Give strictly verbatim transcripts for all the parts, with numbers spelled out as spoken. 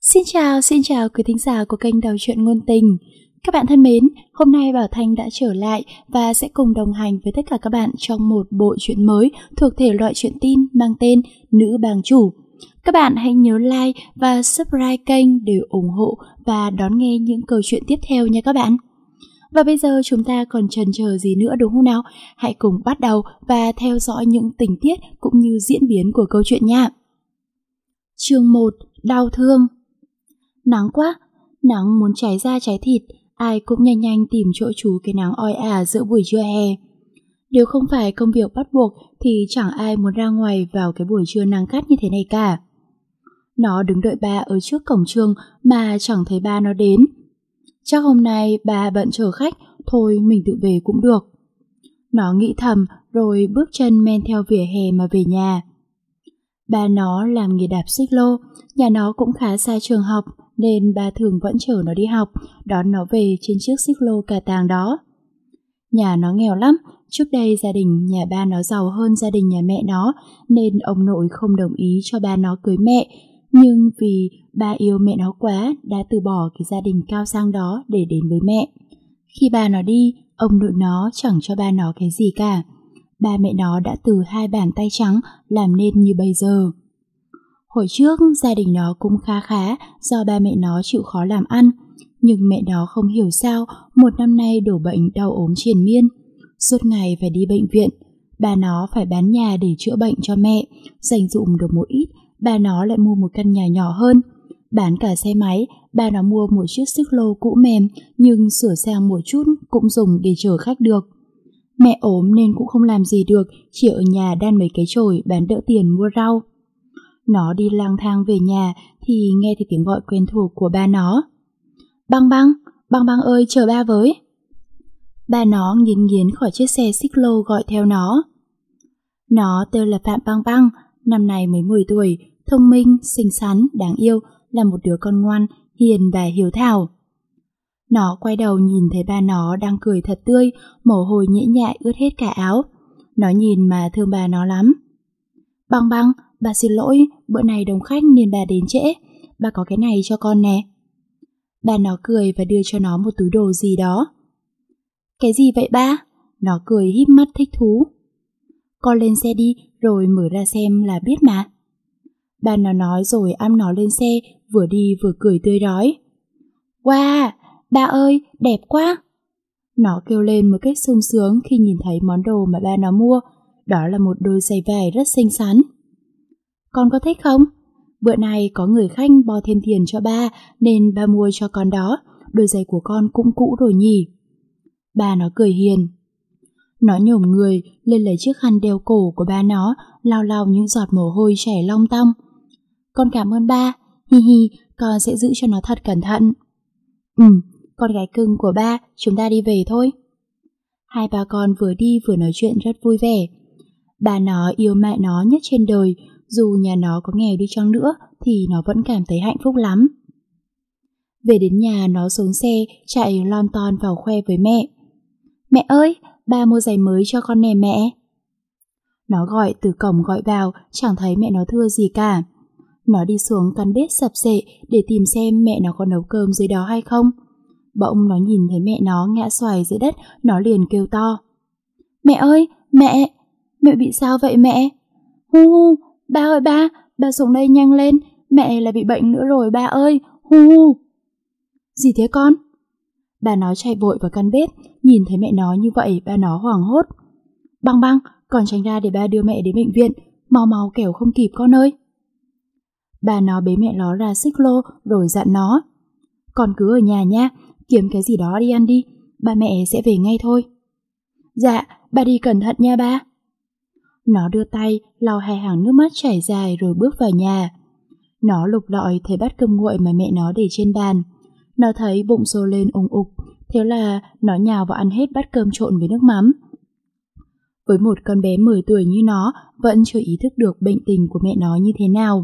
Xin chào, xin chào quý thính giả của kênh Đầu Truyện Ngôn Tình. Các bạn thân mến, hôm nay Bảo Thanh đã trở lại và sẽ cùng đồng hành với tất cả các bạn trong một bộ truyện mới thuộc thể loại truyện tin mang tên Nữ Bàng Chủ. Các bạn hãy nhớ like và subscribe kênh để ủng hộ và đón nghe những câu chuyện tiếp theo nha các bạn. Và bây giờ chúng ta còn chần chờ gì nữa đúng không nào? Hãy cùng bắt đầu và theo dõi những tình tiết cũng như diễn biến của câu chuyện nha. Chương một. Đau thương. Nắng quá, nắng muốn cháy da cháy thịt, ai cũng nhanh nhanh tìm chỗ trú cái nắng oi ả giữa buổi trưa hè. Nếu không phải công việc bắt buộc thì chẳng ai muốn ra ngoài vào cái buổi trưa nắng gắt như thế này cả. Nó đứng đợi ba ở trước cổng trường mà chẳng thấy ba nó đến. Chắc hôm nay ba bận chở khách, thôi mình tự về cũng được. Nó nghĩ thầm rồi bước chân men theo vỉa hè mà về nhà. Ba nó làm nghề đạp xích lô, nhà nó cũng khá xa trường học nên ba thường vẫn chở nó đi học, đón nó về trên chiếc xích lô cà tàng đó. Nhà nó nghèo lắm, trước đây gia đình nhà ba nó giàu hơn gia đình nhà mẹ nó nên ông nội không đồng ý cho ba nó cưới mẹ, nhưng vì ba yêu mẹ nó quá đã từ bỏ cái gia đình cao sang đó để đến với mẹ. Khi ba nó đi, ông nội nó chẳng cho ba nó cái gì cả. Ba mẹ nó đã từ hai bàn tay trắng làm nên như bây giờ. Hồi trước gia đình nó cũng khá khá do ba mẹ nó chịu khó làm ăn, nhưng mẹ nó không hiểu sao một năm nay đổ bệnh đau ốm triền miên. Suốt ngày phải đi bệnh viện, ba nó phải bán nhà để chữa bệnh cho mẹ, dành dụm được một ít, ba nó lại mua một căn nhà nhỏ hơn. Bán cả xe máy, ba nó mua một chiếc xích lô cũ mềm nhưng sửa sang một chút cũng dùng để chở khách được. Mẹ ốm nên cũng không làm gì được, chỉ ở nhà đan mấy cái chổi bán đỡ tiền mua rau. Nó đi lang thang về nhà thì nghe thấy tiếng gọi quen thuộc của ba nó. Băng băng, băng băng ơi chờ ba với. Ba nó nghiến nghiến khỏi chiếc xe xích lô gọi theo nó. Nó tên là Phạm Băng Băng, năm nay mới mười tuổi, thông minh, xinh xắn, đáng yêu, là một đứa con ngoan, hiền và hiếu thảo. Nó quay đầu nhìn thấy ba nó đang cười thật tươi, mồ hôi nhễ nhại ướt hết cả áo. Nó nhìn mà thương ba nó lắm. Băng Băng, bà xin lỗi, bữa nay đông khách nên bà đến trễ, bà có cái này cho con nè. Ba nó cười và đưa cho nó một túi đồ gì đó. Cái gì vậy ba? Nó cười híp mắt thích thú. Con lên xe đi rồi mở ra xem là biết mà. Ba nó nói rồi ẵm nó lên xe, vừa đi vừa cười tươi rói. Wow, ba ơi, đẹp quá! Nó kêu lên một cách sung sướng khi nhìn thấy món đồ mà ba nó mua. Đó là một đôi giày vải rất xinh xắn. Con có thích không? Bữa nay có người khách bo thêm tiền cho ba nên ba mua cho con đó. Đôi giày của con cũng cũ rồi nhỉ? Ba nó cười hiền. Nó nhổm người lên lấy chiếc khăn đeo cổ của ba nó, lau lau những giọt mồ hôi chảy long tong. Con cảm ơn ba, hi hi, con sẽ giữ cho nó thật cẩn thận. Ừ, con gái cưng của ba, chúng ta đi về thôi. Hai ba con vừa đi vừa nói chuyện rất vui vẻ. Ba nó yêu mẹ nó nhất trên đời, dù nhà nó có nghèo đi chăng nữa thì nó vẫn cảm thấy hạnh phúc lắm. Về đến nhà nó xuống xe, chạy lon ton vào khoe với mẹ. Mẹ ơi, ba mua giày mới cho con nè mẹ. Nó gọi từ cổng gọi vào, chẳng thấy mẹ nó thưa gì cả. Nó đi xuống căn bếp sập sệ để tìm xem mẹ nó có nấu cơm dưới đó hay không. Bỗng nó nhìn thấy mẹ nó ngã xoài dưới đất, nó liền kêu to. Mẹ ơi, mẹ, mẹ bị sao vậy mẹ? Hu hu, ba ơi ba, ba xuống đây nhanh lên, mẹ lại bị bệnh nữa rồi ba ơi, hu hu. Gì thế con? Bà nó chạy vội vào căn bếp, nhìn thấy mẹ nó như vậy ba nó hoảng hốt. Băng Băng, còn tránh ra để ba đưa mẹ đến bệnh viện, mau mau kẻo không kịp con ơi. Bà nó bế mẹ nó ra xích lô rồi dặn nó. Con cứ ở nhà nha, kiếm cái gì đó đi ăn đi, ba mẹ sẽ về ngay thôi. Dạ, ba đi cẩn thận nha ba. Nó đưa tay lau hai hàng nước mắt chảy dài rồi bước vào nhà. Nó lục lọi thấy bát cơm nguội mà mẹ nó để trên bàn. Nó thấy bụng sôi lên ùng ục, thế là nó nhào vào ăn hết bát cơm trộn với nước mắm. Với một con bé mười tuổi như nó vẫn chưa ý thức được bệnh tình của mẹ nó như thế nào.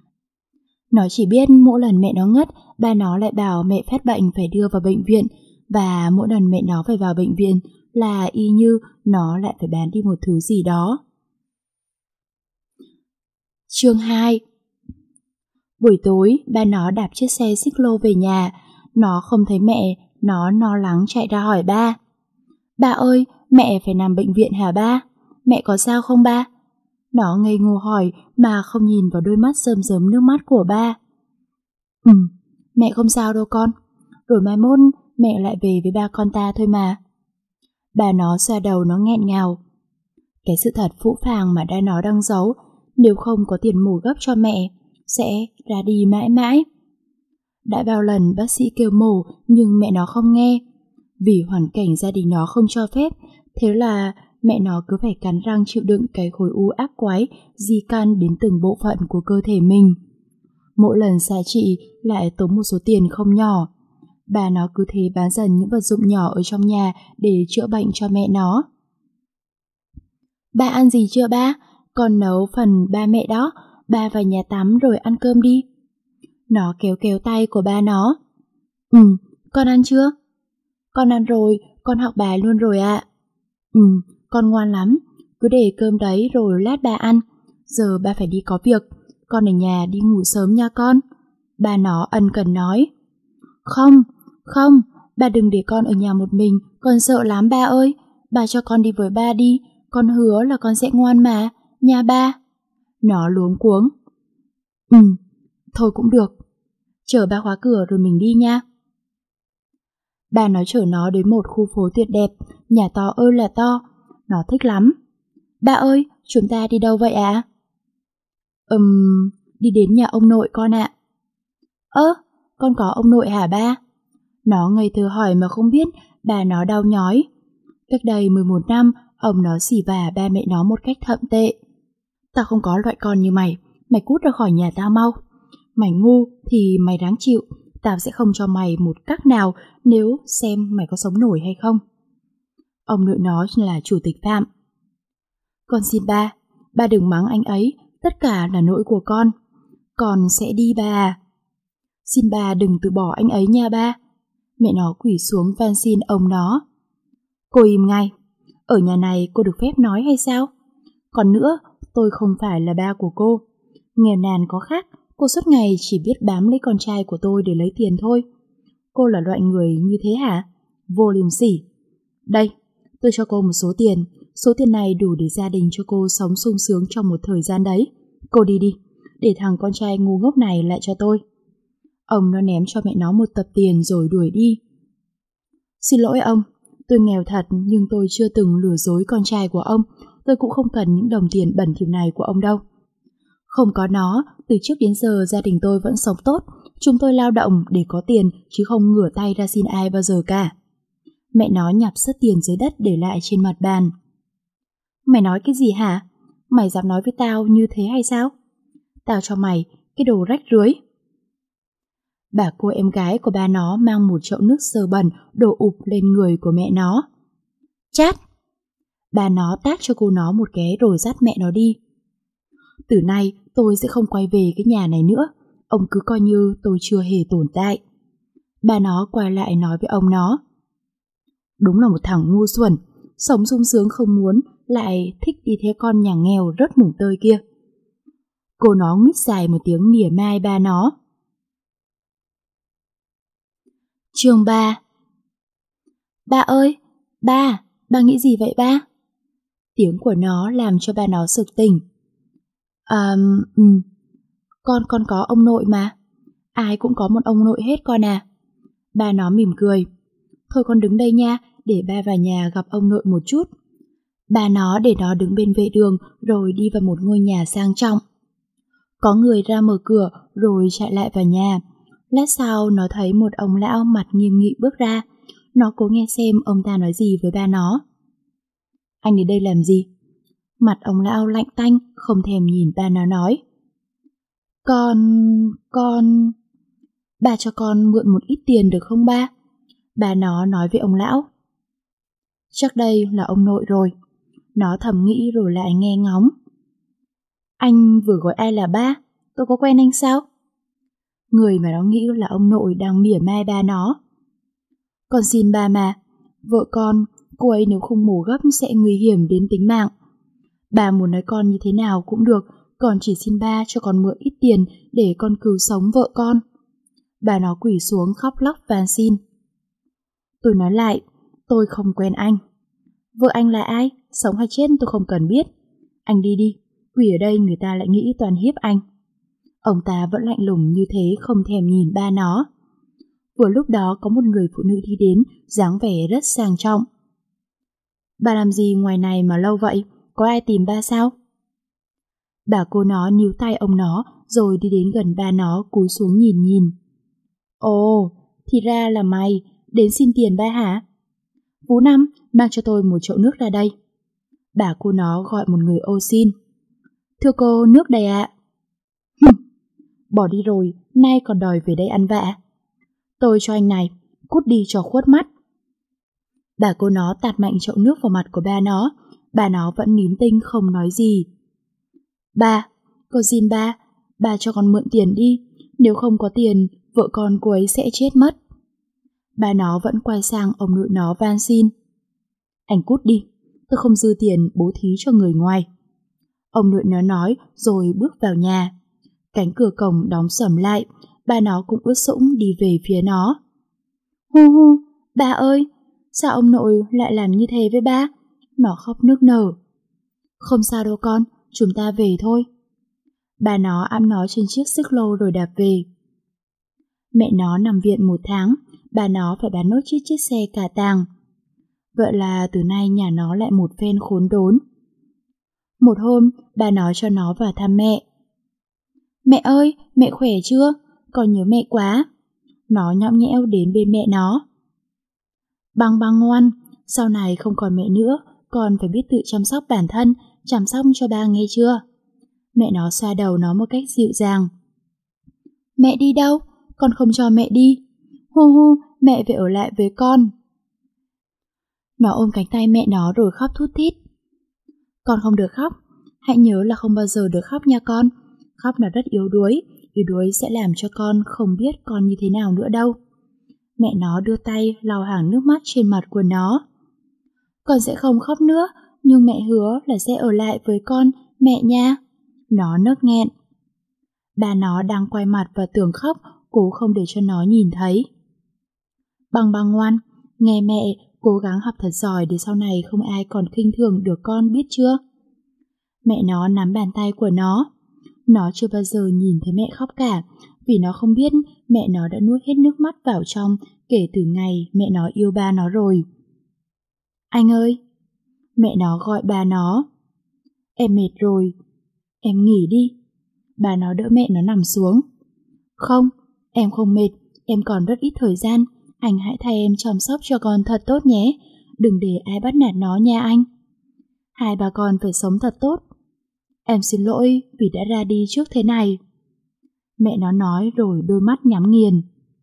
Nó chỉ biết mỗi lần mẹ nó ngất, ba nó lại bảo mẹ phát bệnh phải đưa vào bệnh viện, và mỗi lần mẹ nó phải vào bệnh viện là y như nó lại phải bán đi một thứ gì đó. Chương hai. Buổi tối, ba nó đạp chiếc xe xích lô về nhà. Nó không thấy mẹ, nó lo lắng chạy ra hỏi ba. Ba ơi, mẹ phải nằm bệnh viện hả ba? Mẹ có sao không ba? Nó ngây ngô hỏi mà không nhìn vào đôi mắt rơm rớm nước mắt của ba. Ừ, mẹ không sao đâu con. Rồi mai mốt mẹ lại về với ba con ta thôi mà. Bà nó xoa đầu nó nghẹn ngào. Cái sự thật phũ phàng mà ba nó đang giấu, nếu không có tiền mổ gấp cho mẹ, sẽ ra đi mãi mãi. Đã bao lần bác sĩ kêu mổ nhưng mẹ nó không nghe. Vì hoàn cảnh gia đình nó không cho phép, thế là mẹ nó cứ phải cắn răng chịu đựng cái khối u ác quái di căn đến từng bộ phận của cơ thể mình. Mỗi lần xạ trị lại tốn một số tiền không nhỏ. Bà nó cứ thế bán dần những vật dụng nhỏ ở trong nhà để chữa bệnh cho mẹ nó. Ba ăn gì chưa ba? Con nấu phần ba mẹ đó, ba vào nhà tắm rồi ăn cơm đi. Nó kéo kéo tay của ba nó. Ừ, con ăn chưa? Con ăn rồi, con học bài luôn rồi ạ. Ừ, con ngoan lắm, cứ để cơm đấy rồi lát ba ăn. Giờ ba phải đi có việc, con ở nhà đi ngủ sớm nha con. Ba nó ân cần nói. Không, không, ba đừng để con ở nhà một mình, con sợ lắm ba ơi. Ba cho con đi với ba đi, con hứa là con sẽ ngoan mà, nha ba. Nó luống cuống. Ừ, thôi cũng được. Chờ ba khóa cửa rồi mình đi nha. Ba nó chở nó đến một khu phố tuyệt đẹp, nhà to ơi là to. Nó thích lắm. Ba ơi, chúng ta đi đâu vậy ạ? À? Ừm, đi đến nhà ông nội con ạ. Ơ, con có ông nội hả ba? Nó ngây thơ hỏi mà không biết bà nó đau nhói. Cách đây mười một năm, ông nó xỉ vả ba mẹ nó một cách thậm tệ. Tao không có loại con như mày, mày cút ra khỏi nhà tao mau. Mày ngu thì mày đáng chịu, tao sẽ không cho mày một cách nào nếu xem mày có sống nổi hay không. Ông nội nó là chủ tịch Phạm. Con xin ba, ba đừng mắng anh ấy, tất cả là lỗi của con. Con sẽ đi ba. Xin ba đừng từ bỏ anh ấy nha ba. Mẹ nó quỳ xuống van xin ông nó. Cô im ngay, ở nhà này cô được phép nói hay sao? Còn nữa, tôi không phải là ba của cô. Nghèo nàn có khác, cô suốt ngày chỉ biết bám lấy con trai của tôi để lấy tiền thôi. Cô là loại người như thế hả? Vô liêm sỉ. Đây, tôi cho cô một số tiền. Số tiền này đủ để gia đình cho cô sống sung sướng trong một thời gian đấy. Cô đi đi, để thằng con trai ngu ngốc này lại cho tôi. Ông nó ném cho mẹ nó một tập tiền rồi đuổi đi. Xin lỗi ông, tôi nghèo thật nhưng tôi chưa từng lừa dối con trai của ông. Tôi cũng không cần những đồng tiền bẩn thỉu này của ông đâu. Không có nó, từ trước đến giờ gia đình tôi vẫn sống tốt. Chúng tôi lao động để có tiền chứ không ngửa tay ra xin ai bao giờ cả. Mẹ nó nhặt sớt tiền dưới đất để lại trên mặt bàn. Mày nói cái gì hả? Mày dám nói với tao như thế hay sao? Tao cho mày cái đồ rách rưới. Bà cô em gái của ba nó mang một chậu nước sờ bẩn đổ ụp lên người của mẹ nó. Chát! Bà nó tát cho cô nó một cái rồi dắt mẹ nó đi. Từ nay tôi sẽ không quay về cái nhà này nữa. Ông cứ coi như tôi chưa hề tồn tại. Bà nó quay lại nói với ông nó. Đúng là một thằng ngu xuẩn, sống sung sướng không muốn, lại thích đi theo con nhà nghèo rất mùng tơi kia. Cô nó nguyết dài một tiếng mỉa mai ba nó. Chương ba. Ba ơi, ba, ba nghĩ gì vậy ba? Tiếng của nó làm cho ba nó sực tỉnh. À, ừ, con con có ông nội mà. Ai cũng có một ông nội hết con à. Ba nó mỉm cười. Thôi con đứng đây nha, để ba vào nhà gặp ông nội một chút. Ba nó để nó đứng bên vệ đường rồi đi vào một ngôi nhà sang trọng. Có người ra mở cửa rồi chạy lại vào nhà. Lát sau nó thấy một ông lão mặt nghiêm nghị bước ra. Nó cố nghe xem ông ta nói gì với ba nó. Anh đến đây làm gì? Mặt ông lão lạnh tanh, không thèm nhìn ba nó nói. Con... con... Bà cho con mượn một ít tiền được không ba? Bà nó nói với ông lão. Chắc đây là ông nội rồi. Nó thầm nghĩ rồi lại nghe ngóng. Anh vừa gọi ai là ba? Tôi có quen anh sao? Người mà nó nghĩ là ông nội đang mỉa mai ba nó. Con xin ba mà, vợ con, cô ấy nếu không mổ gấp sẽ nguy hiểm đến tính mạng. Bà muốn nói con như thế nào cũng được, Con chỉ xin ba cho con mượn ít tiền để con cứu sống vợ con. Bà nó quỳ xuống khóc lóc van xin. Tôi nói lại, tôi không quen anh. Vợ anh là ai? Sống hay chết tôi không cần biết. Anh đi đi, quỳ ở đây người ta lại nghĩ toàn hiếp anh. Ông ta vẫn lạnh lùng như thế, không thèm nhìn ba nó. Vừa lúc đó có một người phụ nữ đi đến, dáng vẻ rất sang trọng. Bà làm gì ngoài này mà lâu vậy? Có ai tìm ba sao? Bà cô nó níu tay ông nó rồi đi đến gần ba nó, cúi xuống nhìn nhìn. Ồ, thì ra là mày, đến xin tiền ba hả? Phú Năm, mang cho tôi một chậu nước ra đây. Bà cô nó gọi một người ô xin. Thưa cô, nước đây ạ. Bỏ đi rồi, nay còn đòi về đây ăn vạ. Tôi cho anh này, cút đi cho khuất mắt. Bà cô nó tạt mạnh chậu nước vào mặt của ba nó. Bà nó vẫn nín tinh không nói gì. Ba, con xin ba, ba cho con mượn tiền đi. Nếu không có tiền, vợ con cô ấy sẽ chết mất. Bà nó vẫn quay sang ông nội nó van xin. Anh cút đi, tôi không dư tiền bố thí cho người ngoài. Ông nội nó nói rồi bước vào nhà. Cánh cửa cổng đóng sầm lại, ba nó cũng ướt sũng đi về phía nó. Hu hu, ba ơi, sao ông nội lại làm như thế với ba? Nó khóc nức nở. Không sao đâu con, chúng ta về thôi. Bà nó ẵm nó trên chiếc xích lô rồi đạp về. Mẹ nó nằm viện một tháng, bà nó phải bán nốt chiếc chiếc xe cả tàng. Vậy là từ nay nhà nó lại một phen khốn đốn. Một hôm, bà nó cho nó vào thăm mẹ. Mẹ ơi, mẹ khỏe chưa? Con nhớ mẹ quá. Nó nhõng nhẽo đến bên mẹ nó. Băng băng ngoan, sau này không còn mẹ nữa, con phải biết tự chăm sóc bản thân, chăm sóc cho ba nghe chưa? Mẹ nó xoa đầu nó một cách dịu dàng. Mẹ đi đâu? Con không cho mẹ đi. Hu hu, mẹ phải ở lại với con. Nó ôm cánh tay mẹ nó rồi khóc thút thít. Con không được khóc, hãy nhớ là không bao giờ được khóc nha con. Khóc là rất yếu đuối, yếu đuối sẽ làm cho con không biết con như thế nào nữa đâu. Mẹ nó đưa tay lau hàng nước mắt trên mặt của nó. Con sẽ không khóc nữa, nhưng mẹ hứa là sẽ ở lại với con, mẹ nha. Nó nấc nghẹn. Bà nó đang quay mặt vào tường khóc, cố không để cho nó nhìn thấy. Băng băng ngoan, nghe mẹ, cố gắng học thật giỏi để sau này không ai còn khinh thường được con, biết chưa? Mẹ nó nắm bàn tay của nó. Nó chưa bao giờ nhìn thấy mẹ khóc cả, vì nó không biết mẹ nó đã nuốt hết nước mắt vào trong kể từ ngày mẹ nó yêu ba nó rồi. Anh ơi! Mẹ nó gọi ba nó. Em mệt rồi, em nghỉ đi. Bà nó đỡ mẹ nó nằm xuống. Không, em không mệt, em còn rất ít thời gian. Anh hãy thay em chăm sóc cho con thật tốt nhé. Đừng để ai bắt nạt nó nha anh. Hai bà con phải sống thật tốt. Em xin lỗi vì đã ra đi trước thế này. Mẹ nó nói rồi đôi mắt nhắm nghiền.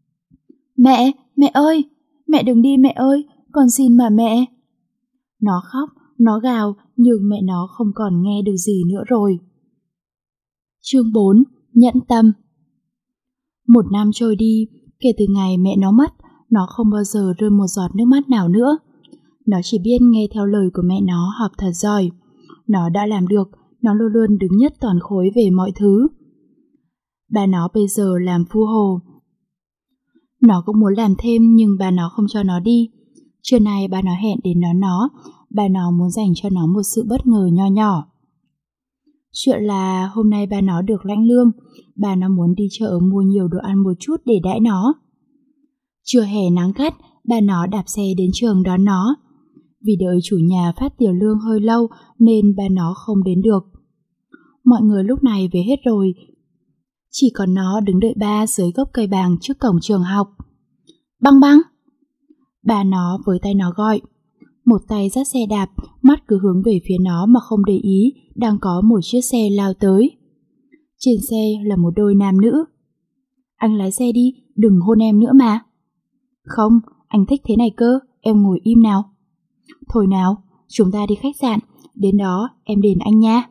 Mẹ, mẹ ơi, mẹ đừng đi mẹ ơi, con xin mà mẹ. Nó khóc, nó gào, nhưng mẹ nó không còn nghe được gì nữa rồi. Chương bốn. Nhẫn tâm. Một năm trôi đi, kể từ ngày mẹ nó mất, nó không bao giờ rơi một giọt nước mắt nào nữa. Nó chỉ biết nghe theo lời của mẹ nó học thật giỏi. Nó đã làm được, nó luôn luôn đứng nhất toàn khối về mọi thứ. Bà nó bây giờ làm phu hồ. Nó cũng muốn làm thêm nhưng bà nó không cho nó đi. Trưa nay bà nó hẹn đến đón nó, bà nó muốn dành cho nó một sự bất ngờ nho nhỏ. Chuyện là hôm nay bà nó được lãnh lương, bà nó muốn đi chợ mua nhiều đồ ăn một chút để đãi nó. Trưa hè nắng gắt, bà nó đạp xe đến trường đón nó. Vì đợi chủ nhà phát tiền lương hơi lâu nên bà nó không đến được. Mọi người lúc này về hết rồi, chỉ còn nó đứng đợi ba dưới gốc cây bàng trước cổng trường học. Băng băng! Bà nó với tay nó gọi. Một tay dắt xe đạp, mắt cứ hướng về phía nó mà không để ý đang có một chiếc xe lao tới. Trên xe là một đôi nam nữ. Anh lái xe đi, đừng hôn em nữa mà. Không, anh thích thế này cơ, em ngồi im nào. Thôi nào, chúng ta đi khách sạn, đến đó em đền anh nha.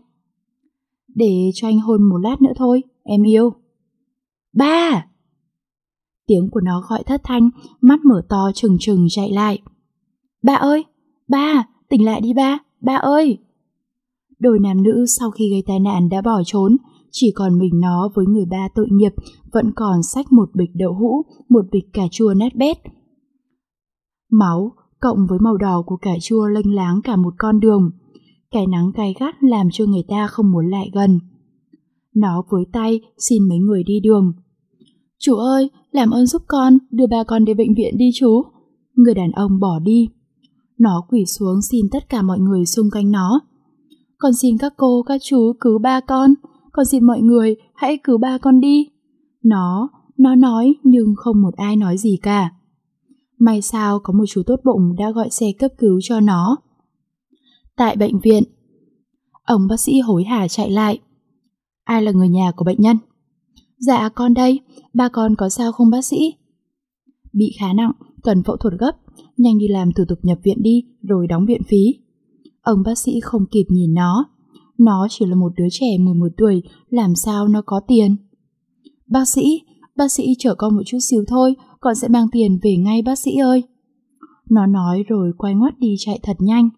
Để cho anh hôn một lát nữa thôi, em yêu. Ba! Tiếng của nó gọi thất thanh, mắt mở to trừng trừng chạy lại. Ba ơi! Ba! Tỉnh lại đi ba! Ba ơi! Đôi nam nữ sau khi gây tai nạn đã bỏ trốn, chỉ còn mình nó với người ba tội nghiệp vẫn còn xách một bịch đậu hũ, một bịch cà chua nát bét. Máu cộng với màu đỏ của cà chua lênh láng cả một con đường. Cái nắng gay gắt làm cho người ta không muốn lại gần. Nó với tay xin mấy người đi đường. Chú ơi, làm ơn giúp con, đưa ba con đến bệnh viện đi chú. Người đàn ông bỏ đi. Nó quỳ xuống xin tất cả mọi người xung quanh nó. Con xin các cô, các chú cứu ba con. Con xin mọi người hãy cứu ba con đi. Nó, nó nói nhưng không một ai nói gì cả. May sao có một chú tốt bụng đã gọi xe cấp cứu cho nó. Tại bệnh viện, ông bác sĩ hối hả chạy lại. Ai là người nhà của bệnh nhân? Dạ con đây, ba con có sao không bác sĩ? Bị khá nặng, cần phẫu thuật gấp, nhanh đi làm thủ tục nhập viện đi rồi đóng viện phí. Ông bác sĩ không kịp nhìn nó. Nó chỉ là một đứa trẻ mười một tuổi, làm sao nó có tiền? Bác sĩ, bác sĩ chở con một chút xíu thôi, con sẽ mang tiền về ngay bác sĩ ơi. Nó nói rồi quay ngoắt đi chạy thật nhanh.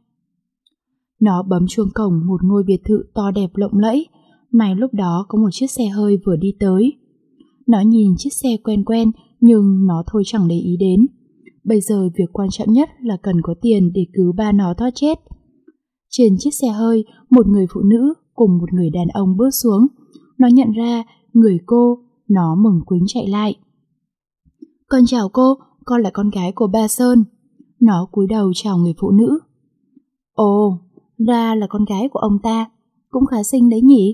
Nó bấm chuông cổng một ngôi biệt thự to đẹp lộng lẫy. May lúc đó có một chiếc xe hơi vừa đi tới. Nó nhìn chiếc xe quen quen nhưng nó thôi chẳng để ý đến. Bây giờ việc quan trọng nhất là cần có tiền để cứu ba nó thoát chết. Trên chiếc xe hơi, một người phụ nữ cùng một người đàn ông bước xuống. Nó nhận ra người cô, nó mừng quính chạy lại. Con chào cô, con là con gái của ba Sơn. Nó cúi đầu chào người phụ nữ. Ồ, ra là con gái của ông ta, cũng khá xinh đấy nhỉ?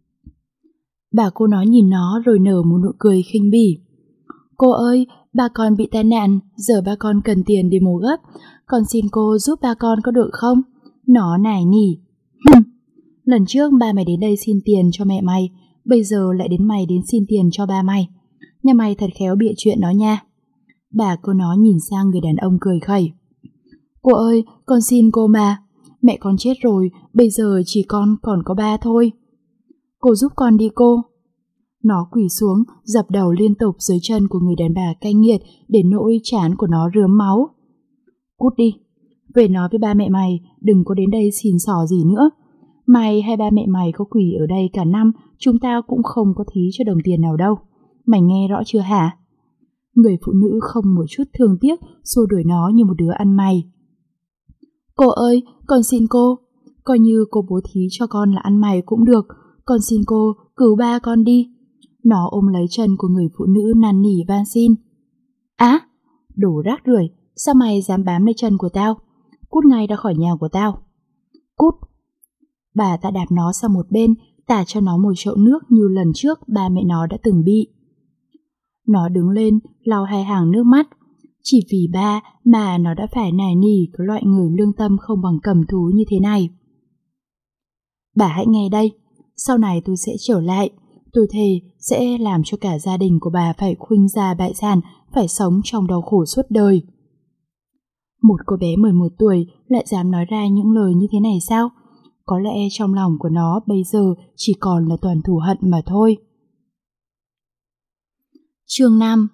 Bà cô nói nhìn nó rồi nở một nụ cười khinh bỉ. Cô ơi, ba con bị tai nạn, giờ ba con cần tiền để mổ gấp. Con xin cô giúp ba con có được không? Nó nài nỉ. Lần trước ba mày đến đây xin tiền cho mẹ mày, bây giờ lại đến mày đến xin tiền cho ba mày. Nhà mày thật khéo bịa chuyện đó nha. Bà cô nó nhìn sang người đàn ông cười khẩy. Cô ơi, con xin cô mà. Mẹ con chết rồi, bây giờ chỉ con còn có ba thôi. Cô giúp con đi cô. Nó quỳ xuống, dập đầu liên tục dưới chân của người đàn bà cay nghiệt để nỗi chán của nó rướm máu. Cút đi, về nói với ba mẹ mày đừng có đến đây xìn xỏ gì nữa. Mày hay ba mẹ mày có quỳ ở đây cả năm, chúng ta cũng không có thí cho đồng tiền nào đâu. Mày nghe rõ chưa hả? Người phụ nữ không một chút thương tiếc xua đuổi nó như một đứa ăn mày. Cô ơi, con xin cô, coi như cô bố thí cho con là ăn mày cũng được, con xin cô cứu ba con đi. Nó ôm lấy chân của người phụ nữ năn nỉ van xin. Á, đồ rác rưởi, sao mày dám bám lấy chân của tao? Cút ngay ra khỏi nhà của tao. Cút. Bà ta đạp nó sang một bên, tả cho nó một chậu nước như lần trước ba mẹ nó đã từng bị. Nó đứng lên, lau hai hàng nước mắt. Chỉ vì ba mà nó đã phải nài nỉ cái loại người lương tâm không bằng cầm thú như thế này. Bà hãy nghe đây, sau này tôi sẽ trở lại. Tôi thề sẽ làm cho cả gia đình của bà phải khuynh gia bại sản, phải sống trong đau khổ suốt đời. Một cô bé mười một tuổi lại dám nói ra những lời như thế này sao? Có lẽ trong lòng của nó bây giờ chỉ còn là toàn thù hận mà thôi. Chương năm.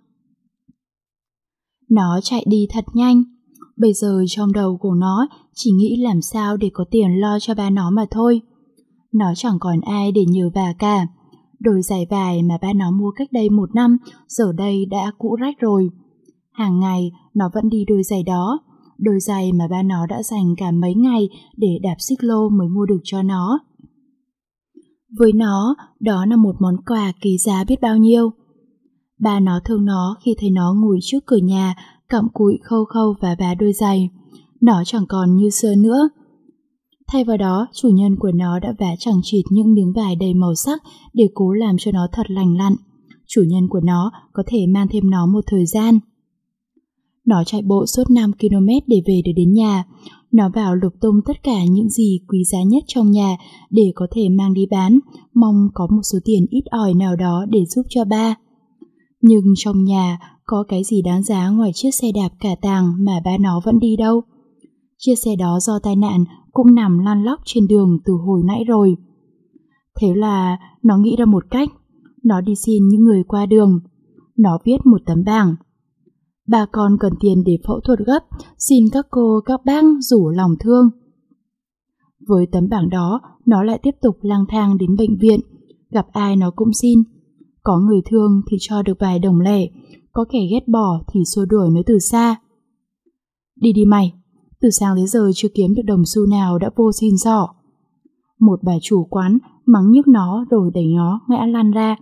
Nó chạy đi thật nhanh. Bây giờ trong đầu của nó chỉ nghĩ làm sao để có tiền lo cho ba nó mà thôi. Nó chẳng còn ai để nhờ bà cả. Đôi giày vải mà ba nó mua cách đây một năm giờ đây đã cũ rách rồi. Hàng ngày nó vẫn đi đôi giày đó, đôi giày mà ba nó đã dành cả mấy ngày để đạp xích lô mới mua được cho nó. Với nó, đó là một món quà quý giá biết bao nhiêu. Ba nó thương nó khi thấy nó ngồi trước cửa nhà, cặm cụi khâu khâu và vá đôi giày. Nó chẳng còn như xưa nữa. Thay vào đó, chủ nhân của nó đã vá chằng chịt những miếng vải đầy màu sắc để cố làm cho nó thật lành lặn. Chủ nhân của nó có thể mang thêm nó một thời gian. Nó chạy bộ suốt năm ki lô mét để về được đến nhà. Nó vào lục tung tất cả những gì quý giá nhất trong nhà để có thể mang đi bán, mong có một số tiền ít ỏi nào đó để giúp cho ba. Nhưng trong nhà có cái gì đáng giá ngoài chiếc xe đạp cả tàng mà ba nó vẫn đi đâu. Chiếc xe đó do tai nạn cũng nằm lăn lóc trên đường từ hồi nãy rồi. Thế là nó nghĩ ra một cách. Nó đi xin những người qua đường. Nó viết một tấm bảng. Bà con cần tiền để phẫu thuật gấp, xin các cô các bác rủ lòng thương. Với tấm bảng đó, nó lại tiếp tục lang thang đến bệnh viện, gặp ai nó cũng xin. Có người thương thì cho được vài đồng lẻ, có kẻ ghét bỏ thì xua đuổi nó từ xa. Đi đi mày, từ sáng đến giờ chưa kiếm được đồng xu nào đã vô xin xỏ. Một bà chủ quán mắng nhức nó rồi đẩy nó ngã lăn ra.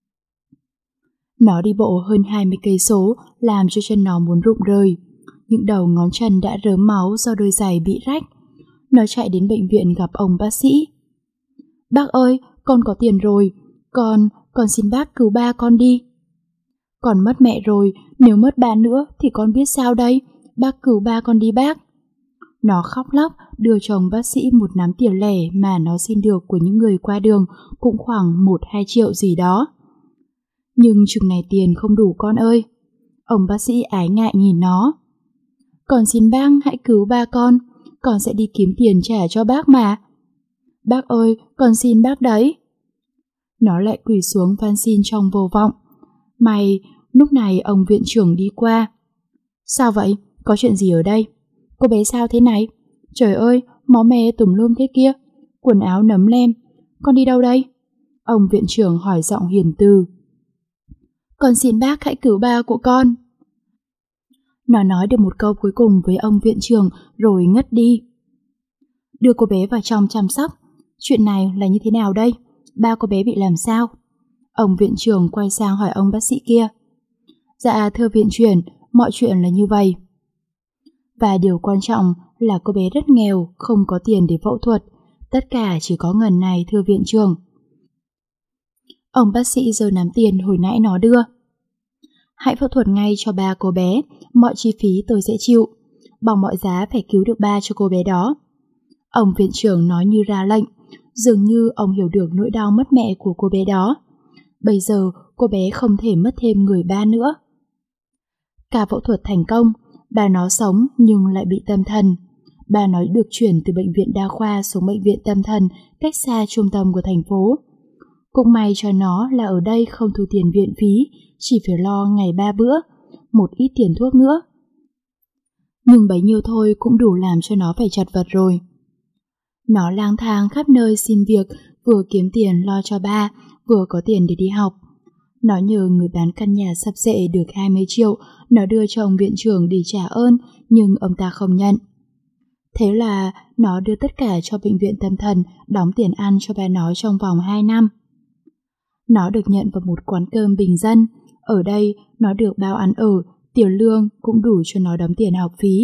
Nó đi bộ hơn hai mươi cây số làm cho chân nó muốn rụng rời. Những đầu ngón chân đã rớm máu do đôi giày bị rách. Nó chạy đến bệnh viện gặp ông bác sĩ. Bác ơi, con có tiền rồi, con, con xin bác cứu ba con đi. Con mất mẹ rồi, nếu mất ba nữa thì con biết sao đây, bác cứu ba con đi bác. Nó khóc lóc đưa cho ông bác sĩ một nắm tiền lẻ mà nó xin được của những người qua đường, cũng khoảng một hai triệu gì đó. Nhưng chừng này tiền không đủ con ơi. Ông bác sĩ ái ngại nhìn nó. Con xin bác hãy cứu ba con, con sẽ đi kiếm tiền trả cho bác mà. Bác ơi, con xin bác đấy. Nó lại quỳ xuống van xin trong vô vọng. May, lúc này ông viện trưởng đi qua. Sao vậy? Có chuyện gì ở đây? Cô bé sao thế này? Trời ơi, máu me tùm lum thế kia, quần áo nấm lem. Con đi đâu đây? Ông viện trưởng hỏi giọng hiền từ. Con xin bác hãy cứu ba của con. Nó nói được một câu cuối cùng với ông viện trưởng rồi ngất đi. Đưa cô bé vào trong chăm sóc. Chuyện này là như thế nào đây? Ba cô bé bị làm sao? Ông viện trưởng quay sang hỏi ông bác sĩ kia. Dạ thưa viện trưởng, mọi chuyện là như vậy. Và điều quan trọng là cô bé rất nghèo, không có tiền để phẫu thuật. Tất cả chỉ có ngần này thưa viện trưởng. Ông bác sĩ giơ nắm tiền hồi nãy nó đưa. Hãy phẫu thuật ngay cho ba cô bé, mọi chi phí tôi sẽ chịu. Bằng mọi giá phải cứu được ba cho cô bé đó. Ông viện trưởng nói như ra lệnh, dường như ông hiểu được nỗi đau mất mẹ của cô bé đó. Bây giờ cô bé không thể mất thêm người ba nữa. Ca phẫu thuật thành công, bà nó sống nhưng lại bị tâm thần. Bà nó được chuyển từ bệnh viện đa khoa xuống bệnh viện tâm thần cách xa trung tâm của thành phố. Cũng may cho nó là ở đây không thu tiền viện phí, chỉ phải lo ngày ba bữa, một ít tiền thuốc nữa. Nhưng bấy nhiêu thôi cũng đủ làm cho nó phải chật vật rồi. Nó lang thang khắp nơi xin việc, vừa kiếm tiền lo cho ba, vừa có tiền để đi học. Nó nhờ người bán căn nhà sập xệ được hai mươi triệu, nó đưa cho ông viện trưởng để trả ơn, nhưng ông ta không nhận. Thế là nó đưa tất cả cho bệnh viện tâm thần, đóng tiền ăn cho ba nó trong vòng hai năm. Nó được nhận vào một quán cơm bình dân. Ở đây nó được bao ăn ở, tiền lương cũng đủ cho nó đóng tiền học phí.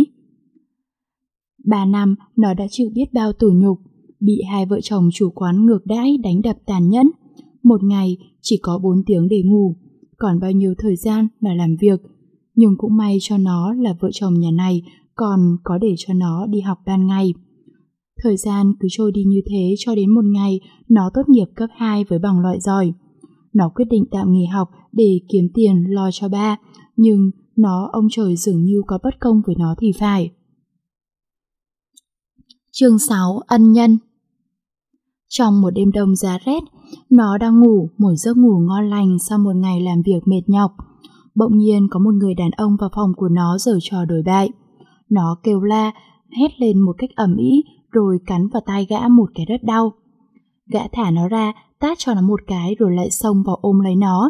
Ba năm nó đã chịu biết bao tủi nhục, bị hai vợ chồng chủ quán ngược đãi đánh đập tàn nhẫn. Một ngày chỉ có bốn tiếng để ngủ, còn bao nhiêu thời gian là làm việc. Nhưng cũng may cho nó là vợ chồng nhà này còn có để cho nó đi học ban ngày. Thời gian cứ trôi đi như thế cho đến một ngày nó tốt nghiệp cấp hai với bằng loại giỏi. Nó quyết định tạm nghỉ học để kiếm tiền lo cho ba, nhưng nó ông trời dường như có bất công với nó thì phải. Chương sáu. Ân nhân. Trong một đêm đông giá rét, nó đang ngủ một giấc ngủ ngon lành sau một ngày làm việc mệt nhọc. Bỗng nhiên có một người đàn ông vào phòng của nó giở trò đổi bại. Nó kêu la, hét lên một cách ầm ĩ rồi cắn vào tai gã một cái rất đau. Gã thả nó ra, tát cho nó một cái rồi lại xông vào ôm lấy nó.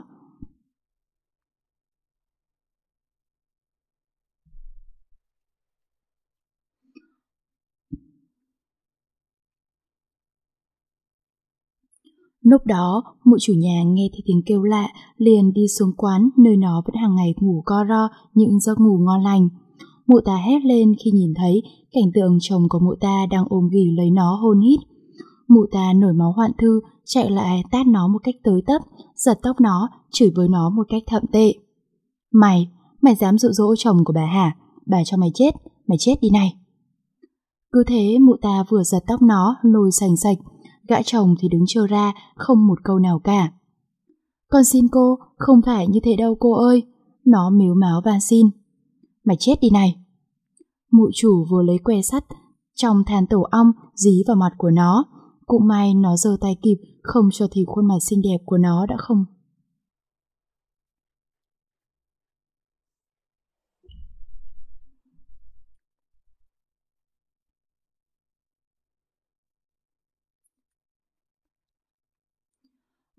Lúc đó, mụ chủ nhà nghe thấy tiếng kêu lạ, liền đi xuống quán nơi nó vẫn hàng ngày ngủ co ro những giấc ngủ ngon lành. Mụ ta hét lên khi nhìn thấy cảnh tượng chồng của mụ ta đang ôm ghì lấy nó hôn hít. Mụ ta nổi máu hoạn thư, chạy lại tát nó một cách tới tấp, giật tóc nó, chửi với nó một cách thậm tệ. Mày, mày dám dụ dỗ chồng của bà hả? Bà cho mày chết, mày chết đi này. Cứ thế mụ ta vừa giật tóc nó, lôi sành sạch. Gã chồng thì đứng trơ ra, không một câu nào cả. Con xin cô, không phải như thế đâu cô ơi. Nó mếu máo van xin. Mày chết đi này. Mụ chủ vừa lấy que sắt trong than tổ ong dí vào mặt của nó. Cũng may nó giơ tay kịp, không cho thì khuôn mặt xinh đẹp của nó đã không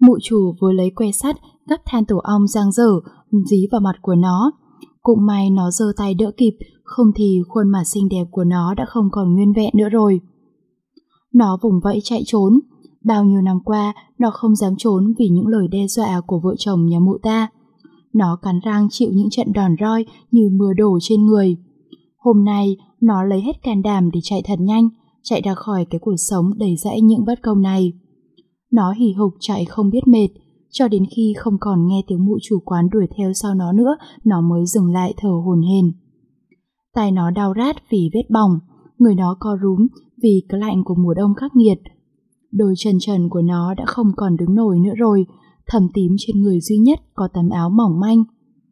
Mụ chủ vừa lấy que sắt gắp than tổ ong giang dở dí vào mặt của nó. Cũng may nó giơ tay đỡ kịp, không thì khuôn mặt xinh đẹp của nó đã không còn nguyên vẹn nữa rồi. Nó vùng vẫy chạy trốn. Bao nhiêu năm qua, nó không dám trốn vì những lời đe dọa của vợ chồng nhà mụ ta. Nó cắn răng chịu những trận đòn roi như mưa đổ trên người. Hôm nay, nó lấy hết can đảm để chạy thật nhanh, chạy ra khỏi cái cuộc sống đầy dẫy những bất công này. Nó hì hục chạy không biết mệt, cho đến khi không còn nghe tiếng mụ chủ quán đuổi theo sau nó nữa, nó mới dừng lại thở hổn hển. Tai nó đau rát vì vết bỏng, người nó co rúm vì cái lạnh của mùa đông khắc nghiệt. Đôi chân trần của nó đã không còn đứng nổi nữa rồi, thâm tím trên người duy nhất có tấm áo mỏng manh.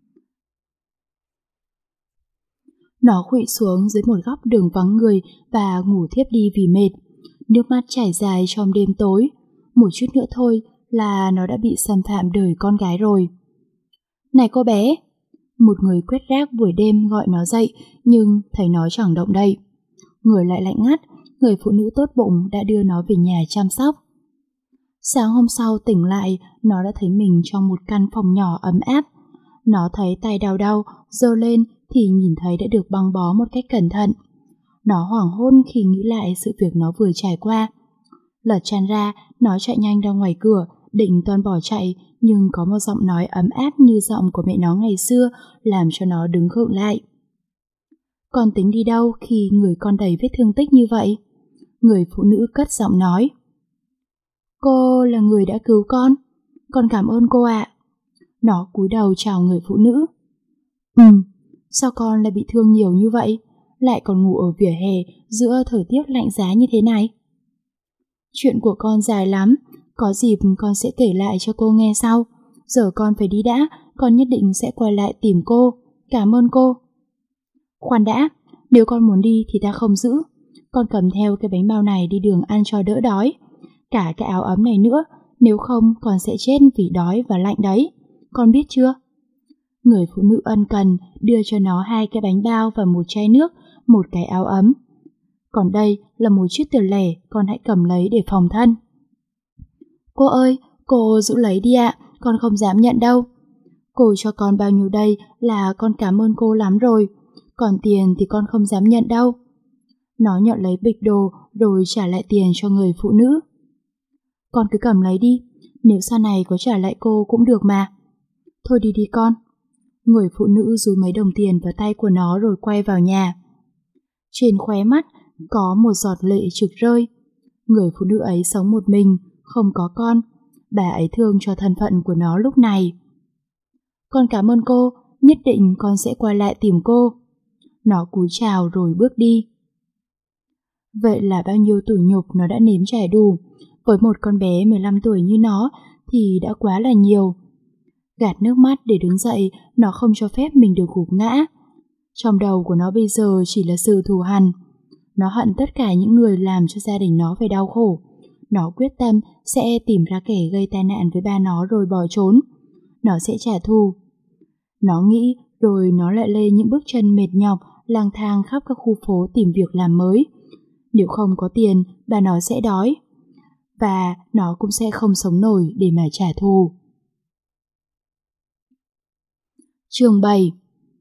Nó khuỵu xuống dưới một góc đường vắng người và ngủ thiếp đi vì mệt. Nước mắt chảy dài trong đêm tối. Một chút nữa thôi là nó đã bị xâm phạm đời con gái rồi. Này cô bé! Một người quét rác buổi đêm gọi nó dậy, nhưng thấy nó chẳng động đậy. Người lại lạnh ngắt, người phụ nữ tốt bụng đã đưa nó về nhà chăm sóc. Sáng hôm sau tỉnh lại, nó đã thấy mình trong một căn phòng nhỏ ấm áp. Nó thấy tay đau đau, giơ lên thì nhìn thấy đã được băng bó một cách cẩn thận. Nó hoảng hôn khi nghĩ lại sự việc nó vừa trải qua. Lật chăn ra, nó chạy nhanh ra ngoài cửa, định toan bỏ chạy, nhưng có một giọng nói ấm áp như giọng của mẹ nó ngày xưa làm cho nó đứng khựng lại. Con tính đi đâu khi người con đầy vết thương tích như vậy? Người phụ nữ cất giọng nói. Cô là người đã cứu con. Con cảm ơn cô ạ. Nó cúi đầu chào người phụ nữ. Ừ, sao con lại bị thương nhiều như vậy? Lại còn ngủ ở vỉa hè giữa thời tiết lạnh giá như thế này? Chuyện của con dài lắm, có dịp con sẽ kể lại cho cô nghe sau. Giờ con phải đi đã, con nhất định sẽ quay lại tìm cô. Cảm ơn cô. Khoan đã, nếu con muốn đi thì ta không giữ. Con cầm theo cái bánh bao này đi đường ăn cho đỡ đói. Cả cái áo ấm này nữa, nếu không con sẽ chết vì đói và lạnh đấy. Con biết chưa? Người phụ nữ ân cần đưa cho nó hai cái bánh bao và một chai nước, một cái áo ấm. Còn đây là một chiếc tiền lẻ, con hãy cầm lấy để phòng thân. Cô ơi, cô giữ lấy đi ạ, con không dám nhận đâu. Cô cho con bao nhiêu đây là con cảm ơn cô lắm rồi, còn tiền thì con không dám nhận đâu. Nó nhận lấy bịch đồ rồi trả lại tiền cho người phụ nữ. Con cứ cầm lấy đi, nếu sau này có trả lại cô cũng được mà. Thôi đi đi con. Người phụ nữ dúi mấy đồng tiền vào tay của nó rồi quay vào nhà. Trên khóe mắt có một giọt lệ trực rơi. Người phụ nữ ấy sống một mình, không có con. Bà ấy thương cho thân phận của nó lúc này. Con cảm ơn cô, nhất định con sẽ quay lại tìm cô. Nó cúi chào rồi bước đi. Vậy là bao nhiêu tủi nhục nó đã nếm trải đủ. Với một con bé mười lăm tuổi như nó thì đã quá là nhiều. Gạt nước mắt để đứng dậy, nó không cho phép mình được gục ngã. Trong đầu của nó bây giờ chỉ là sự thù hằn. Nó hận tất cả những người làm cho gia đình nó phải đau khổ. Nó quyết tâm sẽ tìm ra kẻ gây tai nạn với ba nó rồi bỏ trốn. Nó sẽ trả thù. Nó nghĩ rồi nó lại lên những bước chân mệt nhọc lang thang khắp các khu phố tìm việc làm mới. Nếu không có tiền, bà nó sẽ đói. Và nó cũng sẽ không sống nổi để mà trả thù. Chương bảy.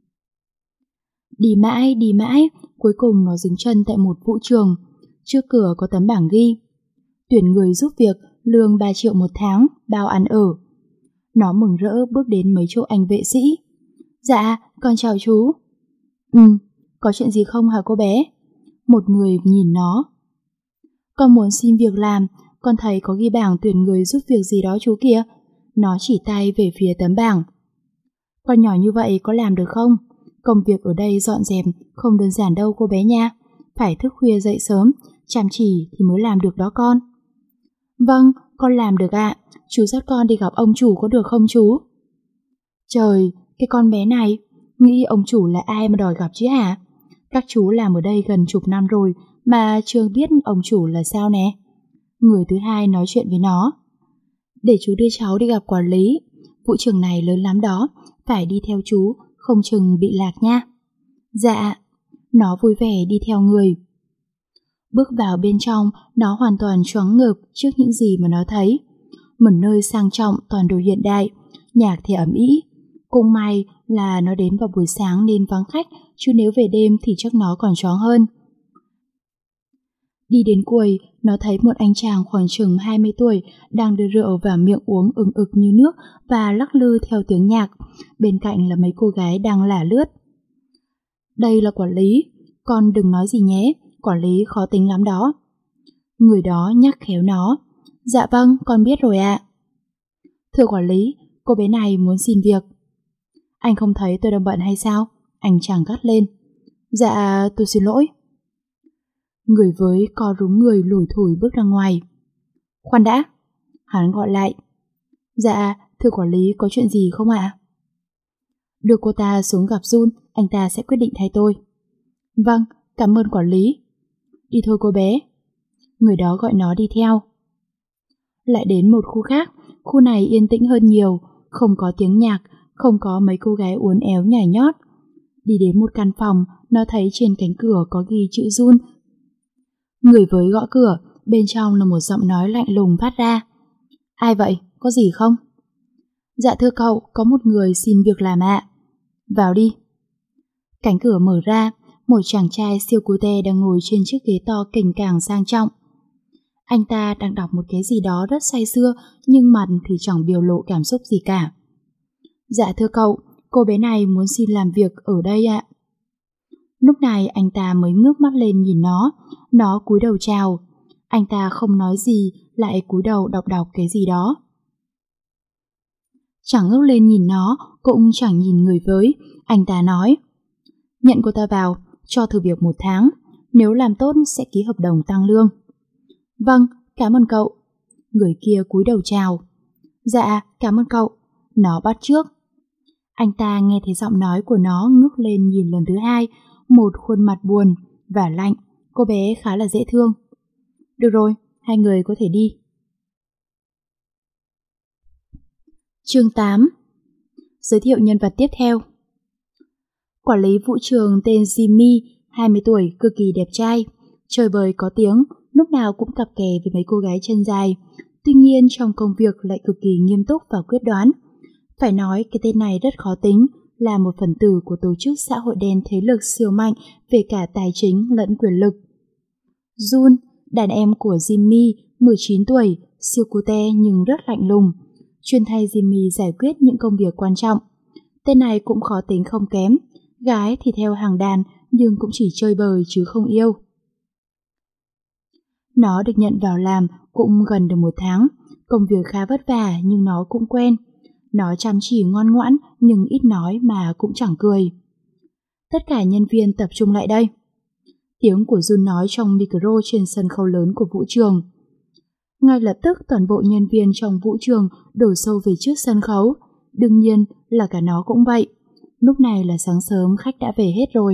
Đi mãi, đi mãi, cuối cùng nó dừng chân tại một vũ trường. Trước cửa có tấm bảng ghi: tuyển người giúp việc, lương ba triệu một tháng, bao ăn ở. Nó mừng rỡ bước đến mấy chỗ anh vệ sĩ. Dạ, con chào chú. Ừ, có chuyện gì không hả cô bé? Một người nhìn nó. Con muốn xin việc làm, con thấy có ghi bảng tuyển người giúp việc gì đó chú kìa. Nó chỉ tay về phía tấm bảng. Con nhỏ như vậy có làm được không? Công việc ở đây dọn dẹp không đơn giản đâu cô bé nha. Phải thức khuya dậy sớm, chăm chỉ thì mới làm được đó con. Vâng, con làm được ạ. Chú dắt con đi gặp ông chủ có được không chú? Trời, cái con bé này, nghĩ ông chủ là ai mà đòi gặp chứ hả? Các chú làm ở đây gần chục năm rồi mà chưa biết ông chủ là sao nè. Người thứ hai nói chuyện với nó. Để chú đưa cháu đi gặp quản lý. Vũ trường này lớn lắm đó, phải đi theo chú, không chừng bị lạc nha. Dạ. Nó vui vẻ đi theo người. Bước vào bên trong, nó hoàn toàn choáng ngợp trước những gì mà nó thấy. một nơi sang trọng toàn đồ hiện đại, nhạc thì ấm ĩ. Cũng may là nó đến vào buổi sáng nên vắng khách, chứ nếu về đêm thì chắc nó còn choáng hơn. Đi đến quầy, nó thấy một anh chàng khoảng chừng hai mươi tuổi đang đưa rượu vào miệng uống ừng ực như nước và lắc lư theo tiếng nhạc. Bên cạnh là mấy cô gái đang lả lướt. Đây là quản lý, con đừng nói gì nhé, quản lý khó tính lắm đó. Người đó nhắc khéo nó. Dạ vâng, con biết rồi ạ. Thưa quản lý, cô bé này muốn xin việc. Anh không thấy tôi đang bận hay sao? Anh chàng gắt lên. Dạ, tôi xin lỗi. Người với co rúm người lủi thủi bước ra ngoài. Khoan đã, hắn gọi lại. Dạ, thưa quản lý có chuyện gì không ạ? Đưa cô ta xuống gặp Jun, anh ta sẽ quyết định thay tôi. Vâng, cảm ơn quản lý. Đi thôi cô bé. Người đó gọi nó đi theo. Lại đến một khu khác, khu này yên tĩnh hơn nhiều, không có tiếng nhạc, không có mấy cô gái uốn éo nhảy nhót. Đi đến một căn phòng, nó thấy trên cánh cửa có ghi chữ Jun. Người với gõ cửa, bên trong là một giọng nói lạnh lùng phát ra. Ai vậy, có gì không? Dạ thưa cậu, có một người xin việc làm ạ. Vào đi. Cánh cửa mở ra, một chàng trai siêu cute đang ngồi trên chiếc ghế to kềnh càng sang trọng. Anh ta đang đọc một cái gì đó rất say sưa, nhưng mặt thì chẳng biểu lộ cảm xúc gì cả. Dạ thưa cậu, cô bé này muốn xin làm việc ở đây ạ. Lúc này anh ta mới ngước mắt lên nhìn nó, nó cúi đầu chào. Anh ta không nói gì, lại cúi đầu đọc đọc cái gì đó. Chẳng ngước lên nhìn nó, cũng chẳng nhìn người với, anh ta nói. Nhận cô ta vào, cho thử việc một tháng, nếu làm tốt sẽ ký hợp đồng tăng lương. Vâng, cảm ơn cậu. Người kia cúi đầu chào. Dạ, cảm ơn cậu. Nó bắt trước. Anh ta nghe thấy giọng nói của nó ngước lên nhìn lần thứ hai, một khuôn mặt buồn và lạnh, cô bé khá là dễ thương. Được rồi, hai người có thể đi. Chương tám. Giới thiệu nhân vật tiếp theo. Quản lý vũ trường tên Jimmy, hai mươi tuổi, cực kỳ đẹp trai, chơi bời có tiếng, lúc nào cũng cặp kè với mấy cô gái chân dài. Tuy nhiên trong công việc lại cực kỳ nghiêm túc và quyết đoán. Phải nói cái tên này rất khó tính, là một phần tử của tổ chức xã hội đen thế lực siêu mạnh về cả tài chính lẫn quyền lực. Jun, đàn em của Jimmy, mười chín tuổi, siêu cute nhưng rất lạnh lùng, chuyên thay Jimmy giải quyết những công việc quan trọng. Tên này cũng khó tính không kém, gái thì theo hàng đàn nhưng cũng chỉ chơi bời chứ không yêu. Nó được nhận vào làm cũng gần được một tháng, công việc khá vất vả nhưng nó cũng quen. Nó chăm chỉ ngoan ngoãn nhưng ít nói mà cũng chẳng cười. Tất cả nhân viên tập trung lại đây. Tiếng của Jun nói trong micro trên sân khấu lớn của vũ trường. Ngay lập tức toàn bộ nhân viên trong vũ trường đổ xô về trước sân khấu. Đương nhiên là cả nó cũng vậy. Lúc này là sáng sớm, khách đã về hết rồi.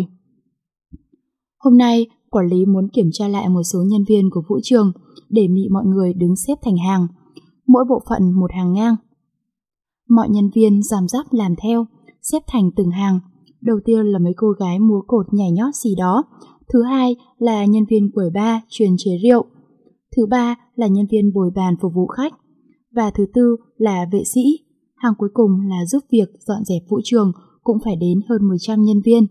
Hôm nay, quản lý muốn kiểm tra lại một số nhân viên của vũ trường để mị mọi người đứng xếp thành hàng, mỗi bộ phận một hàng ngang. Mọi nhân viên răm rắp làm theo, xếp thành từng hàng. Đầu tiên là mấy cô gái múa cột nhảy nhót gì đó. Thứ hai là nhân viên quầy bar chuyên chế rượu. Thứ ba là nhân viên bồi bàn phục vụ khách. Và thứ tư là vệ sĩ. Hàng cuối cùng là giúp việc dọn dẹp vũ trường, cũng phải đến hơn mười trăm nhân viên.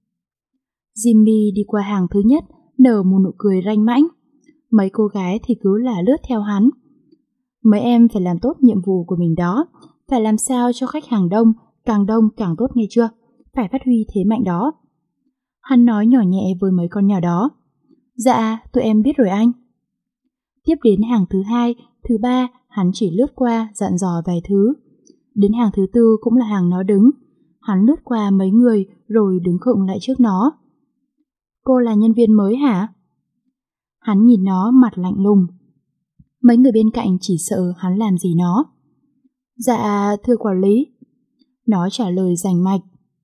Jimmy đi qua hàng thứ nhất, nở một nụ cười ranh mãnh. Mấy cô gái thì cứ lả lướt theo hắn. Mấy em phải làm tốt nhiệm vụ của mình đó, phải làm sao cho khách hàng đông, càng đông càng tốt nghe chưa, phải phát huy thế mạnh đó. Hắn nói nhỏ nhẹ với mấy con nhỏ đó. Dạ, tụi em biết rồi anh. Tiếp đến hàng thứ hai, thứ ba, hắn chỉ lướt qua dặn dò vài thứ. Đến hàng thứ tư cũng là hàng nó đứng. Hắn lướt qua mấy người rồi đứng khựng lại trước nó. Cô là nhân viên mới hả? Hắn nhìn nó mặt lạnh lùng. Mấy người bên cạnh chỉ sợ hắn làm gì nó. Dạ, thưa quản lý. Nó trả lời rành mạch.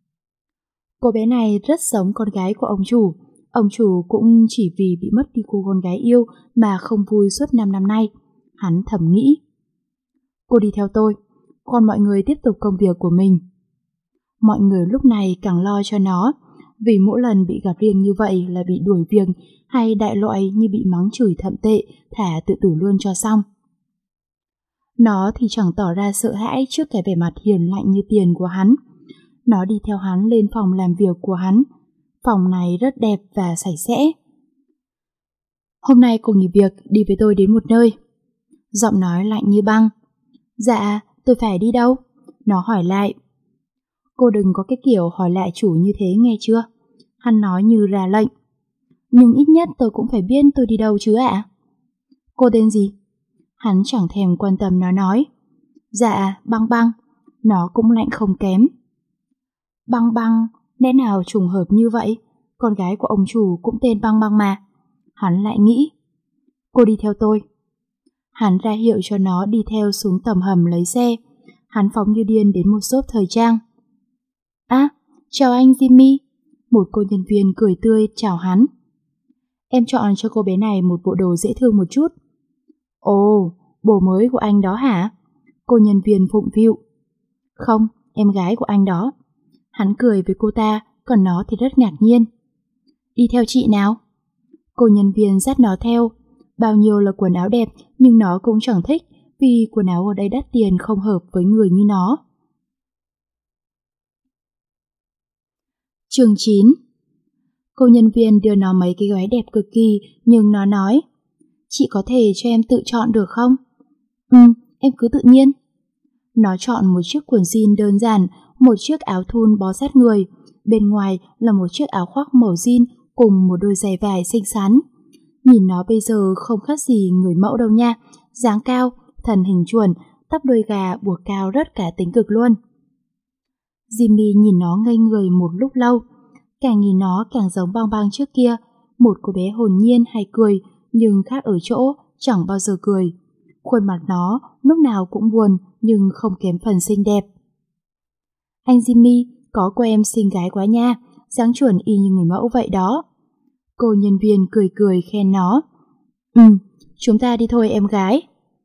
Cô bé này rất giống con gái của ông chủ. Ông chủ cũng chỉ vì bị mất đi cô con gái yêu mà không vui suốt năm năm nay. Hắn thầm nghĩ. Cô đi theo tôi, còn mọi người tiếp tục công việc của mình. Mọi người lúc này càng lo cho nó, vì mỗi lần bị gặp riêng như vậy là bị đuổi việc, hay đại loại như bị mắng chửi thậm tệ, thả tự tử luôn cho xong. Nó thì chẳng tỏ ra sợ hãi trước cái vẻ mặt hiền lạnh như tiền của hắn. Nó đi theo hắn lên phòng làm việc của hắn. Phòng này rất đẹp và sạch sẽ. Hôm nay cô nghỉ việc, đi với tôi đến một nơi. Giọng nói lạnh như băng. Dạ, tôi phải đi đâu? Nó hỏi lại. Cô đừng có cái kiểu hỏi lại chủ như thế nghe chưa? Hắn nói như ra lệnh. Nhưng ít nhất tôi cũng phải biết tôi đi đâu chứ ạ. Cô tên gì? Hắn chẳng thèm quan tâm nó nói. Dạ, Băng Băng. Nó cũng lạnh không kém. Băng Băng, lẽ nào trùng hợp như vậy? Con gái của ông chủ cũng tên Băng Băng mà. Hắn lại nghĩ. Cô đi theo tôi. Hắn ra hiệu cho nó đi theo xuống tầm hầm lấy xe. Hắn phóng như điên đến một shop thời trang. À, chào anh Jimmy. Một cô nhân viên cười tươi chào hắn. Em chọn cho cô bé này một bộ đồ dễ thương một chút. Ồ, bồ mới của anh đó hả? Cô nhân viên phụng phịu. Không, em gái của anh đó. Hắn cười với cô ta, còn nó thì rất ngạc nhiên. Đi theo chị nào? Cô nhân viên dắt nó theo. Bao nhiêu là quần áo đẹp nhưng nó cũng chẳng thích vì quần áo ở đây đắt tiền không hợp với người như nó. Chương chín. Cô nhân viên đưa nó mấy cái váy đẹp cực kỳ nhưng nó nói chị có thể cho em tự chọn được không? Ừ, em cứ tự nhiên. Nó chọn một chiếc quần jean đơn giản, một chiếc áo thun bó sát người. Bên ngoài là một chiếc áo khoác màu jean cùng một đôi giày vải xinh xắn. Nhìn nó bây giờ không khác gì người mẫu đâu nha. Dáng cao, thân hình chuẩn, tóc đuôi gà buộc cao rất cả tính cực luôn. Jimmy nhìn nó ngây người một lúc lâu. Càng nhìn nó càng giống Băng Băng trước kia. Một cô bé hồn nhiên hay cười, nhưng khác ở chỗ chẳng bao giờ cười. Khuôn mặt nó lúc nào cũng buồn nhưng không kém phần xinh đẹp. Anh Jimmy, có cô em xinh gái quá nha, dáng chuẩn y như người mẫu vậy đó. Cô nhân viên cười cười khen nó. Ừ, chúng ta đi thôi em gái.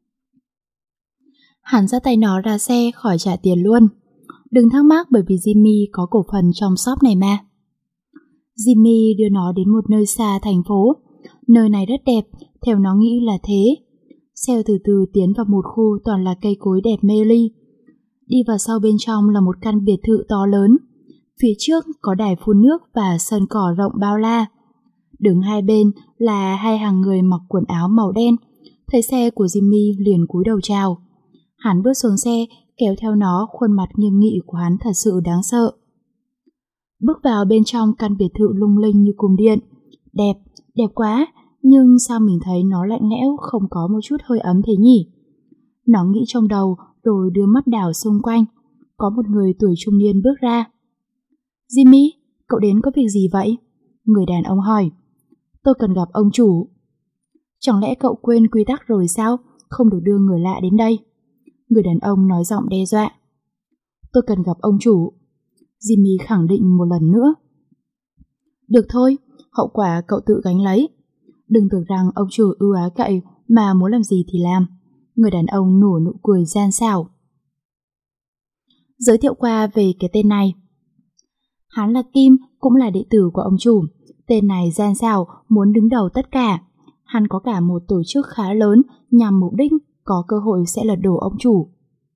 Hắn dắt tay nó ra xe khỏi trả tiền luôn. Đừng thắc mắc bởi vì Jimmy có cổ phần trong shop này mà. Jimmy đưa nó đến một nơi xa thành phố. Nơi này rất đẹp, theo nó nghĩ là thế. Xe từ từ tiến vào một khu toàn là cây cối đẹp mê ly. Đi vào sau bên trong là một căn biệt thự to lớn. Phía trước có đài phun nước và sân cỏ rộng bao la. Đứng hai bên là hai hàng người mặc quần áo màu đen. Thấy xe của Jimmy liền cúi đầu chào. Hắn bước xuống xe, kéo theo nó khuôn mặt nghiêm nghị của hắn thật sự đáng sợ. Bước vào bên trong căn biệt thự lung linh như cung điện. Đẹp, đẹp quá, nhưng sao mình thấy nó lạnh lẽo không có một chút hơi ấm thế nhỉ? Nó nghĩ trong đầu rồi đưa mắt đảo xung quanh. Có một người tuổi trung niên bước ra. Jimmy, cậu đến có việc gì vậy? Người đàn ông hỏi. Tôi cần gặp ông chủ. Chẳng lẽ cậu quên quy tắc rồi sao? Không được đưa người lạ đến đây. Người đàn ông nói giọng đe dọa. Tôi cần gặp ông chủ. Jimmy khẳng định một lần nữa. Được thôi, hậu quả cậu tự gánh lấy. Đừng tưởng rằng ông chủ ưu ái cậy mà muốn làm gì thì làm. Người đàn ông nổ nụ cười gian xảo. Giới thiệu qua về cái tên này. Hắn là Kim, cũng là đệ tử của ông chủ. Tên này gian xảo, muốn đứng đầu tất cả. Hắn có cả một tổ chức khá lớn nhằm mục đích có cơ hội sẽ lật đổ ông chủ.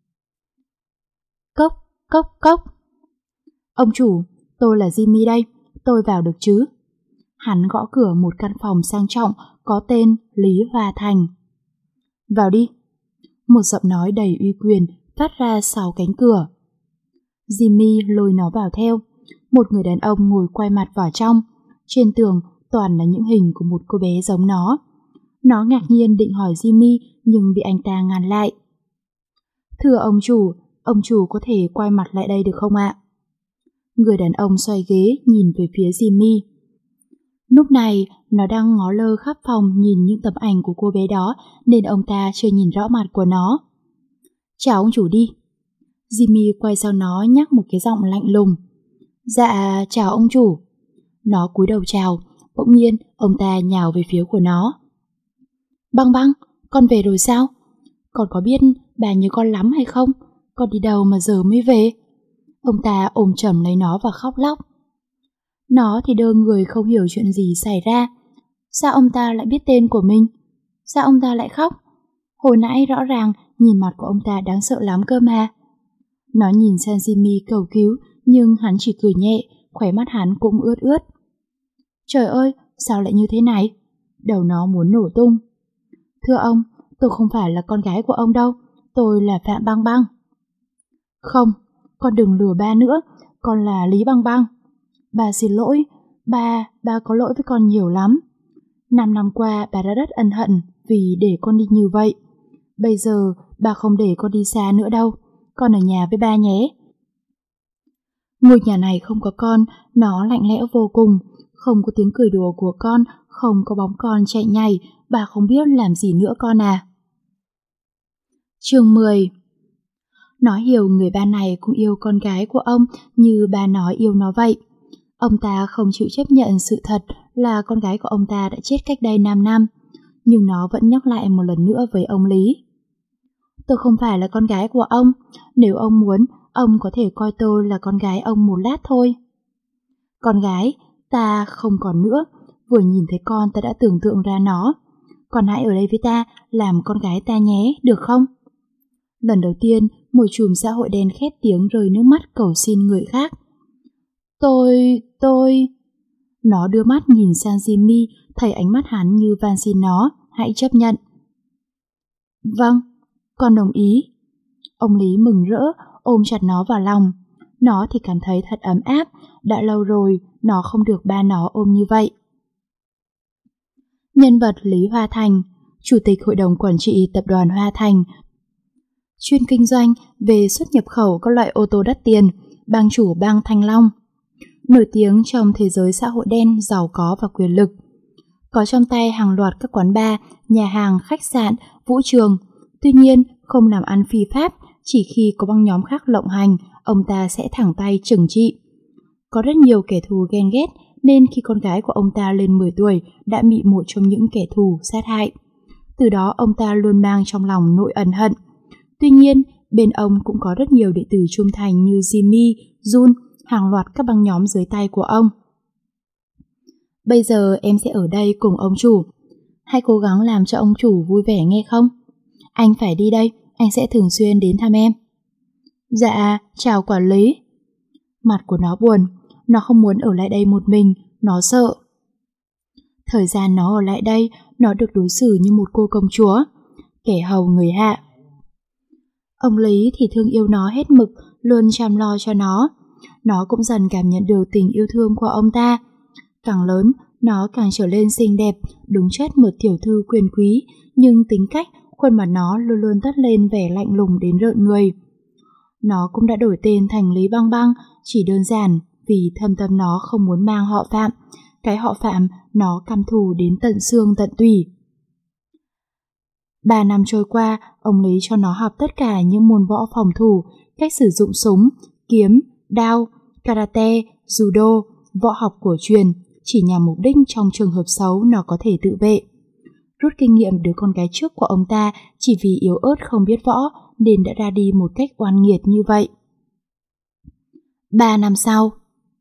Cốc, cốc, cốc. Ông chủ, tôi là Jimmy đây, tôi vào được chứ? Hắn gõ cửa một căn phòng sang trọng có tên Lý Hoa Thành. Vào đi. Một giọng nói đầy uy quyền phát ra sau cánh cửa. Jimmy lôi nó vào theo. Một người đàn ông ngồi quay mặt vào trong. Trên tường toàn là những hình của một cô bé giống nó. Nó ngạc nhiên định hỏi Jimmy nhưng bị anh ta ngăn lại. Thưa ông chủ, ông chủ có thể quay mặt lại đây được không ạ? Người đàn ông xoay ghế nhìn về phía Jimmy. Lúc này nó đang ngó lơ khắp phòng nhìn những tấm ảnh của cô bé đó nên ông ta chưa nhìn rõ mặt của nó. Chào ông chủ đi. Jimmy quay sang nó nhắc một cái giọng lạnh lùng. Dạ chào ông chủ. Nó cúi đầu chào. Bỗng nhiên ông ta nhào về phía của nó. Băng Băng, con về rồi sao? Con có biết bà nhớ con lắm hay không? Con đi đâu mà giờ mới về? Ông ta ôm chầm lấy nó và khóc lóc. Nó thì đơ người không hiểu chuyện gì xảy ra. Sao ông ta lại biết tên của mình? Sao ông ta lại khóc? Hồi nãy rõ ràng nhìn mặt của ông ta đáng sợ lắm cơ mà. Nó nhìn sang Jimmy cầu cứu, nhưng hắn chỉ cười nhẹ, khóe mắt hắn cũng ướt ướt. Trời ơi, sao lại như thế này? Đầu nó muốn nổ tung. Thưa ông, tôi không phải là con gái của ông đâu, tôi là Phạm Băng Băng. Không, con đừng lừa ba nữa, con là Lý Băng Băng. Bà xin lỗi, ba, ba có lỗi với con nhiều lắm. Năm năm qua bà đã rất ân hận vì để con đi như vậy. Bây giờ bà không để con đi xa nữa đâu, con ở nhà với ba nhé. Ngôi nhà này không có con, nó lạnh lẽo vô cùng, không có tiếng cười đùa của con, không có bóng con chạy nhảy, bà không biết làm gì nữa con à. Chương mười. Nó hiểu người ba này cũng yêu con gái của ông như ba nó yêu nó vậy. Ông ta không chịu chấp nhận sự thật là con gái của ông ta đã chết cách đây năm năm, nhưng nó vẫn nhắc lại một lần nữa với ông Lý. Tôi không phải là con gái của ông, nếu ông muốn, ông có thể coi tôi là con gái ông một lát thôi. Con gái, ta không còn nữa, vừa nhìn thấy con ta đã tưởng tượng ra nó. Con hãy ở đây với ta, làm con gái ta nhé, được không? Lần đầu tiên, một chùm xã hội đen khét tiếng rơi nước mắt cầu xin người khác. Tôi, tôi... Nó đưa mắt nhìn sang Jimmy, thấy ánh mắt hắn như van xin nó, hãy chấp nhận. Vâng, con đồng ý. Ông Lý mừng rỡ, ôm chặt nó vào lòng. Nó thì cảm thấy thật ấm áp, đã lâu rồi nó không được ba nó ôm như vậy. Nhân vật Lý Hoa Thành, Chủ tịch Hội đồng Quản trị Tập đoàn Hoa Thành, chuyên kinh doanh về xuất nhập khẩu các loại ô tô đắt tiền, bang chủ bang Thanh Long. Nổi tiếng trong thế giới xã hội đen, giàu có và quyền lực. Có trong tay hàng loạt các quán bar, nhà hàng, khách sạn, vũ trường. Tuy nhiên, không làm ăn phi pháp, chỉ khi có băng nhóm khác lộng hành, ông ta sẽ thẳng tay trừng trị. Có rất nhiều kẻ thù ghen ghét, nên khi con gái của ông ta lên mười tuổi đã bị một trong những kẻ thù sát hại. Từ đó ông ta luôn mang trong lòng nỗi ân hận. Tuy nhiên, bên ông cũng có rất nhiều đệ tử trung thành như Jimmy, Jun, hàng loạt các băng nhóm dưới tay của ông. Bây giờ em sẽ ở đây cùng ông chủ. Hãy cố gắng làm cho ông chủ vui vẻ nghe không? Anh phải đi đây, anh sẽ thường xuyên đến thăm em. Dạ, chào quản lý. Mặt của nó buồn, nó không muốn ở lại đây một mình, nó sợ. Thời gian nó ở lại đây, nó được đối xử như một cô công chúa, kẻ hầu người hạ. Ông Lý thì thương yêu nó hết mực, luôn chăm lo cho nó. Nó cũng dần cảm nhận được tình yêu thương của ông ta. Càng lớn, nó càng trở lên xinh đẹp, đúng chất một tiểu thư quyền quý, nhưng tính cách, khuôn mặt nó luôn luôn toát lên vẻ lạnh lùng đến rợn người. Nó cũng đã đổi tên thành Lý Băng Băng, chỉ đơn giản vì thâm tâm nó không muốn mang họ Phạm. Cái họ Phạm nó căm thù đến tận xương tận tủy. Ba năm trôi qua, ông Lý cho nó học tất cả những môn võ phòng thủ, cách sử dụng súng, kiếm, đao, karate, judo, võ học cổ truyền, chỉ nhằm mục đích trong trường hợp xấu nó có thể tự vệ. Rút kinh nghiệm đứa con gái trước của ông ta chỉ vì yếu ớt không biết võ nên đã ra đi một cách oan nghiệt như vậy. Ba năm sau,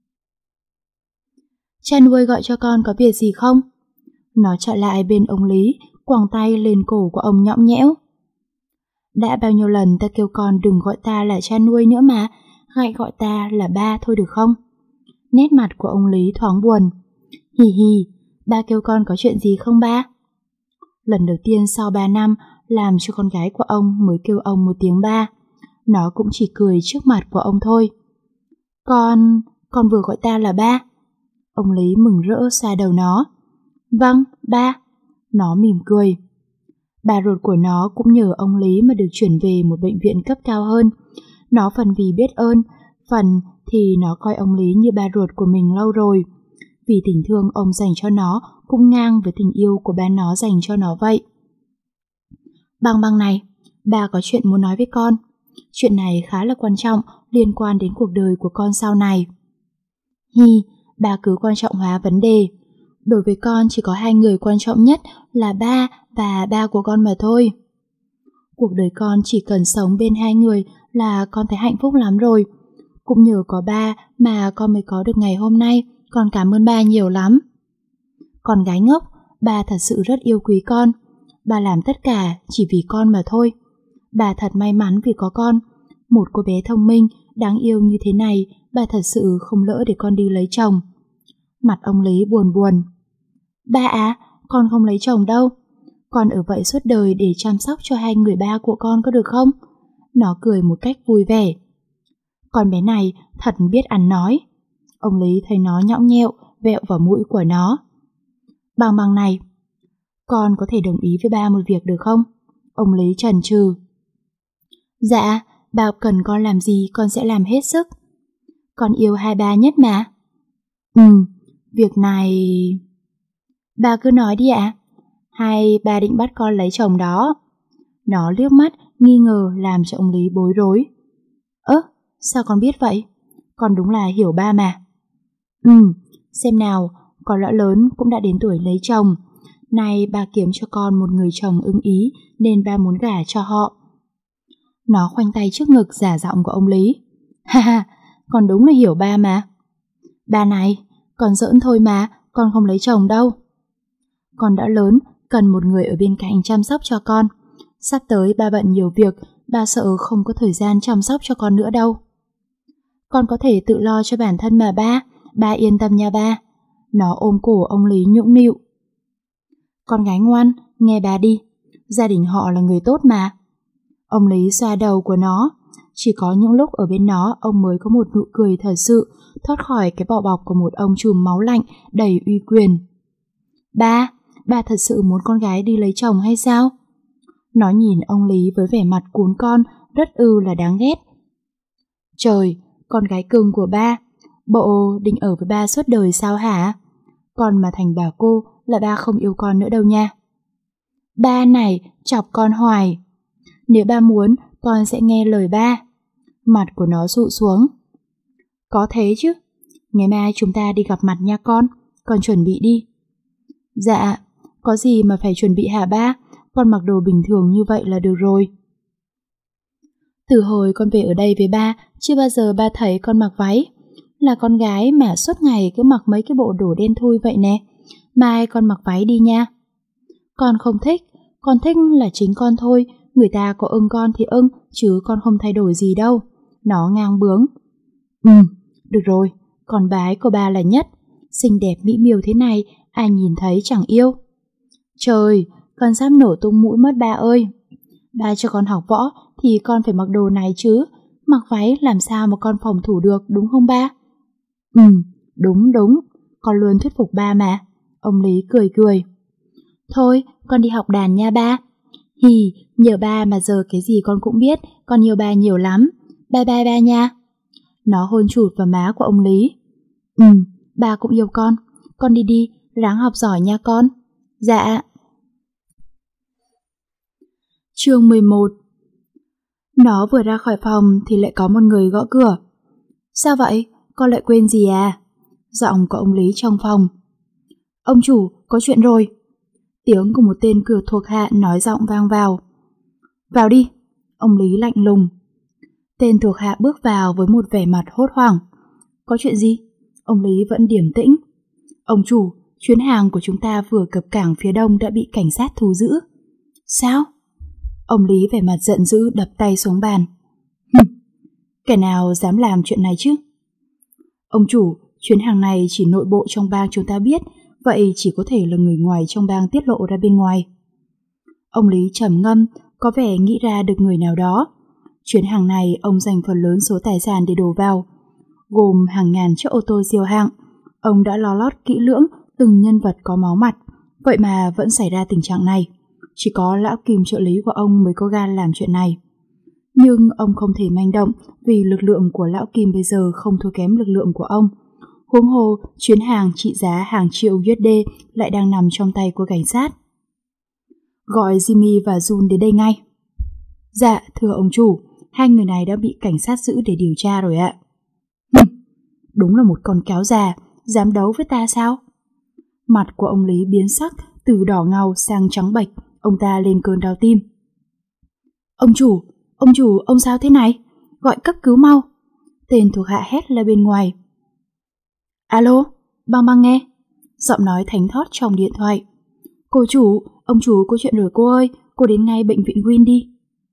cha nuôi gọi cho con có việc gì không? Nó chạy lại bên ông Lý, quàng tay lên cổ của ông nhõng nhẽo. Đã bao nhiêu lần ta kêu con đừng gọi ta là cha nuôi nữa mà, hãy gọi ta là ba thôi được không? Nét mặt của ông Lý thoáng buồn. Hì hì, ba kêu con có chuyện gì không ba? Lần đầu tiên sau ba năm làm cho con gái của ông mới kêu ông một tiếng ba. Nó cũng chỉ cười trước mặt của ông thôi. Con, con vừa gọi ta là ba. Ông Lý mừng rỡ xoa đầu nó. Vâng, ba. Nó mỉm cười. Bà ruột của nó cũng nhờ ông Lý mà được chuyển về một bệnh viện cấp cao hơn. Nó phần vì biết ơn, phần thì nó coi ông Lý như ba ruột của mình lâu rồi. Vì tình thương ông dành cho nó cũng ngang với tình yêu của ba nó dành cho nó vậy. Băng Băng này, ba có chuyện muốn nói với con. Chuyện này khá là quan trọng, liên quan đến cuộc đời của con sau này. Hi, ba cứ quan trọng hóa vấn đề. Đối với con chỉ có hai người quan trọng nhất là ba và ba của con mà thôi. Cuộc đời con chỉ cần sống bên hai người là con thấy hạnh phúc lắm rồi. Cũng nhờ có ba mà con mới có được ngày hôm nay, con cảm ơn ba nhiều lắm. Con gái ngốc, ba thật sự rất yêu quý con. Bà làm tất cả chỉ vì con mà thôi. Bà thật may mắn vì có con. Một cô bé thông minh, đáng yêu như thế này, bà thật sự không lỡ để con đi lấy chồng. Mặt ông Lý buồn buồn. Ba à, con không lấy chồng đâu. Con ở vậy suốt đời để chăm sóc cho hai người ba của con có được không? Nó cười một cách vui vẻ. Con bé này thật biết ăn nói. Ông Lý thấy nó nhõng nhẽo, vẹo vào mũi của nó. Bằng bằng này, con có thể đồng ý với ba một việc được không? Ông Lý chần chừ. Dạ, ba cần con làm gì con sẽ làm hết sức. Con yêu hai ba nhất mà. Ừ, việc này... Ba cứ nói đi ạ. Hay ba định bắt con lấy chồng đó? Nó liếc mắt, nghi ngờ làm cho ông Lý bối rối. Ơ, sao con biết vậy? Con đúng là hiểu ba mà. Ừ, xem nào, con đã lớn cũng đã đến tuổi lấy chồng. Nay ba kiếm cho con một người chồng ưng ý nên ba muốn gả cho họ. Nó khoanh tay trước ngực giả giọng của ông Lý. Ha ha, con đúng là hiểu ba mà. Ba này, con giỡn thôi mà, con không lấy chồng đâu. Con đã lớn, cần một người ở bên cạnh chăm sóc cho con. Sắp tới ba bận nhiều việc, ba sợ không có thời gian chăm sóc cho con nữa đâu. Con có thể tự lo cho bản thân mà ba, ba yên tâm nha ba. Nó ôm cổ ông Lý nhũng nịu. Con gái ngoan, nghe bà đi, gia đình họ là người tốt mà. Ông Lý xoa đầu của nó. Chỉ có những lúc ở bên nó, ông mới có một nụ cười thật sự, thoát khỏi cái vỏ bọc của một ông trùm máu lạnh đầy uy quyền. Ba, ba thật sự muốn con gái đi lấy chồng hay sao? Nó nhìn ông Lý với vẻ mặt cún con, rất ư là đáng ghét. Trời, con gái cưng của ba, bộ định ở với ba suốt đời sao hả? Con mà thành bà cô là ba không yêu con nữa đâu nha. Ba này, chọc con hoài. Nếu ba muốn, con sẽ nghe lời ba. Mặt của nó dụ xuống. Có thế chứ. Ngày mai chúng ta đi gặp mặt nha con. Con chuẩn bị đi. Dạ, có gì mà phải chuẩn bị hả ba? Con mặc đồ bình thường như vậy là được rồi. Từ hồi con về ở đây với ba, chưa bao giờ ba thấy con mặc váy. Là con gái mà suốt ngày cứ mặc mấy cái bộ đồ đen thui vậy nè. Mai con mặc váy đi nha. Con không thích. Con thích là chính con thôi. Người ta có ưng con thì ưng, chứ con không thay đổi gì đâu. Nó ngang bướng. Ừ, được rồi, con bái của ba là nhất. Xinh đẹp mỹ miều thế này, ai nhìn thấy chẳng yêu. Trời, con sắp nổ tung mũi mất ba ơi. Ba cho con học võ thì con phải mặc đồ này chứ. Mặc váy làm sao mà con phòng thủ được, đúng không ba? Ừ, đúng đúng, con luôn thuyết phục ba mà. Ông Lý cười cười. Thôi, con đi học đàn nha ba. Hì, nhờ ba mà giờ cái gì con cũng biết, con yêu ba nhiều lắm. Bye bye ba nha. Nó hôn chụt vào má của ông Lý. Ừ, ba cũng yêu con. Con đi đi, ráng học giỏi nha con. Dạ. Chương mười một. Nó vừa ra khỏi phòng thì lại có một người gõ cửa. Sao vậy? Con lại quên gì à? Giọng của ông Lý trong phòng. Ông chủ, có chuyện rồi. Tiếng của một tên cửa thuộc hạ nói giọng vang vào. Vào đi. Ông Lý lạnh lùng. Tên thuộc hạ bước vào với một vẻ mặt hốt hoảng. Có chuyện gì? Ông Lý vẫn điềm tĩnh. Ông chủ, chuyến hàng của chúng ta vừa cập cảng phía đông đã bị cảnh sát thu giữ. Sao? Ông Lý vẻ mặt giận dữ đập tay xuống bàn. Hừm, kẻ nào dám làm chuyện này chứ? Ông chủ, chuyến hàng này chỉ nội bộ trong bang chúng ta biết, vậy chỉ có thể là người ngoài trong bang tiết lộ ra bên ngoài. Ông Lý trầm ngâm, có vẻ nghĩ ra được người nào đó. Chuyến hàng này ông dành phần lớn số tài sản để đổ vào, gồm hàng ngàn chiếc ô tô siêu hạng. Ông đã lo lót kỹ lưỡng từng nhân vật có máu mặt, vậy mà vẫn xảy ra tình trạng này. Chỉ có lão Kim trợ lý của ông mới có gan làm chuyện này. Nhưng ông không thể manh động vì lực lượng của lão Kim bây giờ không thua kém lực lượng của ông. Huống hồ, chuyến hàng trị giá hàng triệu u ét đê lại đang nằm trong tay của cảnh sát. Gọi Jimmy và Jun đến đây ngay. Dạ, thưa ông chủ, hai người này đã bị cảnh sát giữ để điều tra rồi ạ. Hừm, đúng là một con cáo già, dám đấu với ta sao? Mặt của ông Lý biến sắc, từ đỏ ngầu sang trắng bệch, ông ta lên cơn đau tim. Ông chủ, ông chủ, ông sao thế này? Gọi cấp cứu mau. Tên thuộc hạ hét lên bên ngoài. Alo, băng băng nghe. Giọng nói thánh thót trong điện thoại. Cô chủ, ông chủ có chuyện rồi cô ơi, cô đến ngay bệnh viện Win đi.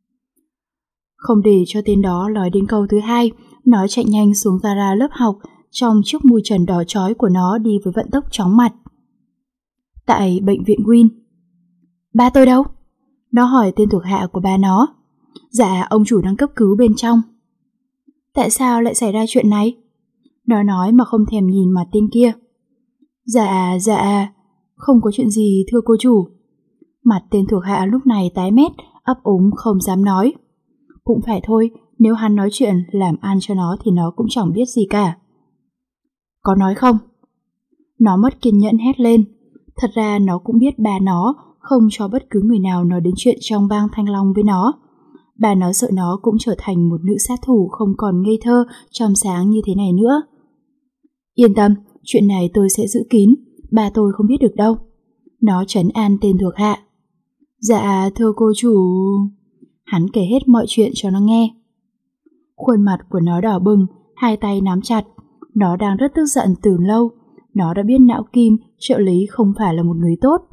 Không để cho tên đó nói đến câu thứ hai, nó chạy nhanh xuống gara lớp học, trong chiếc mui trần đỏ chói của nó đi với vận tốc chóng mặt. Tại bệnh viện Win. Ba tôi đâu? Nó hỏi tên thuộc hạ của ba nó. Dạ, ông chủ đang cấp cứu bên trong. Tại sao lại xảy ra chuyện này? Nó nói mà không thèm nhìn mặt tên kia. Dạ, dạ, không có chuyện gì thưa cô chủ. Mặt tên thuộc hạ lúc này tái mét, ấp úng không dám nói. Cũng phải thôi, nếu hắn nói chuyện làm ăn cho nó thì nó cũng chẳng biết gì cả. Có nói không? Nó mất kiên nhẫn hét lên. Thật ra nó cũng biết ba nó không cho bất cứ người nào nói đến chuyện trong bang Thanh Long với nó. Bà nó sợ nó cũng trở thành một nữ sát thủ không còn ngây thơ, trong sáng như thế này nữa. Yên tâm, chuyện này tôi sẽ giữ kín, ba tôi không biết được đâu. Nó trấn an tên thuộc hạ. Dạ, thưa cô chủ... Hắn kể hết mọi chuyện cho nó nghe. Khuôn mặt của nó đỏ bừng, hai tay nắm chặt. Nó đang rất tức giận từ lâu. Nó đã biết Não Kim, trợ lý không phải là một người tốt.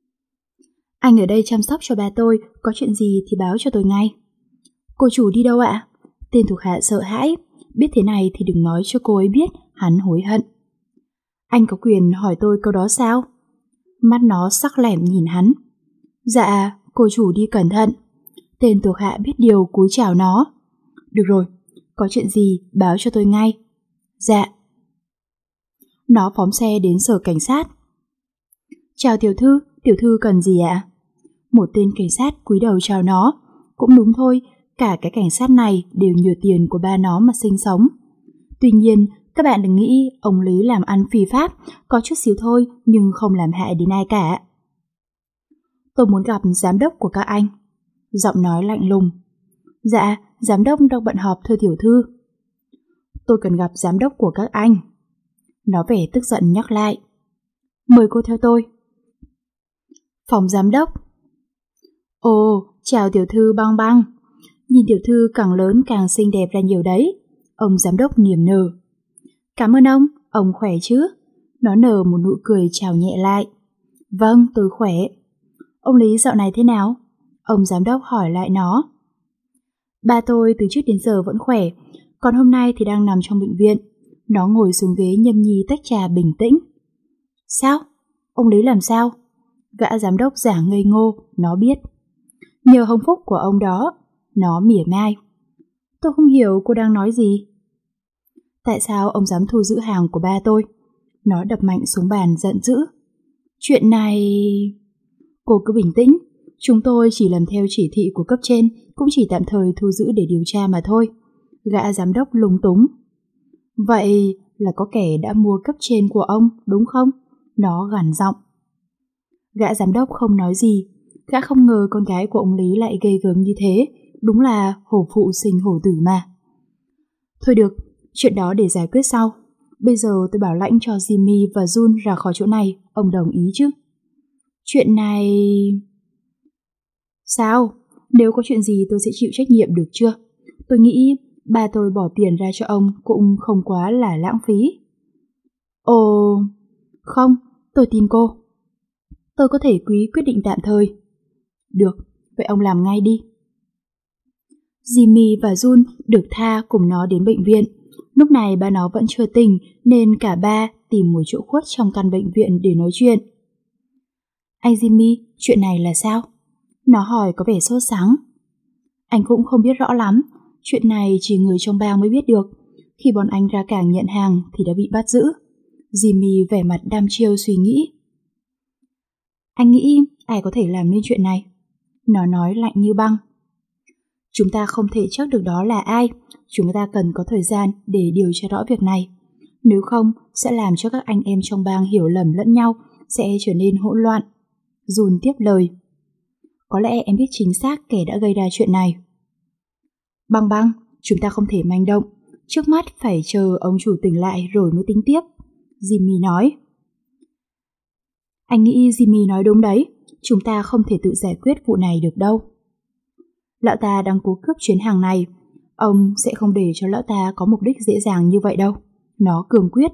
Anh ở đây chăm sóc cho ba tôi, có chuyện gì thì báo cho tôi ngay. Cô chủ đi đâu ạ? Tên thuộc hạ sợ hãi. Biết thế này thì đừng nói cho cô ấy biết, hắn hối hận. Anh có quyền hỏi tôi câu đó sao? Mắt nó sắc lẻm nhìn hắn. Dạ, cô chủ đi cẩn thận. Tên thuộc hạ biết điều cúi chào nó. Được rồi, có chuyện gì báo cho tôi ngay. Dạ. Nó phóng xe đến sở cảnh sát. Chào tiểu thư, tiểu thư cần gì ạ? Một tên cảnh sát cúi đầu chào nó. Cũng đúng thôi, cả cái cảnh sát này đều nhờ tiền của ba nó mà sinh sống. Tuy nhiên, các bạn đừng nghĩ ông Lý làm ăn phi pháp, có chút xíu thôi nhưng không làm hại đến ai cả. Tôi muốn gặp giám đốc của các anh. Giọng nói lạnh lùng. Dạ, giám đốc đang bận họp thưa tiểu thư. Tôi cần gặp giám đốc của các anh. Nó vẻ tức giận nhắc lại. Mời cô theo tôi. Phòng giám đốc. Ồ, chào tiểu thư Băng Băng. Nhìn tiểu thư càng lớn càng xinh đẹp ra nhiều đấy. Ông giám đốc niềm nở. Cảm ơn ông, ông khỏe chứ? Nó nở một nụ cười chào nhẹ lại. Vâng, tôi khỏe. Ông Lý dạo này thế nào? Ông giám đốc hỏi lại nó. Ba tôi từ trước đến giờ vẫn khỏe, còn hôm nay thì đang nằm trong bệnh viện. Nó ngồi xuống ghế nhâm nhi tách trà bình tĩnh. Sao? Ông Lý làm sao? Gã giám đốc giả ngây ngô, nó biết. Nhờ hồng phúc của ông đó. Nó mỉa mai. Tôi không hiểu cô đang nói gì. Tại sao ông dám thu giữ hàng của ba tôi? Nó đập mạnh xuống bàn giận dữ. Chuyện này... Cô cứ bình tĩnh. Chúng tôi chỉ làm theo chỉ thị của cấp trên, cũng chỉ tạm thời thu giữ để điều tra mà thôi. Gã giám đốc lúng túng. Vậy là có kẻ đã mua cấp trên của ông, đúng không? Nó gằn giọng. Gã giám đốc không nói gì. Gã không ngờ con gái của ông Lý lại ghê gớm như thế. Đúng là hổ phụ sinh hổ tử mà. Thôi được, chuyện đó để giải quyết sau. Bây giờ tôi bảo lãnh cho Jimmy và Jun ra khỏi chỗ này. Ông đồng ý chứ? Chuyện này... Sao? Nếu có chuyện gì tôi sẽ chịu trách nhiệm được chưa? Tôi nghĩ ba tôi bỏ tiền ra cho ông cũng không quá là lãng phí. Ồ... Không, tôi tin cô. Tôi có thể quý quyết định tạm thời. Được, vậy ông làm ngay đi. Jimmy và Jun được tha cùng nó đến bệnh viện. Lúc này ba nó vẫn chưa tỉnh nên cả ba tìm một chỗ khuất trong căn bệnh viện để nói chuyện. Anh Jimmy, chuyện này là sao? Nó hỏi có vẻ sốt sắng. Anh cũng không biết rõ lắm. Chuyện này chỉ người trong bang mới biết được. Khi bọn anh ra cảng nhận hàng thì đã bị bắt giữ. Jimmy vẻ mặt đăm chiêu suy nghĩ. Anh nghĩ ai có thể làm nên chuyện này? Nó nói lạnh như băng. Chúng ta không thể chắc được đó là ai. Chúng ta cần có thời gian để điều tra rõ việc này. Nếu không, sẽ làm cho các anh em trong bang hiểu lầm lẫn nhau, sẽ trở nên hỗn loạn. Jun tiếp lời. Có lẽ em biết chính xác kẻ đã gây ra chuyện này. Băng Băng, chúng ta không thể manh động. Trước mắt phải chờ ông chủ tỉnh lại rồi mới tính tiếp. Jimmy nói. Anh nghĩ Jimmy nói đúng đấy. Chúng ta không thể tự giải quyết vụ này được đâu. Lão ta đang cố cướp chuyến hàng này. Ông sẽ không để cho lão ta có mục đích dễ dàng như vậy đâu. Nó cường quyết.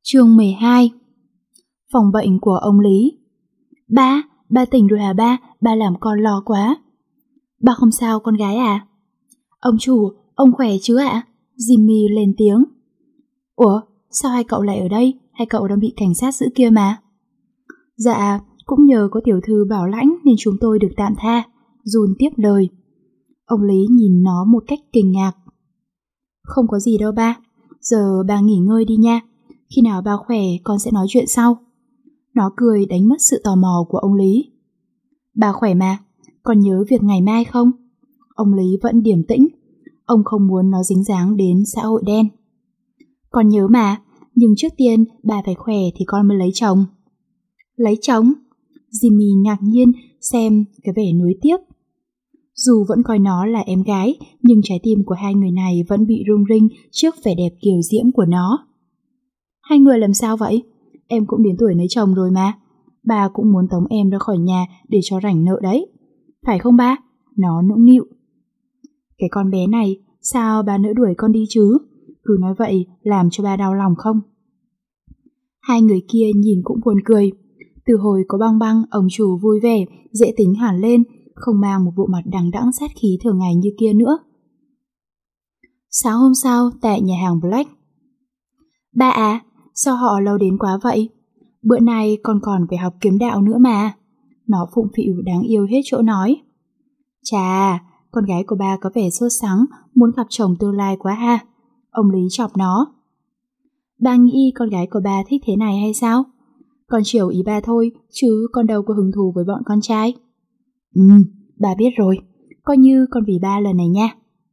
Chương mười hai. Phòng bệnh của ông Lý. Ba, ba tỉnh rồi hả ba? Ba làm con lo quá. Ba không sao con gái à? Ông chủ, ông khỏe chứ ạ? Jimmy lên tiếng. Ủa, sao hai cậu lại ở đây? Hai cậu đang bị cảnh sát giữ kia mà. Dạ, cũng nhờ có tiểu thư bảo lãnh nên chúng tôi được tạm tha. Jun tiếp lời. Ông Lý nhìn nó một cách kinh ngạc. Không có gì đâu ba, giờ ba nghỉ ngơi đi nha. Khi nào ba khỏe con sẽ nói chuyện sau. Nó cười đánh mất sự tò mò của ông Lý. Ba khỏe mà, còn nhớ việc ngày mai không? Ông Lý vẫn điềm tĩnh. Ông không muốn nó dính dáng đến xã hội đen. Con nhớ mà, nhưng trước tiên bà phải khỏe thì con mới lấy chồng. Lấy chồng? Jimmy ngạc nhiên xem cái vẻ nuối tiếc. Dù vẫn coi nó là em gái, nhưng trái tim của hai người này vẫn bị rung rinh trước vẻ đẹp kiều diễm của nó. Hai người làm sao vậy? Em cũng đến tuổi lấy chồng rồi mà. Bà cũng muốn tống em ra khỏi nhà để cho rảnh nợ đấy. Phải không ba? Nó nũng nịu. Cái con bé này, sao bà nỡ đuổi con đi chứ? Cứ nói vậy làm cho ba đau lòng không? Hai người kia nhìn cũng buồn cười. Từ hồi có Băng Băng, ông chủ vui vẻ, dễ tính hẳn lên, không mang một bộ mặt đằng đẵng sát khí thường ngày như kia nữa. Sáng hôm sau, tại nhà hàng Black. Ba à, sao họ lâu đến quá vậy? Bữa nay con còn phải học kiếm đạo nữa mà. Nó phụng phịu đáng yêu hết chỗ nói. Chà, con gái của ba có vẻ sốt sắng, muốn gặp chồng tương lai quá ha. Ông Lý chọc nó. Ba nghĩ con gái của ba thích thế này hay sao? Con chiều ý ba thôi, chứ con đâu có hứng thú với bọn con trai. Ừ, ba biết rồi, coi như con vì ba lần này nha.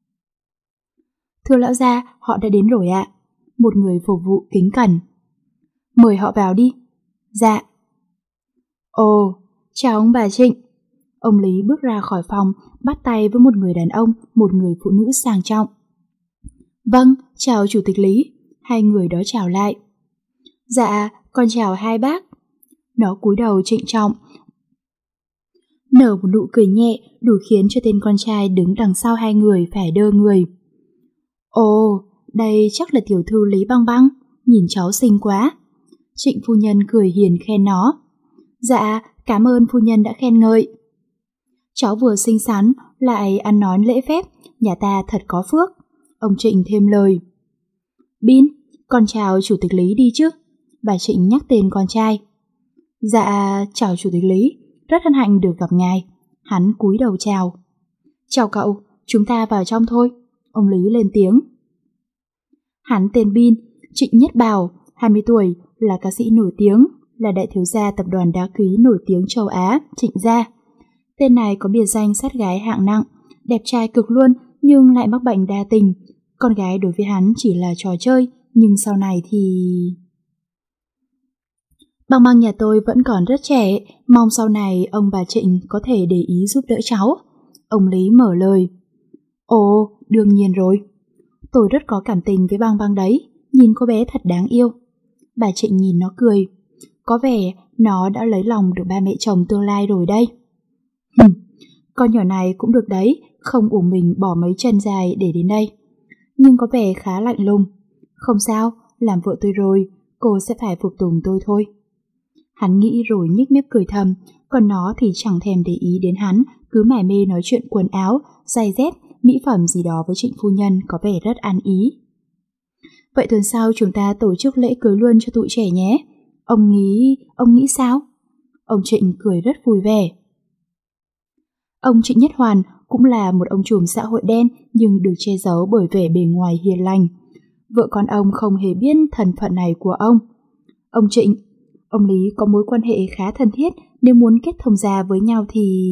Thưa lão gia, họ đã đến rồi ạ. Một người phục vụ kính cẩn. Mời họ vào đi. Dạ. Ồ, chào ông bà Trịnh. Ông Lý bước ra khỏi phòng, bắt tay với một người đàn ông, một người phụ nữ sang trọng. Vâng, chào Chủ tịch Lý. Hai người đó chào lại. Dạ, con chào hai bác. Nó cúi đầu trịnh trọng, nở một nụ cười nhẹ đủ khiến cho tên con trai đứng đằng sau hai người phải đơ người. Ồ, đây chắc là tiểu thư Lý Băng Băng, nhìn cháu xinh quá. Trịnh phu nhân cười hiền khen nó. Dạ, cảm ơn phu nhân đã khen ngợi. Cháu vừa xinh xắn, lại ăn nói lễ phép, nhà ta thật có phước. Ông Trịnh thêm lời. Bin, con chào Chủ tịch Lý đi chứ. Bà Trịnh nhắc tên con trai. Dạ, chào Chủ tịch Lý, rất hân hạnh được gặp ngài. Hắn cúi đầu chào. Chào cậu, chúng ta vào trong thôi. Ông Lý lên tiếng. Hắn tên Bin, Trịnh Nhất Bảo, hai mươi tuổi, là ca sĩ nổi tiếng, là đại thiếu gia tập đoàn đá quý nổi tiếng châu Á, Trịnh Gia. Tên này có biệt danh sát gái hạng nặng, đẹp trai cực luôn nhưng lại mắc bệnh đa tình. Con gái đối với hắn chỉ là trò chơi, nhưng sau này thì... Băng Băng nhà tôi vẫn còn rất trẻ, mong sau này ông bà Trịnh có thể để ý giúp đỡ cháu. Ông Lý mở lời. Ồ, đương nhiên rồi. Tôi rất có cảm tình với Băng Băng đấy, nhìn cô bé thật đáng yêu. Bà Trịnh nhìn nó cười. Có vẻ nó đã lấy lòng được ba mẹ chồng tương lai rồi đây. Hừm, con nhỏ này cũng được đấy, không uổng mình bỏ mấy chân dài để đến đây. Nhưng có vẻ khá lạnh lùng. Không sao, làm vợ tôi rồi, cô sẽ phải phục tùng tôi thôi. Hắn nghĩ rồi nhếch mép cười thầm, còn nó thì chẳng thèm để ý đến hắn, cứ mải mê nói chuyện quần áo, giày dép, mỹ phẩm gì đó với Trịnh phu nhân có vẻ rất ăn ý. Vậy tuần sau chúng ta tổ chức lễ cưới luôn cho tụi trẻ nhé. Ông nghĩ, ông nghĩ sao? Ông Trịnh cười rất vui vẻ. Ông Trịnh Nhất Hoàn cũng là một ông trùm xã hội đen nhưng được che giấu bởi vẻ bề ngoài hiền lành. Vợ con ông không hề biết thân phận này của ông. Ông Trịnh, ông Lý có mối quan hệ khá thân thiết, nếu muốn kết thông gia với nhau thì...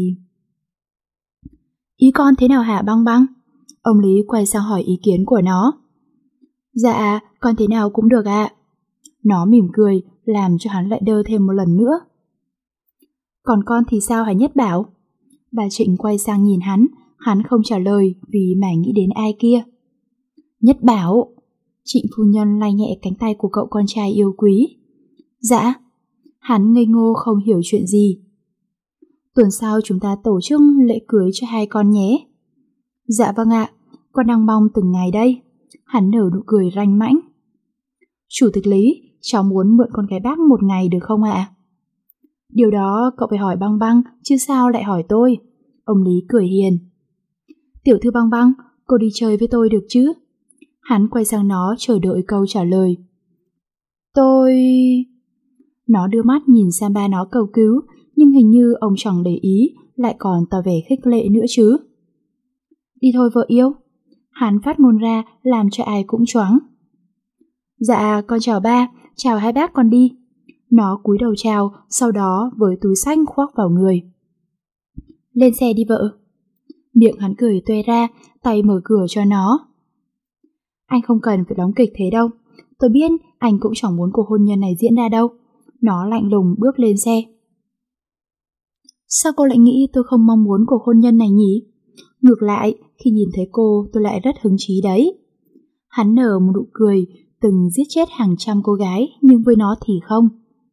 Ý con thế nào hả Băng Băng? Ông Lý quay sang hỏi ý kiến của nó. Dạ, con thế nào cũng được ạ. Nó mỉm cười, làm cho hắn lại đơ thêm một lần nữa. Còn con thì sao hả Nhất Bảo? Bà Trịnh quay sang nhìn hắn, hắn không trả lời vì mải nghĩ đến ai kia. Nhất Bảo. Trịnh phu nhân lay nhẹ cánh tay của cậu con trai yêu quý. Dạ. Hắn ngây ngô không hiểu chuyện gì. Tuần sau chúng ta tổ chức lễ cưới cho hai con nhé. Dạ vâng ạ, con đang mong từng ngày đây. Hắn nở nụ cười ranh mãnh. Chủ tịch Lý, cháu muốn mượn con gái bác một ngày được không ạ? Điều đó cậu phải hỏi Băng Băng, chứ sao lại hỏi tôi? Ông Lý cười hiền. Tiểu thư Băng Băng, cô đi chơi với tôi được chứ? Hắn quay sang nó chờ đợi câu trả lời. Tôi... Nó đưa mắt nhìn sang ba nó cầu cứu, nhưng hình như ông chẳng để ý, lại còn tỏ vẻ khích lệ nữa chứ. Đi thôi vợ yêu. Hắn phát ngôn ra làm cho ai cũng choáng. Dạ con chào ba, chào hai bác con đi. Nó cúi đầu chào, sau đó với túi xách khoác vào người. Lên xe đi vợ. Miệng hắn cười tuê ra, tay mở cửa cho nó. Anh không cần phải đóng kịch thế đâu. Tôi biết anh cũng chẳng muốn cuộc hôn nhân này diễn ra đâu. Nó lạnh lùng bước lên xe. Sao cô lại nghĩ tôi không mong muốn cuộc hôn nhân này nhỉ? Ngược lại, khi nhìn thấy cô tôi lại rất hứng chí đấy. Hắn nở một nụ cười, từng giết chết hàng trăm cô gái, nhưng với nó thì không.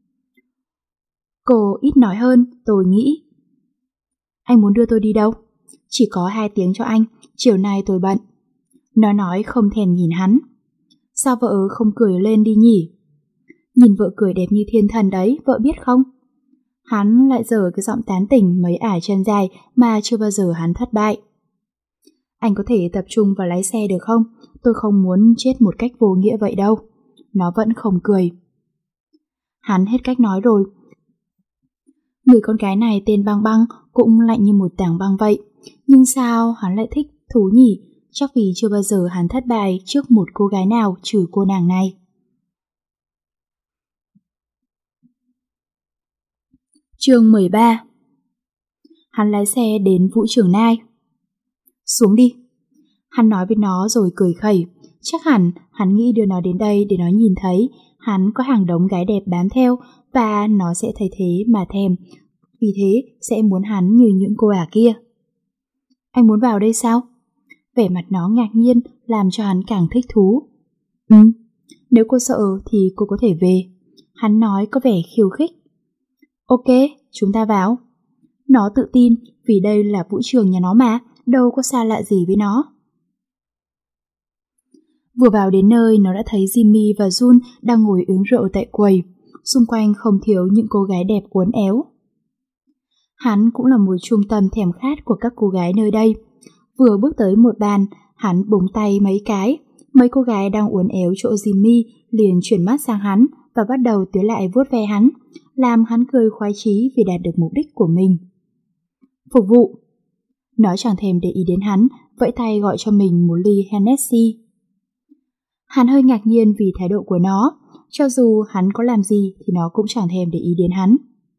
Cô ít nói hơn, tôi nghĩ. Anh muốn đưa tôi đi đâu? Chỉ có hai tiếng cho anh, chiều nay tôi bận. Nó nói không thèm nhìn hắn. Sao vợ không cười lên đi nhỉ? Nhìn vợ cười đẹp như thiên thần đấy, vợ biết không? Hắn lại giở cái giọng tán tỉnh mấy ải chân dài mà chưa bao giờ hắn thất bại. Anh có thể tập trung vào lái xe được không? Tôi không muốn chết một cách vô nghĩa vậy đâu. Nó vẫn không cười. Hắn hết cách nói rồi. Người con gái này tên Băng Băng cũng lạnh như một tảng băng vậy. Nhưng sao hắn lại thích thú nhỉ? Chắc vì chưa bao giờ hắn thất bại trước một cô gái nào trừ cô nàng này. Chương mười ba. Hắn lái xe đến Vũ Trường Nai. Xuống đi. Hắn nói với nó rồi cười khẩy. Chắc hẳn hắn nghĩ đưa nó đến đây để nó nhìn thấy hắn có hàng đống gái đẹp bám theo và nó sẽ thấy thế mà thèm. Vì thế sẽ muốn hắn như những cô ả kia. Anh muốn vào đây sao? Vẻ mặt nó ngạc nhiên làm cho hắn càng thích thú. Ừ, nếu cô sợ thì cô có thể về. Hắn nói có vẻ khiêu khích. Ok, chúng ta vào. Nó tự tin vì đây là vũ trường nhà nó mà, đâu có xa lạ gì với nó. Vừa vào đến nơi nó đã thấy Jimmy và Jun đang ngồi uống rượu tại quầy. Xung quanh không thiếu những cô gái đẹp uốn éo. Hắn cũng là một trung tâm thèm khát của các cô gái nơi đây. Vừa bước tới một bàn, hắn búng tay mấy cái. Mấy cô gái đang uốn éo chỗ Jimmy liền chuyển mắt sang hắn và bắt đầu tiến lại vuốt ve hắn, làm hắn cười khoái chí vì đạt được mục đích của mình. Phục vụ. Nó chẳng thèm để ý đến hắn, vẫy tay gọi cho mình một ly Hennessy. Hắn hơi ngạc nhiên vì thái độ của nó, cho dù hắn có làm gì thì nó cũng chẳng thèm để ý đến hắn.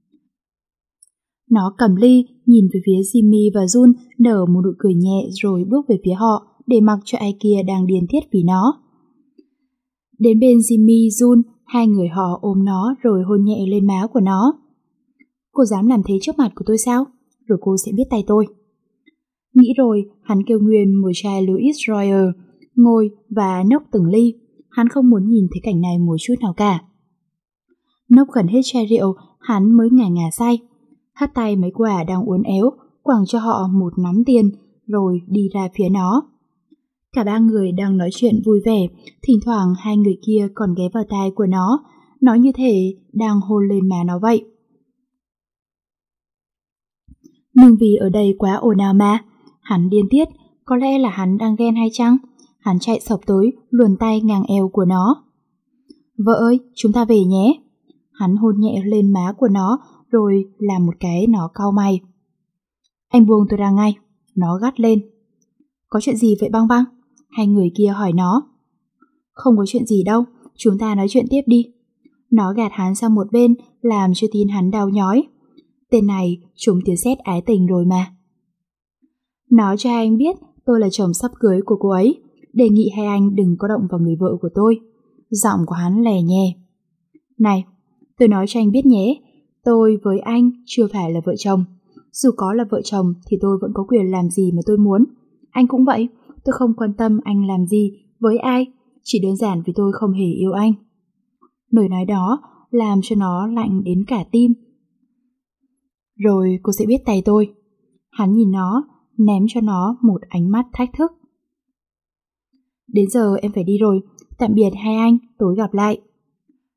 Nó cầm ly, nhìn về phía Jimmy và Jun, nở một nụ cười nhẹ rồi bước về phía họ để mặc cho ai kia đang điên tiết vì nó. Đến bên Jimmy, Jun, hai người họ ôm nó rồi hôn nhẹ lên má của nó. Cô dám làm thế trước mặt của tôi sao? Rồi cô sẽ biết tay tôi. Nghĩ rồi, hắn kêu nguyên một chai Louis Royer, ngồi và nốc từng ly. Hắn không muốn nhìn thấy cảnh này một chút nào cả. Nốc gần hết chai rượu, hắn mới ngà ngà say. Hắt tay mấy quả đang uốn éo, quẳng cho họ một nắm tiền, rồi đi ra phía nó. Cả ba người đang nói chuyện vui vẻ, thỉnh thoảng hai người kia còn ghé vào tai của nó, nói như thể đang hôn lên má nó vậy. Nhưng vì ở đây quá ồn ào mà, hắn điên tiết, có lẽ là hắn đang ghen hay chăng? Hắn chạy sộc tới, luồn tay ngang eo của nó. Vợ ơi, chúng ta về nhé. Hắn hôn nhẹ lên má của nó, rồi làm một cái nó cau mày. Anh buông tôi ra ngay. Nó gắt lên. Có chuyện gì vậy Băng Băng? Hai người kia hỏi nó. Không có chuyện gì đâu, chúng ta nói chuyện tiếp đi. Nó gạt hắn sang một bên, làm cho tin hắn đau nhói. Tên này trúng tiếng sét ái tình rồi mà. Nói cho anh biết tôi là chồng sắp cưới của cô ấy. Đề nghị hai anh đừng có động vào người vợ của tôi. Giọng của hắn lè nhè. Này, tôi nói cho anh biết nhé, tôi với anh chưa phải là vợ chồng. Dù có là vợ chồng thì tôi vẫn có quyền làm gì mà tôi muốn. Anh cũng vậy, tôi không quan tâm anh làm gì, với ai, chỉ đơn giản vì tôi không hề yêu anh. Lời nói đó làm cho nó lạnh đến cả tim. Rồi cô sẽ biết tay tôi. Hắn nhìn nó, ném cho nó một ánh mắt thách thức. Đến giờ em phải đi rồi, tạm biệt hai anh, tối gặp lại.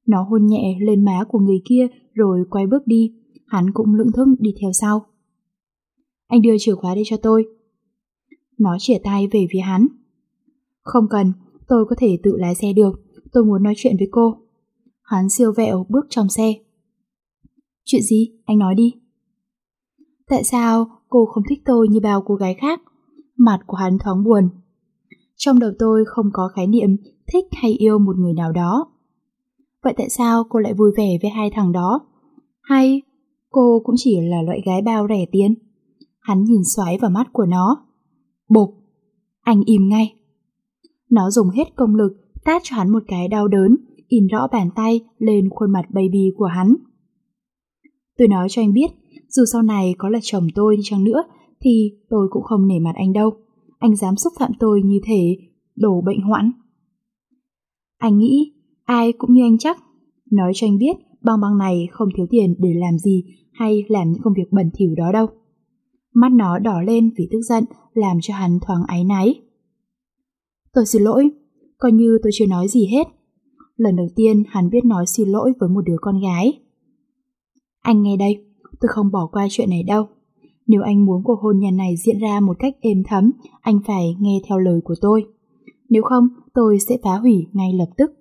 Nó hôn nhẹ lên má của người kia rồi quay bước đi, hắn cũng lững thững đi theo sau. Anh đưa chìa khóa đây cho tôi. Nó chìa tay về phía hắn. Không cần, tôi có thể tự lái xe được, tôi muốn nói chuyện với cô. Hắn siêu vẹo bước trong xe. Chuyện gì? Anh nói đi. Tại sao cô không thích tôi như bao cô gái khác? Mặt của hắn thoáng buồn. Trong đầu tôi không có khái niệm thích hay yêu một người nào đó. Vậy tại sao cô lại vui vẻ với hai thằng đó? Hay cô cũng chỉ là loại gái bao rẻ tiền? Hắn nhìn xoáy vào mắt của nó. Bộp! Anh im ngay. Nó dùng hết công lực tát cho hắn một cái đau đớn, in rõ bàn tay lên khuôn mặt baby của hắn. Tôi nói cho anh biết, dù sau này có là chồng tôi đi chăng nữa thì tôi cũng không nể mặt anh đâu. Anh dám xúc phạm tôi như thế, đổ bệnh hoãn. Anh nghĩ ai cũng như anh chắc. Nói cho anh biết, băng băng này không thiếu tiền để làm gì hay làm những công việc bẩn thỉu đó đâu. Mắt nó đỏ lên vì tức giận, làm cho hắn thoáng áy náy. Tôi xin lỗi, coi như tôi chưa nói gì hết. Lần đầu tiên hắn biết nói xin lỗi với một đứa con gái. Anh nghe đây, tôi không bỏ qua chuyện này đâu. Nếu anh muốn cuộc hôn nhân này diễn ra một cách êm thấm, anh phải nghe theo lời của tôi. Nếu không, tôi sẽ phá hủy ngay lập tức.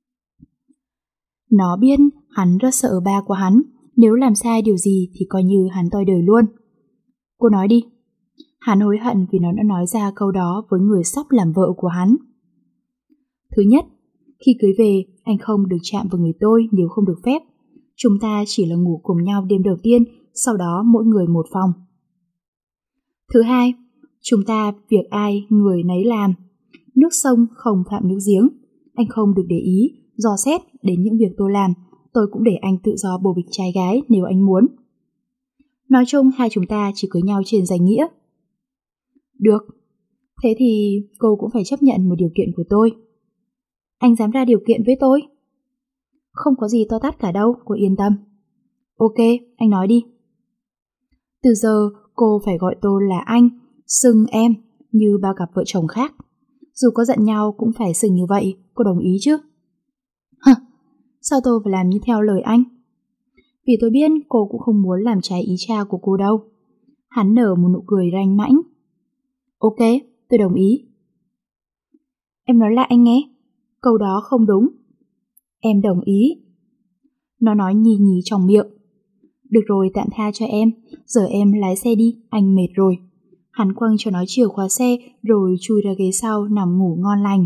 Nó biết hắn rất sợ ba của hắn, nếu làm sai điều gì thì coi như hắn toi đời luôn. Cô nói đi. Hắn hối hận vì nó đã nói ra câu đó với người sắp làm vợ của hắn. Thứ nhất, khi cưới về, anh không được chạm vào người tôi nếu không được phép. Chúng ta chỉ là ngủ cùng nhau đêm đầu tiên, sau đó mỗi người một phòng. Thứ hai, chúng ta việc ai người nấy làm. Nước sông không phạm nước giếng. Anh không được để ý, dò xét đến những việc tôi làm. Tôi cũng để anh tự do bồ bịch trai gái nếu anh muốn. Nói chung hai chúng ta chỉ cưới nhau trên danh nghĩa. Được, thế thì cô cũng phải chấp nhận một điều kiện của tôi. Anh dám ra điều kiện với tôi? Không có gì to tát cả đâu, cô yên tâm. Ok, anh nói đi. Từ giờ cô phải gọi tôi là anh, xưng em như bao cặp vợ chồng khác. Dù có giận nhau cũng phải xưng như vậy, cô đồng ý chứ? Hả, sao tôi phải làm như theo lời anh? Vì tôi biết cô cũng không muốn làm trái ý cha của cô đâu. Hắn nở một nụ cười ranh mãnh. Ok, tôi đồng ý. Em nói lại anh nghe, câu đó không đúng. Em đồng ý. Nó nói nhì nhì trong miệng. Được rồi, tạm tha cho em, giờ em lái xe đi, anh mệt rồi. Hắn quăng cho nó chìa khóa xe rồi chui ra ghế sau nằm ngủ ngon lành.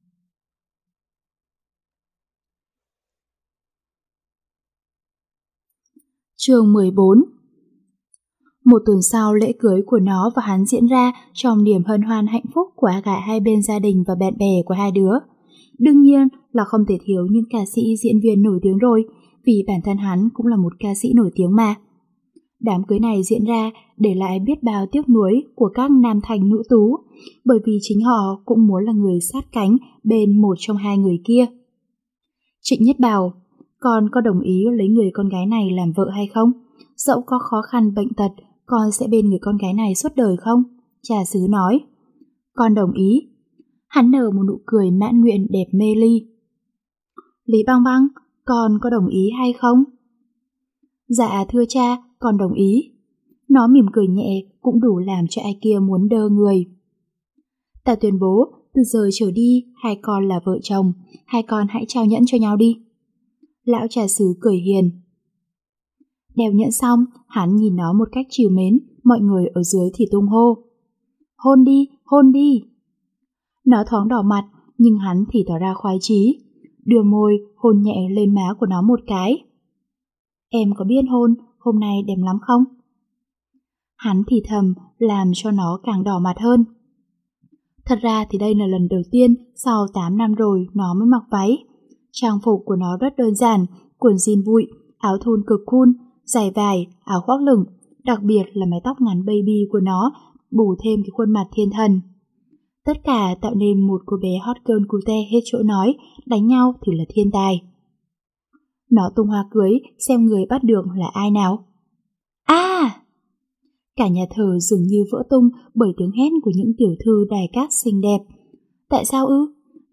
Chương mười bốn. Một tuần sau, lễ cưới của nó và hắn diễn ra trong niềm hân hoan hạnh phúc của cả hai bên gia đình và bạn bè của hai đứa. Đương nhiên là không thể thiếu những ca sĩ diễn viên nổi tiếng rồi, vì bản thân hắn cũng là một ca sĩ nổi tiếng mà. Đám cưới này diễn ra để lại biết bao tiếc nuối của các nam thành nữ tú, bởi vì chính họ cũng muốn là người sát cánh bên một trong hai người kia. Trịnh Nhất bảo, con có đồng ý lấy người con gái này làm vợ hay không? Dẫu có khó khăn bệnh tật, con sẽ bên người con gái này suốt đời không? Cha xứ nói. Con đồng ý. Hắn nở một nụ cười mãn nguyện đẹp mê ly. Lý Băng Băng, con có đồng ý hay không? Dạ thưa cha, con đồng ý. Nó mỉm cười nhẹ cũng đủ làm cho ai kia muốn đơ người. Ta tuyên bố, từ giờ trở đi, hai con là vợ chồng, hai con hãy trao nhẫn cho nhau đi. Lão trà xứ cười hiền. Đeo nhẫn xong, hắn nhìn nó một cách trìu mến, mọi người ở dưới thì tung hô. Hôn đi, hôn đi. Nó thoáng đỏ mặt, nhưng hắn thì tỏ ra khoái chí, đưa môi hôn nhẹ lên má của nó một cái. Em có biết hôn hôm nay đẹp lắm không? Hắn thì thầm làm cho nó càng đỏ mặt hơn. Thật ra thì đây là lần đầu tiên sau tám năm rồi nó mới mặc váy. Trang phục của nó rất đơn giản, quần jean bụi, áo thun cực cool, giày vải, áo khoác lửng, đặc biệt là mái tóc ngắn baby của nó bù thêm cái khuôn mặt thiên thần. Tất cả tạo nên một cô bé hot girl cute hết chỗ nói, đánh nhau thì là thiên tài. Nó tung hoa cưới, xem người bắt được là ai nào. À! Cả nhà thờ dường như vỡ tung bởi tiếng hét của những tiểu thư đài cát xinh đẹp. Tại sao ư?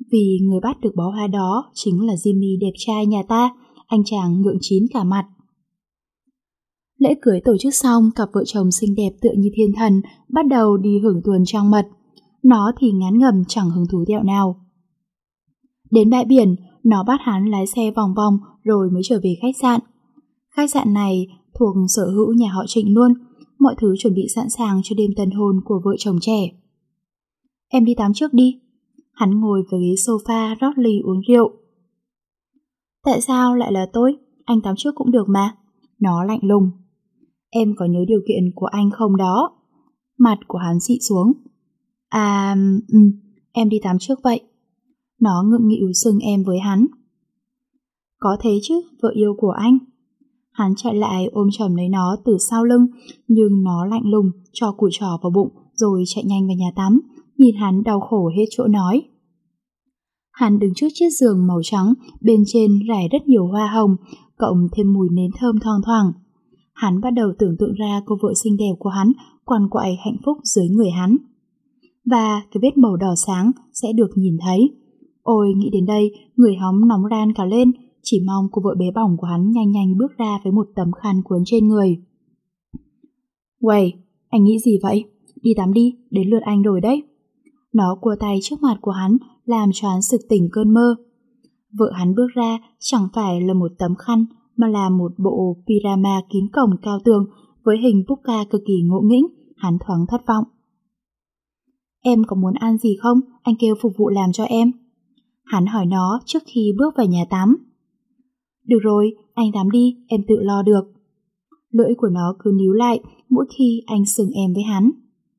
vì người bắt được bó hoa đó chính là Jimmy đẹp trai nhà ta, anh chàng ngượng chín cả mặt. Lễ cưới tổ chức xong, cặp vợ chồng xinh đẹp tựa như thiên thần bắt đầu đi hưởng tuần trăng mật. Nó thì ngán ngẩm chẳng hứng thú tẹo nào. Đến bãi biển, nó bắt hắn lái xe vòng vòng rồi mới trở về khách sạn. Khách sạn này thuộc sở hữu nhà họ Trịnh luôn, mọi thứ chuẩn bị sẵn sàng cho đêm tân hôn của vợ chồng trẻ. Em đi tắm trước đi. Hắn ngồi vào ghế sofa rót ly uống rượu. Tại sao lại là tôi? Anh tắm trước cũng được mà. Nó lạnh lùng. Em có nhớ điều kiện của anh không đó? Mặt của hắn xị xuống. À, ừ, em đi tắm trước vậy. Nó ngượng nghịu xưng em với hắn. Có thế chứ, vợ yêu của anh. Hắn chạy lại ôm chầm lấy nó từ sau lưng, nhưng nó lạnh lùng cho cùi trỏ vào bụng rồi chạy nhanh vào nhà tắm, nhìn hắn đau khổ hết chỗ nói. Hắn đứng trước chiếc giường màu trắng, bên trên rải rất nhiều hoa hồng, cộng thêm mùi nến thơm thoang thoảng. Hắn bắt đầu tưởng tượng ra cô vợ xinh đẹp của hắn quằn quại hạnh phúc dưới người hắn. Và cái vết màu đỏ sáng sẽ được nhìn thấy. Ôi, nghĩ đến đây, người hóng nóng ran cả lên, chỉ mong cô vợ bé bỏng của hắn nhanh nhanh bước ra với một tấm khăn cuốn trên người. Uầy, anh nghĩ gì vậy? Đi tắm đi, đến lượt anh rồi đấy. Nó cua tay trước mặt của hắn, làm cho hắn sực tỉnh cơn mơ. Vợ hắn bước ra chẳng phải là một tấm khăn, mà là một bộ pyjama kín cổng cao tường với hình puka cực kỳ ngộ nghĩnh. Hắn thoáng thất vọng. Em có muốn ăn gì không? Anh kêu phục vụ làm cho em. Hắn hỏi nó trước khi bước vào nhà tắm. Được rồi, anh tắm đi, em tự lo được. Lưỡi của nó cứ níu lại mỗi khi anh xưng em với hắn.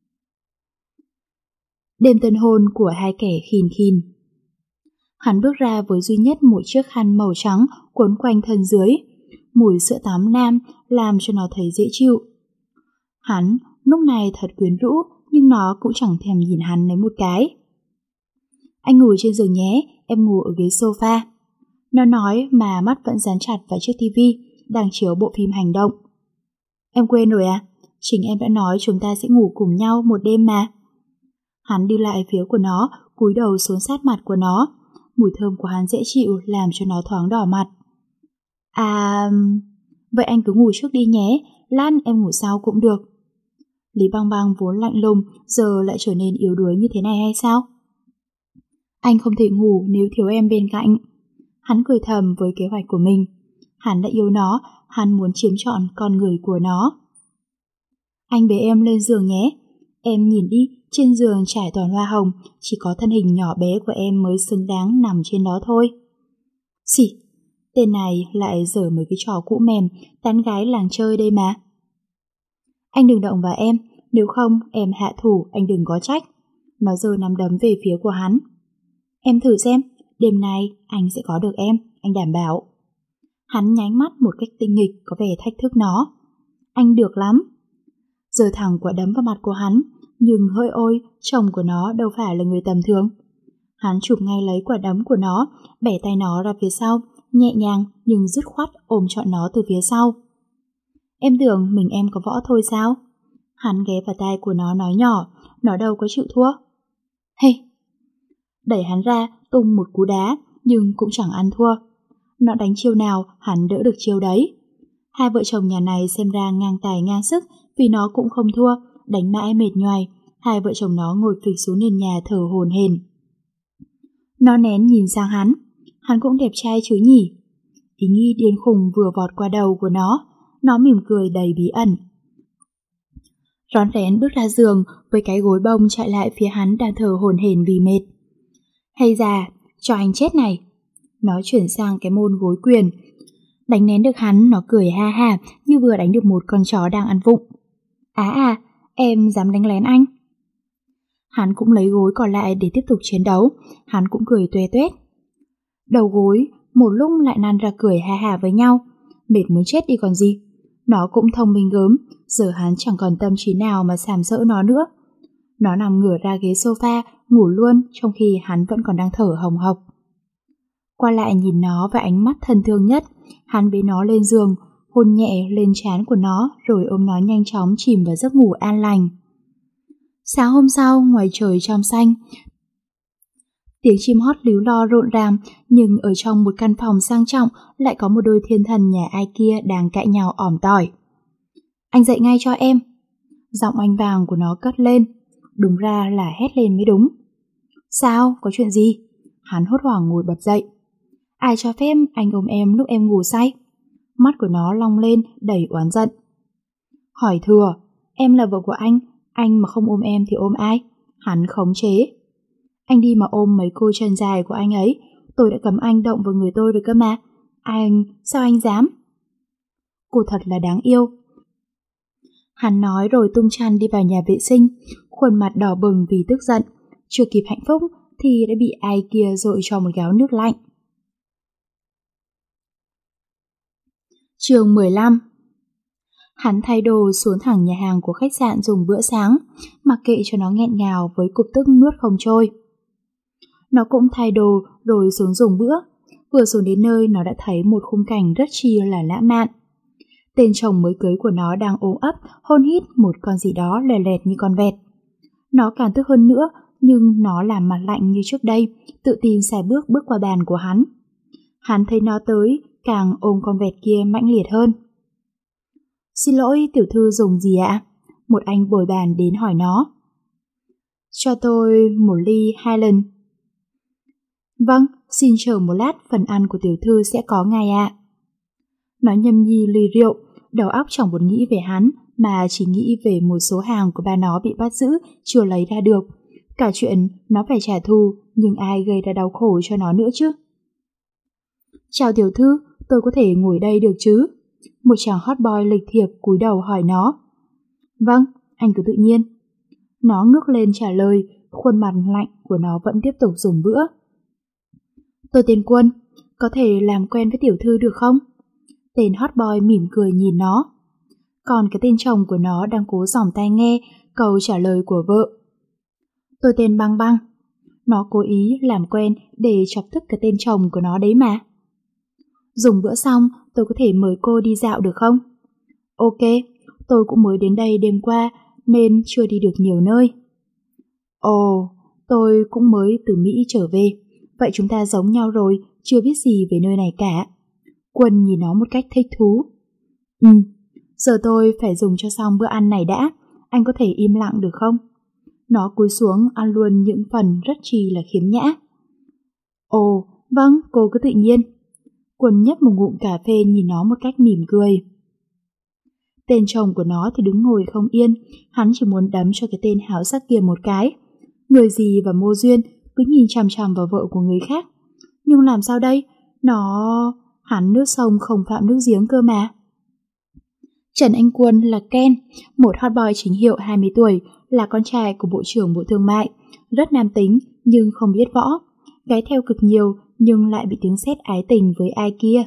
Đêm tân hôn của hai kẻ khìn khìn. Hắn bước ra với duy nhất một chiếc khăn màu trắng quấn quanh thân dưới. Mùi sữa tắm nam làm cho nó thấy dễ chịu. Hắn lúc này thật quyến rũ, nhưng nó cũng chẳng thèm nhìn hắn lấy một cái. Anh ngủ trên giường nhé, em ngủ ở ghế sofa. Nó nói mà mắt vẫn dán chặt vào chiếc tivi đang chiếu bộ phim hành động. Em quên rồi à? Chính em đã nói chúng ta sẽ ngủ cùng nhau một đêm mà. Hắn đi lại phía của nó, cúi đầu xuống sát mặt của nó. Mùi thơm của hắn dễ chịu làm cho nó thoáng đỏ mặt. À, vậy anh cứ ngủ trước đi nhé, lát em ngủ sau cũng được. Lý Băng Băng vốn lạnh lùng giờ lại trở nên yếu đuối như thế này hay sao? Anh không thể ngủ nếu thiếu em bên cạnh. Hắn cười thầm với kế hoạch của mình. Hắn đã yêu nó, hắn muốn chiếm trọn con người của nó. Anh bế em lên giường nhé. Em nhìn đi, trên giường trải toàn hoa hồng, chỉ có thân hình nhỏ bé của em mới xứng đáng nằm trên đó thôi. Xì, tên này lại dở mấy cái trò cũ mềm, tán gái làng chơi đây mà. Anh đừng động vào em, nếu không em hạ thủ anh đừng có trách. Nó giơ nắm đấm về phía của hắn. Em thử xem, đêm nay anh sẽ có được em, anh đảm bảo. Hắn nháy mắt một cách tinh nghịch có vẻ thách thức nó. Anh được lắm. Giơ thẳng quả đấm vào mặt của hắn, nhưng hỡi ôi, chồng của nó đâu phải là người tầm thường. Hắn chụp ngay lấy quả đấm của nó, bẻ tay nó ra phía sau, nhẹ nhàng nhưng dứt khoát ôm trọn nó từ phía sau. Em tưởng mình em có võ thôi sao? Hắn ghé vào tai của nó nói nhỏ, nó đâu có chịu thua. Hey! Đẩy hắn ra, tung một cú đá, nhưng cũng chẳng ăn thua. Nó đánh chiêu nào, hắn đỡ được chiêu đấy. Hai vợ chồng nhà này xem ra ngang tài ngang sức, vì nó cũng không thua, đánh mãi mệt nhoài. Hai vợ chồng nó ngồi phịch xuống nền nhà thở hổn hển. Nó nén nhìn sang hắn. Hắn cũng đẹp trai chứ nhỉ? Ý nghĩ điên khùng vừa vọt qua đầu của nó. Nó mỉm cười đầy bí ẩn. Rón rén bước ra giường với cái gối bông chạy lại phía hắn đang thở hổn hển vì mệt. Hay già, cho anh chết này. Nó chuyển sang cái môn gối quyền. Đánh nén được hắn, nó cười ha ha như vừa đánh được một con chó đang ăn vụng. Á à, em dám đánh lén anh. Hắn cũng lấy gối còn lại để tiếp tục chiến đấu. Hắn cũng cười tuê tuét. Đầu gối một lúc lại năn ra cười ha ha với nhau. Mệt muốn chết đi còn gì. Nó cũng thông minh gớm. Giờ hắn chẳng còn tâm trí nào mà sàm sỡ nó nữa. Nó nằm ngửa ra ghế sofa, ngủ luôn trong khi hắn vẫn còn đang thở hồng hộc. Qua lại nhìn nó với ánh mắt thân thương nhất, hắn bế nó lên giường, hôn nhẹ lên trán của nó rồi ôm nó nhanh chóng chìm vào giấc ngủ an lành. Sáng hôm sau, ngoài trời trong xanh, Tiếng chim hót líu lo rộn ràng, nhưng ở trong một căn phòng sang trọng lại có một đôi thiên thần nhà ai kia đang cãi nhau ỏm tỏi. Anh dậy ngay cho em. Giọng anh vàng của nó cất lên, đúng ra là hét lên mới đúng. Sao, có chuyện gì? Hắn hốt hoảng ngồi bật dậy. Ai cho phép anh ôm em lúc em ngủ say? Mắt của nó long lên đầy oán giận. Hỏi thừa, em là vợ của anh, anh mà không ôm em thì ôm ai? Hắn khống chế. Anh đi mà ôm mấy cô chân dài của anh ấy, tôi đã cấm anh động vào người tôi rồi cơ mà. Anh, sao anh dám? Cô thật là đáng yêu. Hắn nói rồi tung chăn đi vào nhà vệ sinh, khuôn mặt đỏ bừng vì tức giận. Chưa kịp hạnh phúc thì đã bị ai kia dội cho một gáo nước lạnh. Chương mười lăm. Hắn thay đồ xuống thẳng nhà hàng của khách sạn dùng bữa sáng, mặc kệ cho nó nghẹn ngào với cục tức nuốt không trôi. Nó cũng thay đồ rồi xuống dùng bữa. Vừa xuống đến nơi nó đã thấy một khung cảnh rất chi là lãng mạn. Tên chồng mới cưới của nó đang ôm ấp, hôn hít một con gì đó lè lẹt như con vẹt. Nó càng tức hơn nữa, nhưng nó làm mặt lạnh như trước đây, tự tin xài bước bước qua bàn của hắn. Hắn thấy nó tới, càng ôm con vẹt kia mãnh liệt hơn. Xin lỗi, tiểu thư dùng gì ạ? Một anh bồi bàn đến hỏi nó. Cho tôi một ly Highland. Vâng, xin chờ một lát, phần ăn của tiểu thư sẽ có ngay ạ. Nó nhâm nhi ly rượu, đầu óc chẳng buồn nghĩ về hắn, mà chỉ nghĩ về một số hàng của ba nó bị bắt giữ, chưa lấy ra được. Cả chuyện nó phải trả thù, nhưng ai gây ra đau khổ cho nó nữa chứ? Chào tiểu thư, tôi có thể ngồi đây được chứ? Một chàng hot boy lịch thiệp cúi đầu hỏi nó. Vâng, anh cứ tự nhiên. Nó ngước lên trả lời, khuôn mặt lạnh của nó vẫn tiếp tục dùng bữa. Tôi tên Quân, có thể làm quen với tiểu thư được không? Tên hot boy mỉm cười nhìn nó. Còn cái tên chồng của nó đang cố giỏng tai nghe câu trả lời của vợ. Tôi tên Băng Băng. Nó cố ý làm quen để chọc tức cái tên chồng của nó đấy mà. Dùng bữa xong, tôi có thể mời cô đi dạo được không? Ok, tôi cũng mới đến đây đêm qua nên chưa đi được nhiều nơi. Ồ, tôi cũng mới từ Mỹ trở về. Vậy chúng ta giống nhau rồi, chưa biết gì về nơi này cả. Quân nhìn nó một cách thích thú. Ừ, giờ tôi phải dùng cho xong bữa ăn này đã. Anh có thể im lặng được không? Nó cúi xuống ăn luôn những phần rất chi là khiếm nhã. Ồ, vâng, cô cứ tự nhiên. Quân nhấp một ngụm cà phê nhìn nó một cách mỉm cười. Tên chồng của nó thì đứng ngồi không yên, hắn chỉ muốn đấm cho cái tên háo sắc kia một cái. Người gì và mô duyên cứ nhìn chằm chằm vào vợ của người khác. Nhưng làm sao đây? Nó... Hắn nước sông không phạm nước giếng cơ mà. Trần Anh Quân là Ken, một hot boy chính hiệu hai mươi tuổi, là con trai của Bộ trưởng Bộ Thương mại, rất nam tính nhưng không biết võ, gái theo cực nhiều nhưng lại bị tiếng sét ái tình với ai kia.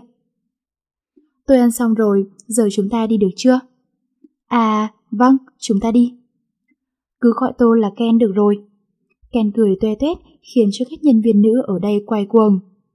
Tôi ăn xong rồi, giờ chúng ta đi được chưa? À, vâng, chúng ta đi. Cứ gọi tôi là Ken được rồi. Ken cười toe toét khiến cho các nhân viên nữ ở đây quay cuồng.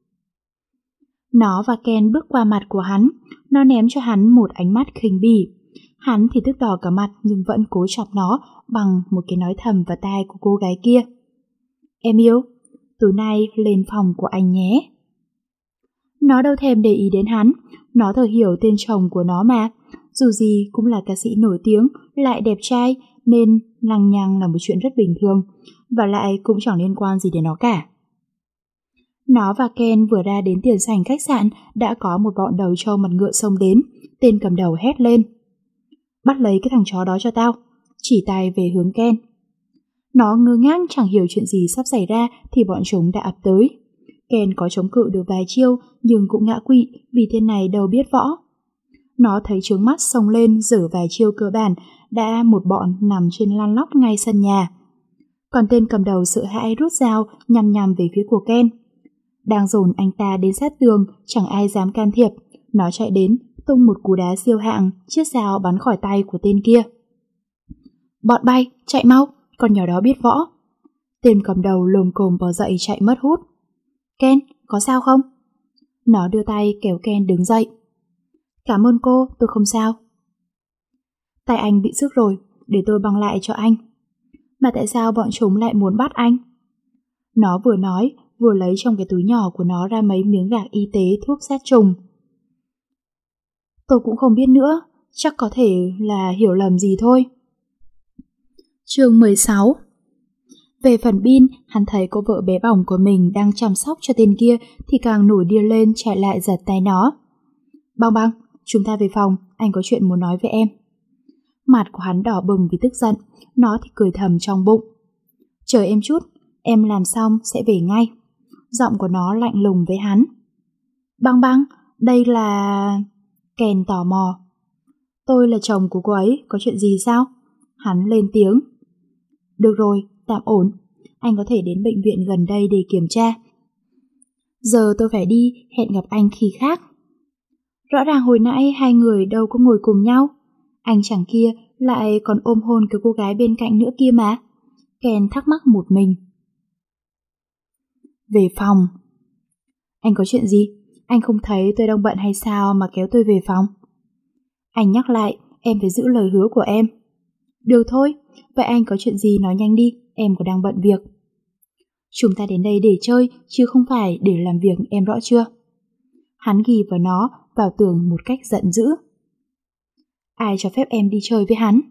Nó và Ken bước qua mặt của hắn, nó ném cho hắn một ánh mắt khinh bỉ. Hắn thì tức đỏ cả mặt nhưng vẫn cố chọc nó bằng một cái nói thầm vào tai của cô gái kia. Em yêu, tối nay lên phòng của anh nhé. Nó đâu thèm để ý đến hắn, nó thừa hiểu tên chồng của nó mà. Dù gì cũng là ca sĩ nổi tiếng, lại đẹp trai nên lằng nhằng là một chuyện rất bình thường, và lại cũng chẳng liên quan gì đến nó cả. Nó và Ken vừa ra đến tiền sảnh khách sạn đã có một bọn đầu trâu mặt ngựa xông đến. Tên cầm đầu hét lên. Bắt lấy cái thằng chó đó cho tao. Chỉ tay về hướng Ken. Nó ngơ ngác chẳng hiểu chuyện gì sắp xảy ra thì bọn chúng đã ập tới. Ken có chống cự được vài chiêu nhưng cũng ngã quỵ vì tên này đâu biết võ. Nó thấy trướng mắt xông lên giở vài chiêu cơ bản đã một bọn nằm trên lăn lóc ngay sân nhà. Còn tên cầm đầu sợ hãi rút dao nhằm nhằm về phía của Ken. Đang dồn anh ta đến sát tường, chẳng ai dám can thiệp. Nó chạy đến, tung một cú đá siêu hạng, chiếc dao bắn khỏi tay của tên kia. Bọn bay, chạy mau, con nhỏ đó biết võ. Tên cầm đầu lồm cồm bò dậy chạy mất hút. Ken, có sao không? Nó đưa tay kéo Ken đứng dậy. Cảm ơn cô, tôi không sao. Tay anh bị sức rồi, để tôi băng lại cho anh. Mà tại sao bọn chúng lại muốn bắt anh? Nó vừa nói, vừa lấy trong cái túi nhỏ của nó ra mấy miếng gạc y tế thuốc sát trùng. Tôi cũng không biết nữa, chắc có thể là hiểu lầm gì thôi. Chương mười sáu. Về phần Bin, hắn thấy cô vợ bé bỏng của mình đang chăm sóc cho tên kia thì càng nổi điên lên, chạy lại giật tay nó. Băng Băng, chúng ta về phòng, anh có chuyện muốn nói với em. Mặt của hắn đỏ bừng vì tức giận, nó thì cười thầm trong bụng. Chờ em chút, em làm xong sẽ về ngay. Giọng của nó lạnh lùng với hắn. Băng Băng, đây là... Ken tò mò. Tôi là chồng của cô ấy, có chuyện gì sao? Hắn lên tiếng. Được rồi, tạm ổn. Anh có thể đến bệnh viện gần đây để kiểm tra. Giờ tôi phải đi, hẹn gặp anh khi khác. Rõ ràng hồi nãy hai người đâu có ngồi cùng nhau. Anh chàng kia lại còn ôm hôn cái cô gái bên cạnh nữa kia mà. Ken thắc mắc một mình. Về phòng. Anh có chuyện gì? Anh không thấy tôi đang bận hay sao mà kéo tôi về phòng? Anh nhắc lại, em phải giữ lời hứa của em. Được thôi, vậy anh có chuyện gì nói nhanh đi, em có đang bận việc. Chúng ta đến đây để chơi, chứ không phải để làm việc, em rõ chưa? Hắn ghi vào nó vào tường một cách giận dữ. Ai cho phép em đi chơi với hắn?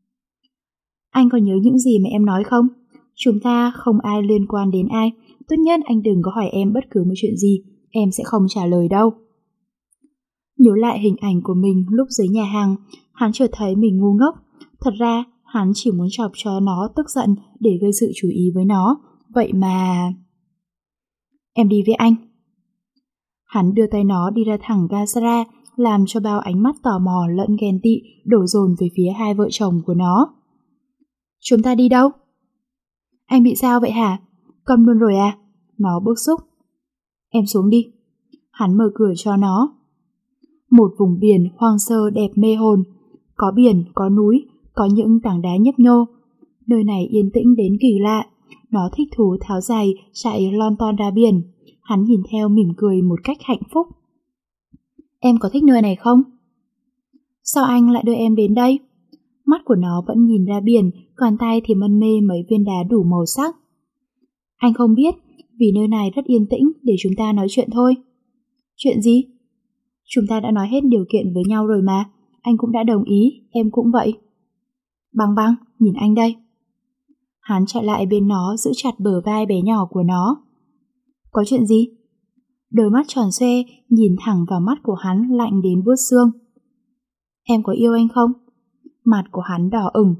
Anh có nhớ những gì mà em nói không? Chúng ta không ai liên quan đến ai. Tốt nhất anh đừng có hỏi em bất cứ một chuyện gì, em sẽ không trả lời đâu. Nhớ lại hình ảnh của mình lúc dưới nhà hàng, hắn chợt thấy mình ngu ngốc. Thật ra, hắn chỉ muốn chọc cho nó tức giận để gây sự chú ý với nó. Vậy mà... Em đi với anh. Hắn đưa tay nó đi ra thẳng Gazara, làm cho bao ánh mắt tò mò lẫn ghen tị đổ dồn về phía hai vợ chồng của nó. Chúng ta đi đâu? Anh bị sao vậy hả? Con luôn rồi à? Nó bức xúc. Em xuống đi. Hắn mở cửa cho nó. Một vùng biển hoang sơ đẹp mê hồn. Có biển, có núi, có những tảng đá nhấp nhô. Nơi này yên tĩnh đến kỳ lạ. Nó thích thú tháo giày, chạy lon ton ra biển. Hắn nhìn theo mỉm cười một cách hạnh phúc. Em có thích nơi này không? Sao anh lại đưa em đến đây? Mắt của nó vẫn nhìn ra biển, còn tay thì mân mê mấy viên đá đủ màu sắc. Anh không biết, vì nơi này rất yên tĩnh để chúng ta nói chuyện thôi. Chuyện gì? Chúng ta đã nói hết điều kiện với nhau rồi mà. Anh cũng đã đồng ý, em cũng vậy. Băng Băng, nhìn anh đây. Hắn chạy lại bên nó, giữ chặt bờ vai bé nhỏ của nó. Có chuyện gì? Đôi mắt tròn xoe nhìn thẳng vào mắt của hắn lạnh đến buốt xương. Em có yêu anh không? Mặt của hắn đỏ ửng.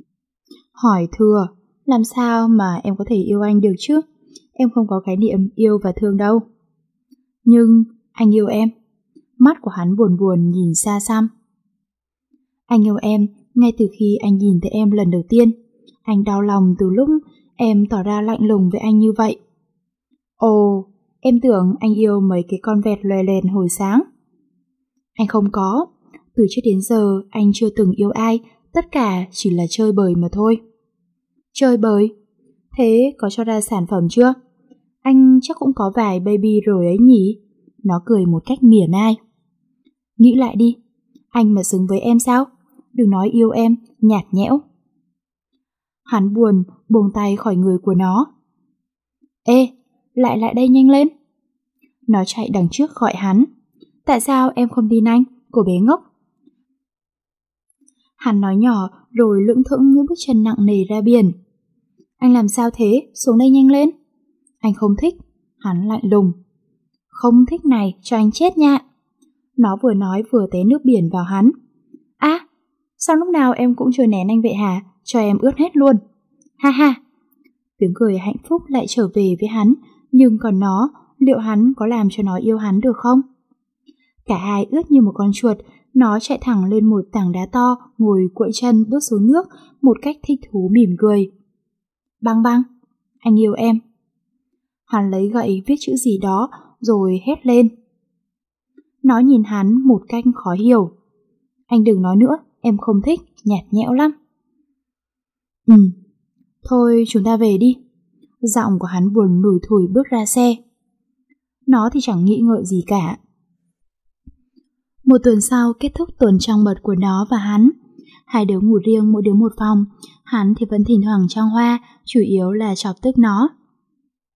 Hỏi thừa, làm sao mà em có thể yêu anh được chứ? Em không có khái niệm yêu và thương đâu. Nhưng anh yêu em. Mắt của hắn buồn buồn nhìn xa xăm. Anh yêu em ngay từ khi anh nhìn thấy em lần đầu tiên. Anh đau lòng từ lúc em tỏ ra lạnh lùng với anh như vậy. Ồ, em tưởng anh yêu mấy cái con vẹt loè loẹt hồi sáng. Anh không có. Từ trước đến giờ anh chưa từng yêu ai, tất cả chỉ là chơi bời mà thôi. Chơi bời? Thế có cho ra sản phẩm chưa? Anh chắc cũng có vài baby rồi ấy nhỉ? Nó cười một cách mỉa mai. Nghĩ lại đi, anh mà xứng với em sao? Đừng nói yêu em, nhạt nhẽo. Hắn buồn, buông tay khỏi người của nó. Ê, lại lại đây nhanh lên. Nó chạy đằng trước gọi hắn. Tại sao em không tin anh, cô bé ngốc? Hắn nói nhỏ rồi lững thững những bước chân nặng nề ra biển. Anh làm sao thế, xuống đây nhanh lên. Anh không thích. Hắn lạnh lùng. Không thích này, cho anh chết nha. Nó vừa nói vừa té nước biển vào hắn. À, sao lúc nào em cũng chưa nén anh vậy hả? Cho em ướt hết luôn. Ha ha. Tiếng cười hạnh phúc lại trở về với hắn. Nhưng còn nó, liệu hắn có làm cho nó yêu hắn được không? Cả hai ướt như một con chuột. Nó chạy thẳng lên một tảng đá to, ngồi cuội chân bước xuống nước, một cách thích thú mỉm cười. Băng Băng, anh yêu em. Hắn lấy gậy viết chữ gì đó, rồi hét lên. Nó nhìn hắn một cách khó hiểu. Anh đừng nói nữa, em không thích, nhạt nhẽo lắm. Ừ, thôi chúng ta về đi. Giọng của hắn buồn lủi thủi bước ra xe. Nó thì chẳng nghĩ ngợi gì cả. Một tuần sau kết thúc tuần trăng mật của nó và hắn. Hai đứa ngủ riêng mỗi đứa một phòng. Hắn thì vẫn thỉnh thoảng trăng hoa, chủ yếu là chọc tức nó.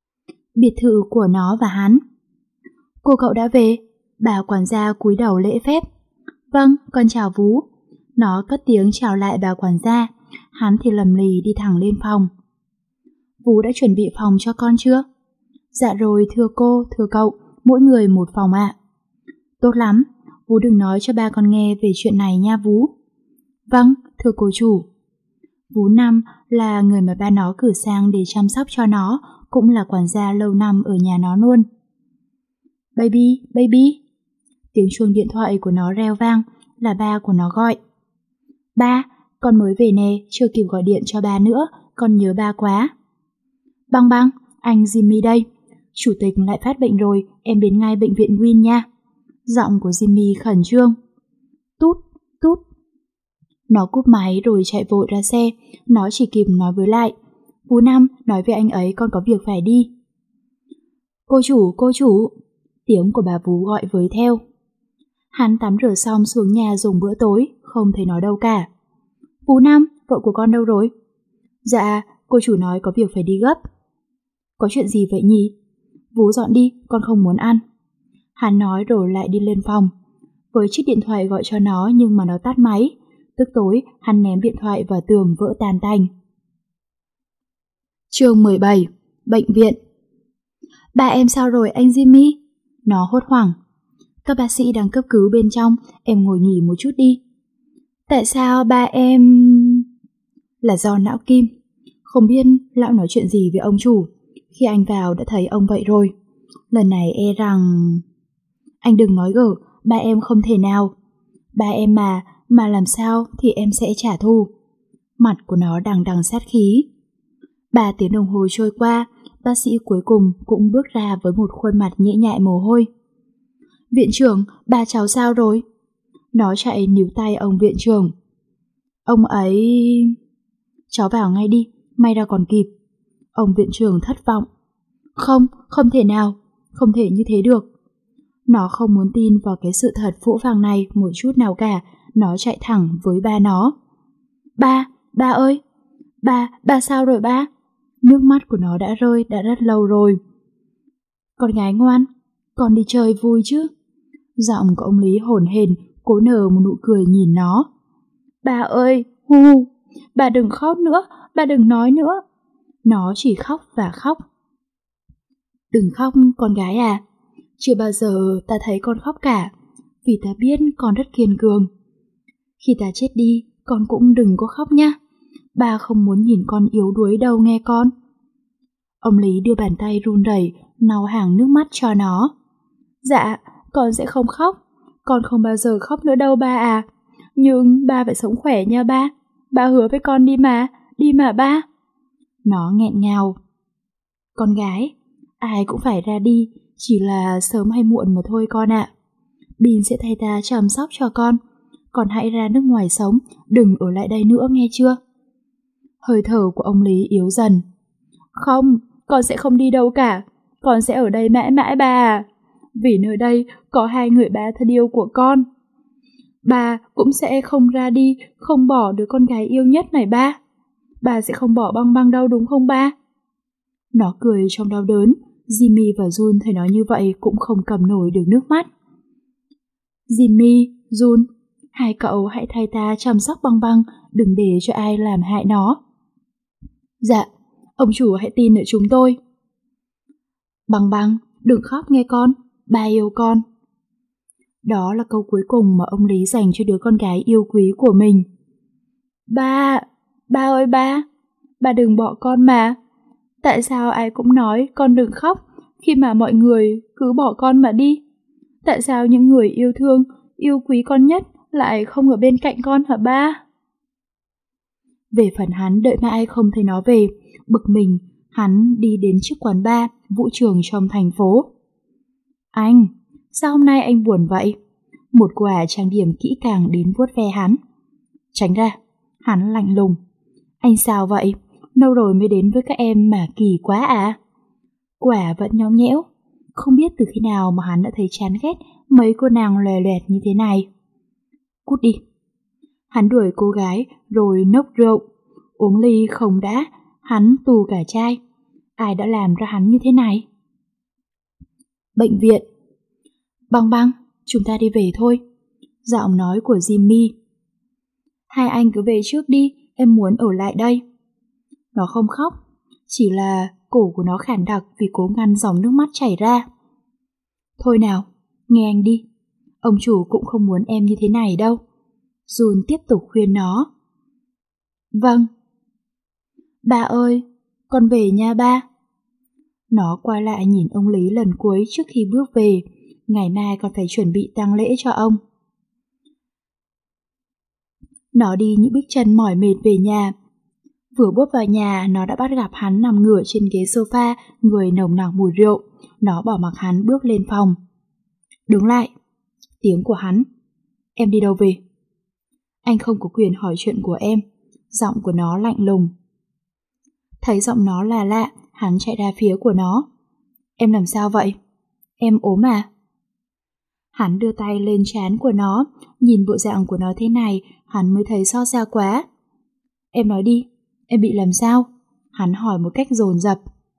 biệt thự của nó và hắn. Cô cậu đã về? Bà quản gia cúi đầu lễ phép. Vâng, con chào Vú. Nó cất tiếng chào lại bà quản gia, hắn thì lầm lì đi thẳng lên phòng. Vú đã chuẩn bị phòng cho con chưa? Dạ rồi thưa cô, thưa cậu, mỗi người một phòng ạ. Tốt lắm, Vú đừng nói cho ba con nghe về chuyện này nha Vú. Vâng, thưa cô chủ. Vú Năm là người mà ba nó cử sang để chăm sóc cho nó, cũng là quản gia lâu năm ở nhà nó luôn. Baby, baby. Tiếng chuông điện thoại của nó reo vang, là ba của nó gọi. Ba, con mới về nè, chưa kịp gọi điện cho ba nữa, con nhớ ba quá. Băng băng, anh Jimmy đây. Chủ tịch lại phát bệnh rồi, em đến ngay bệnh viện Win nha. Giọng của Jimmy khẩn trương. Tút, tút. Nó cúp máy rồi chạy vội ra xe, nó chỉ kịp nói với lại. Vú Năm, nói với anh ấy con có việc phải đi. Cô chủ, cô chủ. Tiếng của bà Vú gọi với theo. Hắn tắm rửa xong xuống nhà dùng bữa tối, không thấy nó đâu cả. Vú Năm, vợ của con đâu rồi? Dạ, cô chủ nói có việc phải đi gấp. Có chuyện gì vậy nhỉ? Vú dọn đi, con không muốn ăn. Hắn nói rồi lại đi lên phòng. Với chiếc điện thoại gọi cho nó nhưng mà nó tắt máy. Tức tối, hắn ném điện thoại vào tường vỡ tan tành. Chương mười bảy. Bệnh viện. Ba em sao rồi anh Jimmy? Nó hốt hoảng. Các bác sĩ đang cấp cứu bên trong, em ngồi nghỉ một chút đi. Tại sao ba em... Là do não kim. Không biết lão nói chuyện gì với ông chủ. Khi anh vào đã thấy ông vậy rồi. Lần này e rằng... Anh đừng nói gở, ba em không thể nào. Ba em mà, mà làm sao thì em sẽ trả thù. Mặt của nó đằng đằng sát khí. Ba tiếng đồng hồ trôi qua, bác sĩ cuối cùng cũng bước ra với một khuôn mặt nhễ nhại mồ hôi. Viện trưởng, ba cháu sao rồi? Nó chạy níu tay ông viện trưởng. Ông ấy... Cháu vào ngay đi, may ra còn kịp. Ông viện trưởng thất vọng. Không, không thể nào, không thể như thế được. Nó không muốn tin vào cái sự thật phũ phàng này một chút nào cả, nó chạy thẳng với ba nó. Ba, ba ơi! Ba, ba sao rồi ba? Nước mắt của nó đã rơi đã rất lâu rồi. Con gái ngoan, con đi chơi vui chứ? Giọng của ông Lý hổn hển, cố nở một nụ cười nhìn nó. Ba ơi, hu, bà đừng khóc nữa, bà đừng nói nữa. Nó chỉ khóc và khóc. Đừng khóc con gái à, chưa bao giờ ta thấy con khóc cả, vì ta biết con rất kiên cường. Khi ta chết đi, con cũng đừng có khóc nhá. Ba không muốn nhìn con yếu đuối đâu nghe con. Ông Lý đưa bàn tay run rẩy lau hàng nước mắt cho nó. Dạ, con sẽ không khóc. Con không bao giờ khóc nữa đâu ba à. Nhưng ba phải sống khỏe nha ba. Ba hứa với con đi mà, đi mà ba. Nó nghẹn ngào. Con gái, ai cũng phải ra đi, chỉ là sớm hay muộn mà thôi con ạ. Bin sẽ thay ta chăm sóc cho con. Con hãy ra nước ngoài sống, đừng ở lại đây nữa nghe chưa? Hơi thở của ông Lý yếu dần. Không, con sẽ không đi đâu cả. Con sẽ ở đây mãi mãi ba à. Vì nơi đây có hai người ba thân yêu của con. Ba cũng sẽ không ra đi, không bỏ đứa con gái yêu nhất này ba. Ba sẽ không bỏ Băng Băng đâu đúng không ba? Nó cười trong đau đớn. Jimmy và Jun thấy nó như vậy cũng không cầm nổi được nước mắt. Jimmy, Jun, hai cậu hãy thay ta chăm sóc Băng Băng, đừng để cho ai làm hại nó. Dạ, ông chủ hãy tin ở chúng tôi. Băng Băng, đừng khóc nghe con, ba yêu con. Đó là câu cuối cùng mà ông Lý dành cho đứa con gái yêu quý của mình. Ba, ba ơi ba, ba đừng bỏ con mà. Tại sao ai cũng nói con đừng khóc khi mà mọi người cứ bỏ con mà đi? Tại sao những người yêu thương, yêu quý con nhất lại không ở bên cạnh con hả ba? Về phần hắn đợi mãi không thấy nó về, bực mình, hắn đi đến trước quán bar, vũ trường trong thành phố. Anh, sao hôm nay anh buồn vậy? Một cô ả trang điểm kỹ càng đến vuốt ve hắn. Tránh ra, hắn lạnh lùng. Anh sao vậy? Lâu rồi mới đến với các em mà kỳ quá à? Cô ả vẫn nhõng nhẽo. Không biết từ khi nào mà hắn đã thấy chán ghét mấy cô nàng lòe loẹt như thế này. Cút đi. Hắn đuổi cô gái rồi nốc rượu. Uống ly không đã, hắn tù cả chai. Ai đã làm ra hắn như thế này? bệnh viện. Băng Băng, chúng ta đi về thôi. Giọng nói của Jimmy. Hai anh cứ về trước đi, em muốn ở lại đây. Nó không khóc, chỉ là cổ của nó khản đặc vì cố ngăn dòng nước mắt chảy ra. Thôi nào, nghe anh đi. Ông chủ cũng không muốn em như thế này đâu. Jun tiếp tục khuyên nó. Vâng. Ba ơi, con về nha ba. Nó quay lại nhìn ông Lý lần cuối trước khi bước về. Ngày mai còn phải chuẩn bị tang lễ cho ông. Nó đi những bước chân mỏi mệt về nhà. Vừa bước vào nhà, nó đã bắt gặp hắn nằm ngửa trên ghế sofa, người nồng nặc mùi rượu. Nó bỏ mặc hắn bước lên phòng. Đứng lại. Tiếng của hắn. Em đi đâu về? Anh không có quyền hỏi chuyện của em. Giọng của nó lạnh lùng. Thấy giọng nó là lạ, hắn chạy ra phía của nó. Em làm sao vậy? Em ốm à? Hắn đưa tay lên trán của nó. Nhìn bộ dạng của nó thế này, hắn mới thấy xót xa quá. Em nói đi, em bị làm sao? Hắn hỏi một cách dồn dập.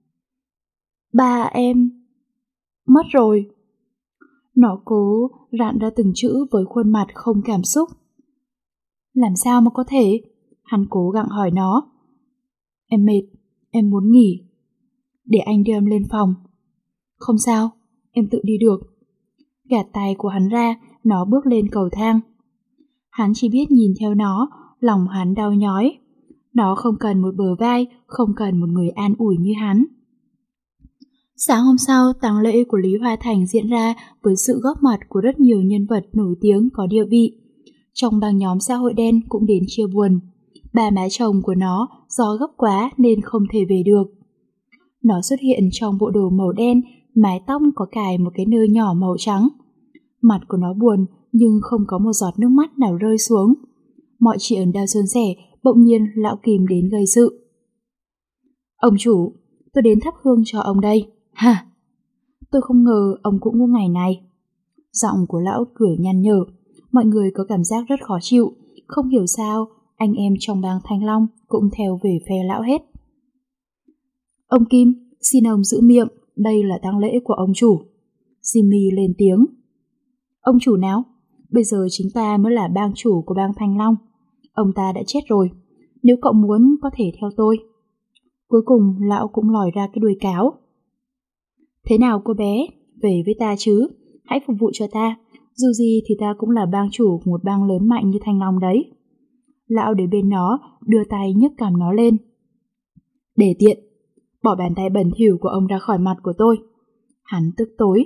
Ba em... mất rồi. Nó cố rạn ra từng chữ với khuôn mặt không cảm xúc. Làm sao mà có thể? Hắn cố gắng hỏi nó. Em mệt, em muốn nghỉ. Để anh đưa em lên phòng. Không sao, em tự đi được. Gạt tay của hắn ra, nó bước lên cầu thang. Hắn chỉ biết nhìn theo nó, lòng hắn đau nhói. Nó không cần một bờ vai, không cần một người an ủi như hắn. Sáng hôm sau, tang lễ của Lý Hoa Thành diễn ra với sự góp mặt của rất nhiều nhân vật nổi tiếng có địa vị. Trong bang nhóm xã hội đen cũng đến chia buồn. Ba má chồng của nó do gấp quá nên không thể về được. Nó xuất hiện trong bộ đồ màu đen, mái tóc có cài một cái nơ nhỏ màu trắng. Mặt của nó buồn nhưng không có một giọt nước mắt nào rơi xuống. Mọi chuyện đang suôn sẻ, bỗng nhiên lão Kim đến gây sự. Ông chủ, tôi đến thắp hương cho ông đây. Hả? Tôi không ngờ ông cũng có ngày này. Giọng của lão cười nhăn nhở. Mọi người có cảm giác rất khó chịu. Không hiểu sao, anh em trong bang Thanh Long cũng theo về phe lão hết. Ông Kim, xin ông giữ miệng, đây là tang lễ của ông chủ. Jimmy lên tiếng. Ông chủ nào? Bây giờ chính ta mới là bang chủ của bang Thanh Long. Ông ta đã chết rồi. Nếu cậu muốn có thể theo tôi. Cuối cùng lão cũng lòi ra cái đuôi cáo. Thế nào cô bé? Về với ta chứ. Hãy phục vụ cho ta. Dù gì thì ta cũng là bang chủ của một bang lớn mạnh như Thanh Long đấy. Lão đến bên nó, đưa tay nhấc cằm nó lên. Để tiện. Bỏ bàn tay bẩn thỉu của ông ra khỏi mặt của tôi. Hắn tức tối.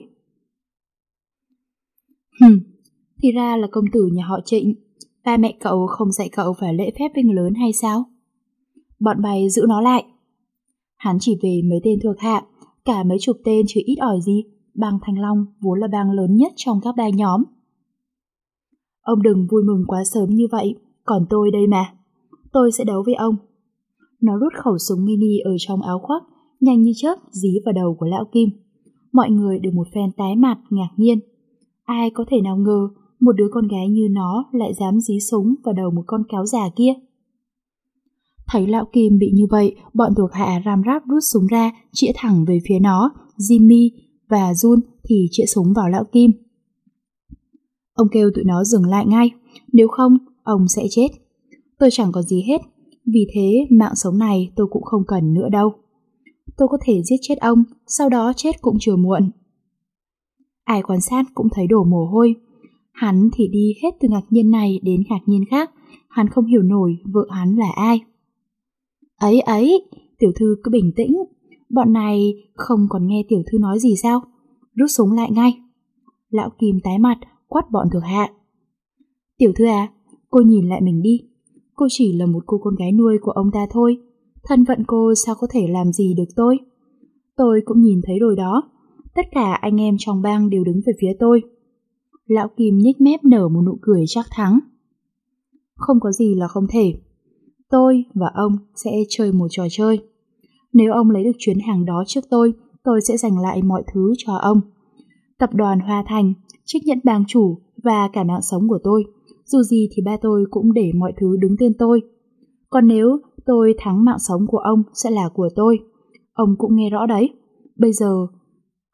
Hừm, thì ra là công tử nhà họ Trịnh. Ba mẹ cậu không dạy cậu phải lễ phép với người lớn hay sao? Bọn mày giữ nó lại. Hắn chỉ về mấy tên thuộc hạ, cả mấy chục tên chứ ít ỏi gì. Bang Thanh Long vốn là bang lớn nhất trong các bang nhóm. Ông đừng vui mừng quá sớm như vậy, còn tôi đây mà. Tôi sẽ đấu với ông. Nó rút khẩu súng mini ở trong áo khoác, nhanh như chớp dí vào đầu của lão Kim. Mọi người được một phen tái mặt ngạc nhiên. Ai có thể nào ngờ một đứa con gái như nó lại dám dí súng vào đầu một con cáo già kia. Thấy lão Kim bị như vậy, bọn thuộc hạ ram ráp rút súng ra, chĩa thẳng về phía nó. Jimmy và Jun thì chĩa súng vào lão Kim. Ông kêu tụi nó dừng lại ngay, nếu không, ông sẽ chết. Tôi chẳng có gì hết, vì thế mạng sống này tôi cũng không cần nữa đâu. Tôi có thể giết chết ông, sau đó chết cũng chưa muộn. Ai quan sát cũng thấy đổ mồ hôi. Hắn thì đi hết từ ngạc nhiên này đến ngạc nhiên khác. Hắn không hiểu nổi vợ hắn là ai. Ấy ấy, tiểu thư cứ bình tĩnh. Bọn này không còn nghe tiểu thư nói gì sao? Rút súng lại ngay. Lão Kim tái mặt, quát bọn thuộc hạ. Tiểu thư à, cô nhìn lại mình đi. Cô chỉ là một cô con gái nuôi của ông ta thôi. Thân phận cô sao có thể làm gì được tôi? Tôi cũng nhìn thấy rồi đó. Tất cả anh em trong bang đều đứng về phía tôi. Lão Kim nhếch mép nở một nụ cười chắc thắng. Không có gì là không thể. Tôi và ông sẽ chơi một trò chơi. Nếu ông lấy được chuyến hàng đó trước tôi, tôi sẽ dành lại mọi thứ cho ông. Tập đoàn Hoa Thành, trách nhiệm bang chủ và cả mạng sống của tôi. Dù gì thì ba tôi cũng để mọi thứ đứng tên tôi. Còn nếu tôi thắng, mạng sống của ông sẽ là của tôi. Ông cũng nghe rõ đấy. Bây giờ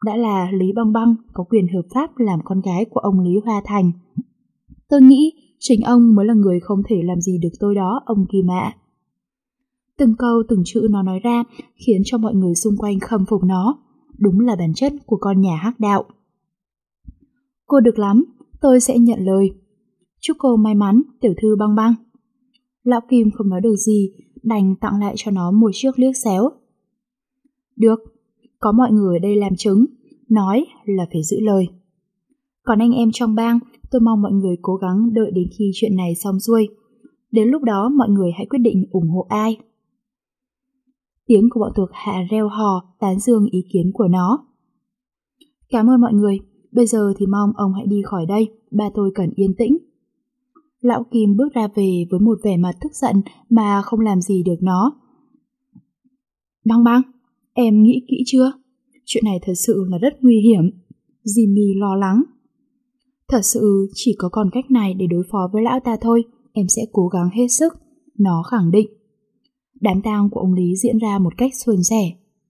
đã là Lý Băng Băng có quyền hợp pháp làm con gái của ông Lý Hoa Thành. Tôi nghĩ chính ông mới là người không thể làm gì được tôi đó, ông Kim ạ. Từng câu từng chữ nó nói ra khiến cho mọi người xung quanh khâm phục nó. Đúng là bản chất của con nhà hắc đạo. Cô được lắm, tôi sẽ nhận lời. Chúc cô may mắn, tiểu thư Băng Băng. Lão Kim không nói được gì, đành tặng lại cho nó một chiếc liếc xéo. Được, có mọi người ở đây làm chứng, nói là phải giữ lời. Còn anh em trong bang, tôi mong mọi người cố gắng đợi đến khi chuyện này xong xuôi. Đến lúc đó mọi người hãy quyết định ủng hộ ai. Tiếng của bọn thuộc hạ reo hò tán dương ý kiến của nó. Cảm ơn mọi người, bây giờ thì mong ông hãy đi khỏi đây, ba tôi cần yên tĩnh. Lão Kim bước ra về với một vẻ mặt tức giận mà không làm gì được nó. Băng Băng, em nghĩ kỹ chưa? Chuyện này thật sự là rất nguy hiểm. Jimmy lo lắng. Thật sự chỉ có con cách này để đối phó với lão ta thôi, em sẽ cố gắng hết sức, nó khẳng định. Đám tang của ông Lý diễn ra một cách suôn sẻ.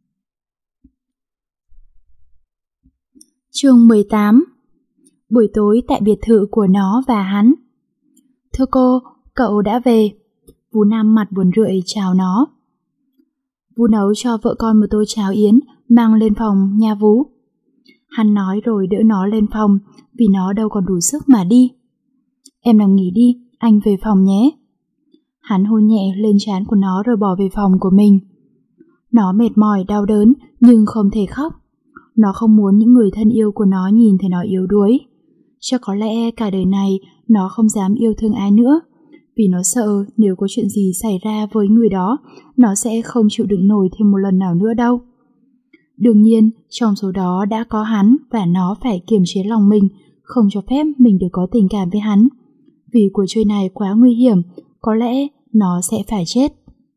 Chương mười tám. Buổi tối tại biệt thự của nó và hắn. Thưa cô, cậu đã về. Vú Nam mặt buồn rười chào nó. Vú nấu cho vợ con một tô cháo yến, mang lên phòng nha Vú. Hắn nói rồi đỡ nó lên phòng, vì nó đâu còn đủ sức mà đi. Em nằm nghỉ đi, anh về phòng nhé. Hắn hôn nhẹ lên trán của nó rồi bỏ về phòng của mình. Nó mệt mỏi, đau đớn, nhưng không thể khóc. Nó không muốn những người thân yêu của nó nhìn thấy nó yếu đuối. Chắc có lẽ cả đời này nó không dám yêu thương ai nữa, vì nó sợ nếu có chuyện gì xảy ra với người đó, nó sẽ không chịu đựng nổi thêm một lần nào nữa đâu. Đương nhiên, trong số đó đã có hắn và nó phải kiềm chế lòng mình, không cho phép mình được có tình cảm với hắn. Vì cuộc chơi này quá nguy hiểm, có lẽ nó sẽ phải chết.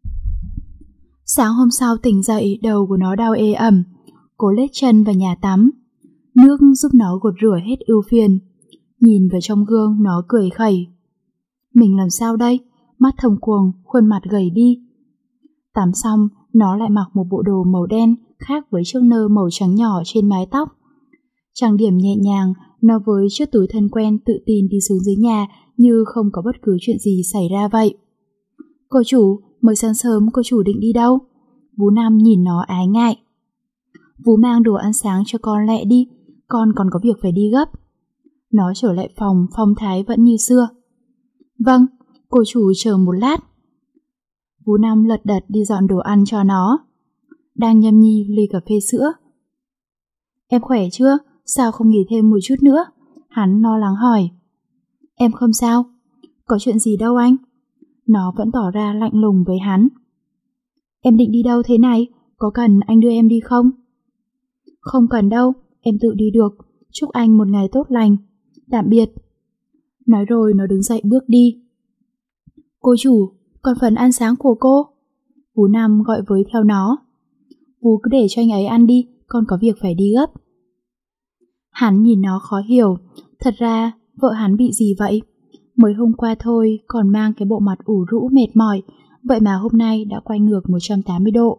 Sáng hôm sau tỉnh dậy, đầu của nó đau ê ẩm. Cố lết chân vào nhà tắm. Nước giúp nó gột rửa hết ưu phiền. Nhìn vào trong gương, nó cười khẩy. Mình làm sao đây? Mắt thâm quầng, khuôn mặt gầy đi. Tắm xong, nó lại mặc một bộ đồ màu đen, khác với chiếc nơ màu trắng nhỏ trên mái tóc. Trang điểm nhẹ nhàng, nó với chiếc túi thân quen tự tin đi xuống dưới nhà như không có bất cứ chuyện gì xảy ra vậy. Cô chủ, mới sáng sớm cô chủ định đi đâu? Vú Nam nhìn nó ái ngại. Vú mang đồ ăn sáng cho con lẹ đi, con còn có việc phải đi gấp. Nó trở lại phòng, phong thái vẫn như xưa. Vâng, cô chủ chờ một lát. Vú Nam lật đật đi dọn đồ ăn cho nó. Đang nhâm nhi ly cà phê sữa. Em khỏe chưa? Sao không nghỉ thêm một chút nữa? Hắn lo lắng hỏi. Em không sao. Có chuyện gì đâu anh? Nó vẫn tỏ ra lạnh lùng với hắn. Em định đi đâu thế này? Có cần anh đưa em đi không? Không cần đâu, em tự đi được. Chúc anh một ngày tốt lành. Tạm biệt. Nói rồi nó đứng dậy bước đi. Cô chủ, còn phần ăn sáng của cô? Vú Nam gọi với theo nó. Vú cứ để cho anh ấy ăn đi, con có việc phải đi gấp. Hắn nhìn nó khó hiểu. Thật ra vợ hắn bị gì vậy? Mới hôm qua thôi còn mang cái bộ mặt ủ rũ mệt mỏi, vậy mà hôm nay đã quay ngược một trăm tám mươi độ.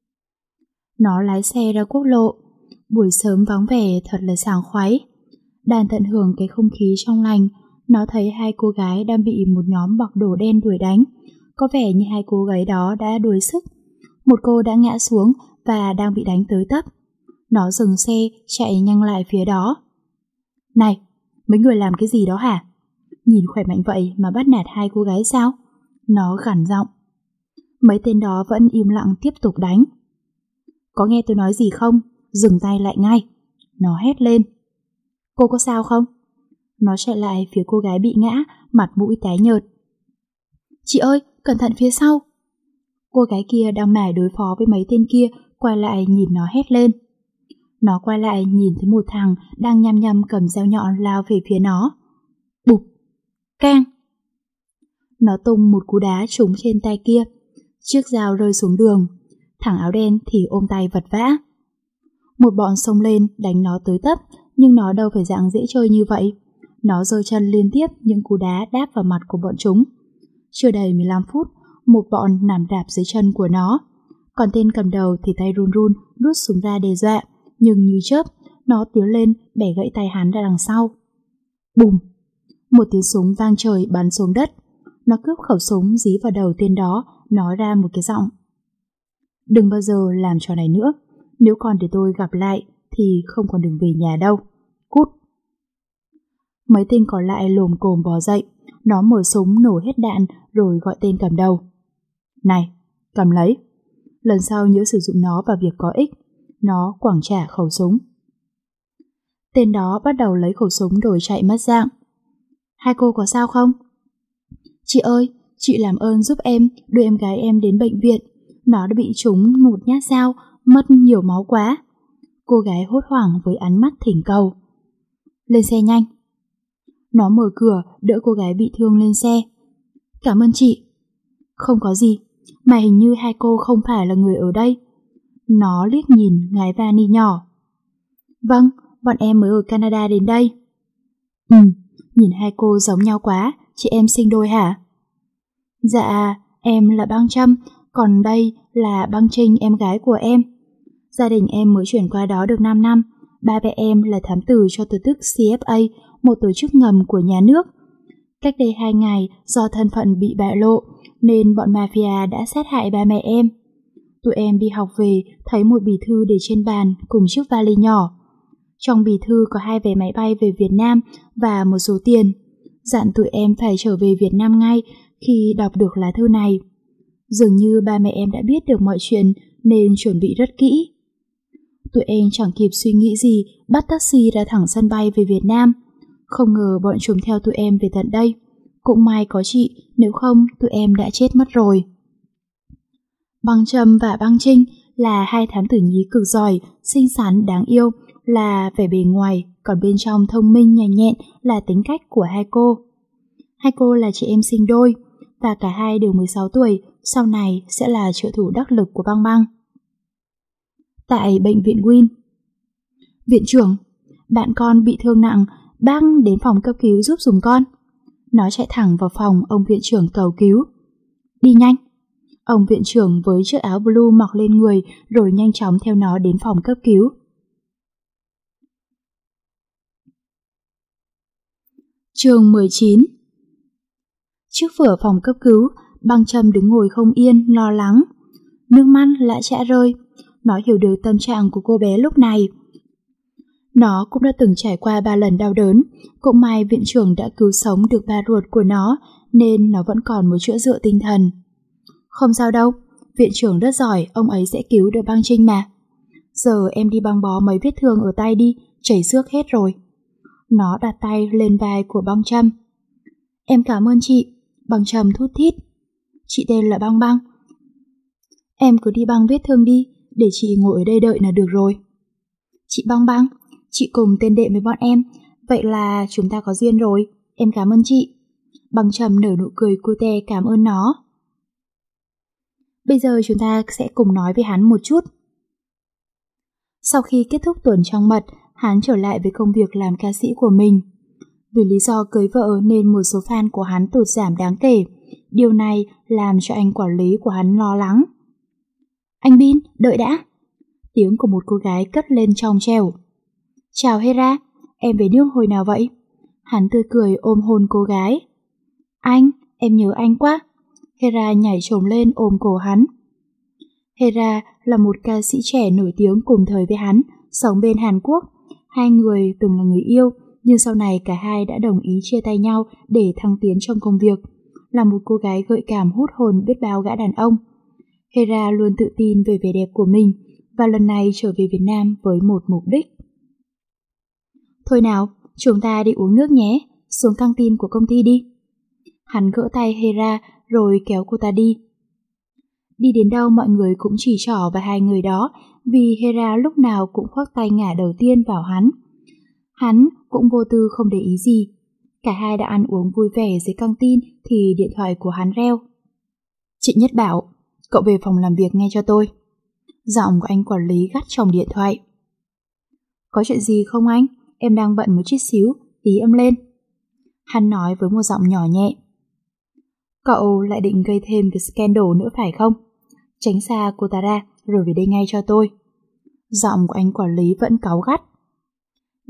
Nó lái xe ra quốc lộ. Buổi sớm vắng vẻ thật là sảng khoái. Đang tận hưởng cái không khí trong lành, nó thấy hai cô gái đang bị một nhóm mặc đồ đen đuổi đánh. Có vẻ như hai cô gái đó đã đuối sức. Một cô đã ngã xuống và đang bị đánh tới tấp. Nó dừng xe, chạy nhanh lại phía đó. Này, mấy người làm cái gì đó hả? Nhìn khỏe mạnh vậy mà bắt nạt hai cô gái sao? Nó gằn giọng. Mấy tên đó vẫn im lặng tiếp tục đánh. Có nghe tôi nói gì không? Dừng tay lại ngay. Nó hét lên. Cô có sao không? Nó chạy lại phía cô gái bị ngã, mặt mũi tái nhợt. Chị ơi, cẩn thận phía sau. Cô gái kia đang mải đối phó với mấy tên kia, quay lại nhìn nó hét lên. Nó quay lại nhìn thấy một thằng đang nhăm nhăm cầm dao nhọn lao về phía nó. Bụp, keng. Nó tung một cú đá trúng trên tay kia. Chiếc dao rơi xuống đường. Thằng áo đen thì ôm tay vật vã. Một bọn xông lên đánh nó tới tấp, nhưng nó đâu phải dạng dễ chơi như vậy. Nó giơ chân liên tiếp những cú đá đáp vào mặt của bọn chúng. Chưa đầy mười lăm phút, một bọn nằm đạp dưới chân của nó. Còn tên cầm đầu thì tay run run rút súng ra đe dọa, nhưng như chớp, nó tiến lên bẻ gãy tay hắn ra đằng sau. Bùm! Một tiếng súng vang trời bắn xuống đất. Nó cướp khẩu súng dí vào đầu tên đó, nói ra một cái giọng: đừng bao giờ làm trò này nữa. Nếu còn để tôi gặp lại thì không còn đường về nhà đâu. Cút! Mấy tên còn lại lồm cồm bò dậy. Nó mở súng nổ hết đạn rồi gọi tên cầm đầu: này, cầm lấy. Lần sau nhớ sử dụng nó vào việc có ích. Nó quẳng trả khẩu súng. Tên đó bắt đầu lấy khẩu súng rồi chạy mất dạng. Hai cô có sao không? Chị ơi, chị làm ơn giúp em đưa em gái em đến bệnh viện. Nó đã bị trúng một nhát dao, mất nhiều máu quá. Cô gái hốt hoảng với ánh mắt thỉnh cầu. Lên xe nhanh. Nó mở cửa đỡ cô gái bị thương lên xe. Cảm ơn chị. Không có gì, mà hình như hai cô không phải là người ở đây. Nó liếc nhìn gái vani nhỏ. Vâng, bọn em mới ở Canada đến đây. Ừ, nhìn hai cô giống nhau quá, chị em sinh đôi hả? Dạ, em là Băng Trâm, còn đây là Băng Trinh, em gái của em. Gia đình em mới chuyển qua đó được năm năm. Ba mẹ em là thám tử cho tổ chức xê ép a, một tổ chức ngầm của nhà nước. Cách đây hai ngày, do thân phận bị bại lộ, nên bọn mafia đã sát hại ba mẹ em. Tụi em đi học về, thấy một bì thư để trên bàn cùng chiếc vali nhỏ. Trong bì thư có hai vé máy bay về Việt Nam và một số tiền. Dặn tụi em phải trở về Việt Nam ngay khi đọc được lá thư này. Dường như ba mẹ em đã biết được mọi chuyện nên chuẩn bị rất kỹ. Tụi em chẳng kịp suy nghĩ gì, bắt taxi ra thẳng sân bay về Việt Nam. Không ngờ bọn chúng theo tụi em về tận đây. Cũng may có chị, nếu không tụi em đã chết mất rồi. Băng Trâm và Băng Trinh là hai thám tử nhí cực giỏi, xinh xắn, đáng yêu, là vẻ bề ngoài, còn bên trong thông minh nhanh nhẹn là tính cách của hai cô. Hai cô là chị em sinh đôi, và cả hai đều mười sáu tuổi, sau này sẽ là trợ thủ đắc lực của Băng Băng. Tại bệnh viện Win. Viện trưởng, bạn con bị thương nặng, bác đến phòng cấp cứu giúp dùm con. Nó chạy thẳng vào phòng ông viện trưởng cầu cứu. Đi nhanh. Ông viện trưởng với chiếc áo blue mặc lên người rồi nhanh chóng theo nó đến phòng cấp cứu. Chương mười chín. Trước cửa phòng cấp cứu, Băng Trâm đứng ngồi không yên, lo lắng. Nước mắt lại chả rơi. Nó hiểu được tâm trạng của cô bé lúc này. Nó cũng đã từng trải qua ba lần đau đớn. Cũng may viện trưởng đã cứu sống được ba ruột của nó, nên nó vẫn còn một chỗ dựa tinh thần. Không sao đâu, viện trưởng rất giỏi, ông ấy sẽ cứu được Băng Trinh mà. Giờ em đi băng bó mấy vết thương ở tay đi, chảy xước hết rồi. Nó đặt tay lên vai của Băng Trâm. Em cảm ơn chị. Băng Trâm thút thít. Chị tên là Băng Băng. Em cứ đi băng vết thương đi, để chị ngồi ở đây đợi là được rồi. Chị Băng Băng, chị cùng tên đệm với bọn em, vậy là chúng ta có duyên rồi, em cảm ơn chị. Băng Trâm nở nụ cười cute cảm ơn nó. Bây giờ chúng ta sẽ cùng nói với hắn một chút. Sau khi kết thúc tuần trăng mật, hắn trở lại với công việc làm ca sĩ của mình. Vì lý do cưới vợ nên một số fan của hắn tụt giảm đáng kể. Điều này làm cho anh quản lý của hắn lo lắng. Anh Bin, đợi đã. Tiếng của một cô gái cất lên trong trẻo. Chào Hera, em về nước hồi nào vậy? Hắn tươi cười ôm hôn cô gái. Anh, em nhớ anh quá. Hera nhảy trồm lên ôm cổ hắn. Hera là một ca sĩ trẻ nổi tiếng cùng thời với hắn, sống bên Hàn Quốc. Hai người từng là người yêu, nhưng sau này cả hai đã đồng ý chia tay nhau để thăng tiến trong công việc. Là một cô gái gợi cảm hút hồn biết bao gã đàn ông, Hera luôn tự tin về vẻ đẹp của mình và lần này trở về Việt Nam với một mục đích. Thôi nào, chúng ta đi uống nước nhé, xuống căng tin của công ty đi. Hắn gỡ tay Hera rồi kéo cô ta đi. Đi đến đâu mọi người cũng chỉ trỏ vào hai người đó, vì Hera lúc nào cũng khoác tay ngả đầu tiên vào hắn. Hắn cũng vô tư không để ý gì. Cả hai đã ăn uống vui vẻ dưới căng tin thì điện thoại của hắn reo. Chị Nhất bảo, cậu về phòng làm việc nghe cho tôi. Giọng của anh quản lý gắt trong điện thoại. Có chuyện gì không anh? Em đang bận một chút xíu, tí âm lên. Hắn nói với một giọng nhỏ nhẹ. Cậu lại định gây thêm cái scandal nữa phải không? Tránh xa cô ta ra rồi về đây ngay cho tôi. Giọng của anh quản lý vẫn cáu gắt.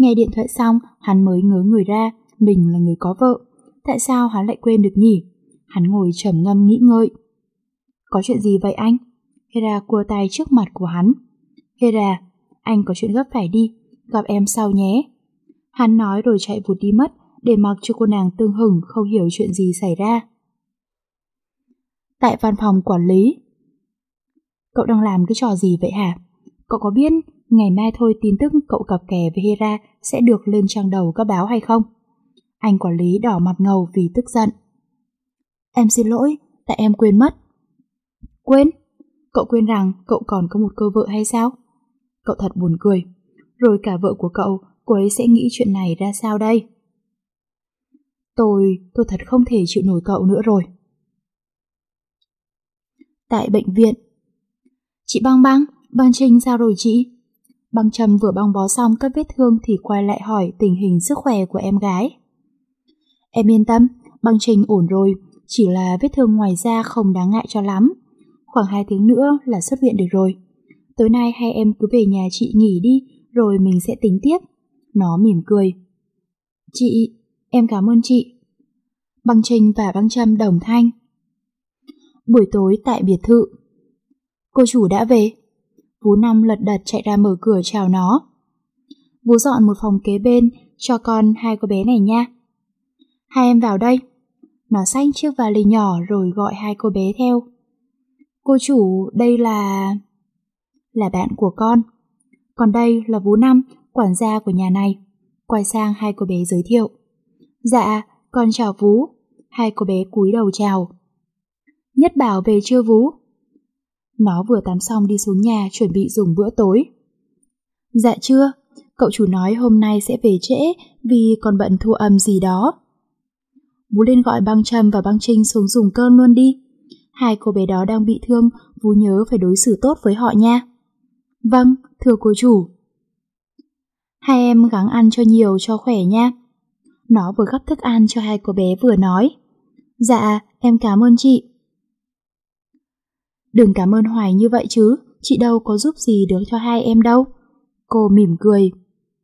Nghe điện thoại xong, hắn mới ngớ người ra, mình là người có vợ. Tại sao hắn lại quên được nhỉ? Hắn ngồi trầm ngâm nghĩ ngợi. Có chuyện gì vậy anh? Hera cua tay trước mặt của hắn. Hera, anh có chuyện gấp phải đi, gặp em sau nhé. Hắn nói rồi chạy vụt đi mất, để mặc cho cô nàng tương hừng không hiểu chuyện gì xảy ra. Tại văn phòng quản lý. Cậu đang làm cái trò gì vậy hả? Cậu có biết ngày mai thôi tin tức cậu cặp kè với Hera sẽ được lên trang đầu các báo hay không? Anh quản lý đỏ mặt ngầu vì tức giận. Em xin lỗi, tại em quên mất. Quên? Cậu quên rằng cậu còn có một cô vợ hay sao? Cậu thật buồn cười. Rồi cả vợ của cậu, cô ấy sẽ nghĩ chuyện này ra sao đây? Tôi, tôi thật không thể chịu nổi cậu nữa rồi. Tại bệnh viện. Chị Băng Băng, Băng Trinh sao rồi chị? Băng Trâm vừa băng bó xong các vết thương thì quay lại hỏi tình hình sức khỏe của em gái. Em yên tâm, Băng Trinh ổn rồi, chỉ là vết thương ngoài da không đáng ngại cho lắm. Khoảng hai tiếng nữa là xuất viện được rồi. Tối nay hai em cứ về nhà chị nghỉ đi, rồi mình sẽ tính tiếp. Nó mỉm cười. Chị, em cảm ơn chị. Băng Trinh và Băng Trâm đồng thanh. Buổi tối tại biệt thự. Cô chủ đã về. Vú Năm lật đật chạy ra mở cửa chào nó. Vú dọn một phòng kế bên cho con hai cô bé này nha. Hai em vào đây. Nó xách chiếc vali nhỏ rồi gọi hai cô bé theo. Cô chủ, đây là... Là bạn của con. Còn đây là Vú Năm, quản gia của nhà này. Quay sang hai cô bé giới thiệu. Dạ, con chào Vú. Hai cô bé cúi đầu chào. Nhất Bảo về chưa Vú? Nó vừa tắm xong đi xuống nhà chuẩn bị dùng bữa tối. Dạ chưa, cậu chủ nói hôm nay sẽ về trễ vì còn bận thu âm gì đó. Vú lên gọi Băng Trâm và Băng Trinh xuống dùng cơm luôn đi. Hai cô bé đó đang bị thương, Vú nhớ phải đối xử tốt với họ nha. Vâng, thưa cô chủ. Hai em gắng ăn cho nhiều cho khỏe nha. Nó vừa gắp thức ăn cho hai cô bé vừa nói. Dạ, em cảm ơn chị. Đừng cảm ơn hoài như vậy chứ, chị đâu có giúp gì được cho hai em đâu. Cô mỉm cười.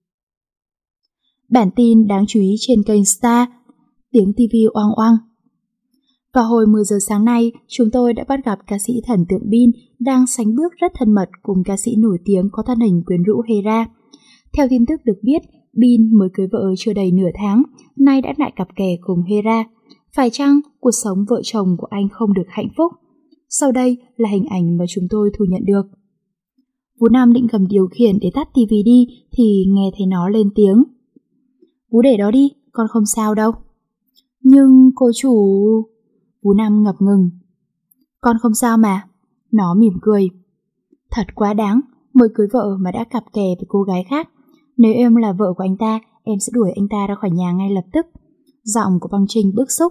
Bản tin đáng chú ý trên kênh Star, tiếng ti vi oang oang. Vào hồi mười giờ sáng nay, chúng tôi đã bắt gặp ca sĩ thần tượng Bin đang sánh bước rất thân mật cùng ca sĩ nổi tiếng có thân hình quyến rũ Hera. Theo tin tức được biết, Bin mới cưới vợ chưa đầy nửa tháng, nay đã lại cặp kè cùng Hera. Phải chăng cuộc sống vợ chồng của anh không được hạnh phúc? Sau đây là hình ảnh mà chúng tôi thu nhận được. Vú Nam định cầm điều khiển để tắt tivi đi thì nghe thấy nó lên tiếng. Vú để đó đi, con không sao đâu. Nhưng cô chủ... Vú Nam ngập ngừng. Con không sao mà. Nó mỉm cười. Thật quá đáng, mới cưới vợ mà đã cặp kè với cô gái khác. Nếu em là vợ của anh ta, em sẽ đuổi anh ta ra khỏi nhà ngay lập tức. Giọng của Băng Trinh bức xúc.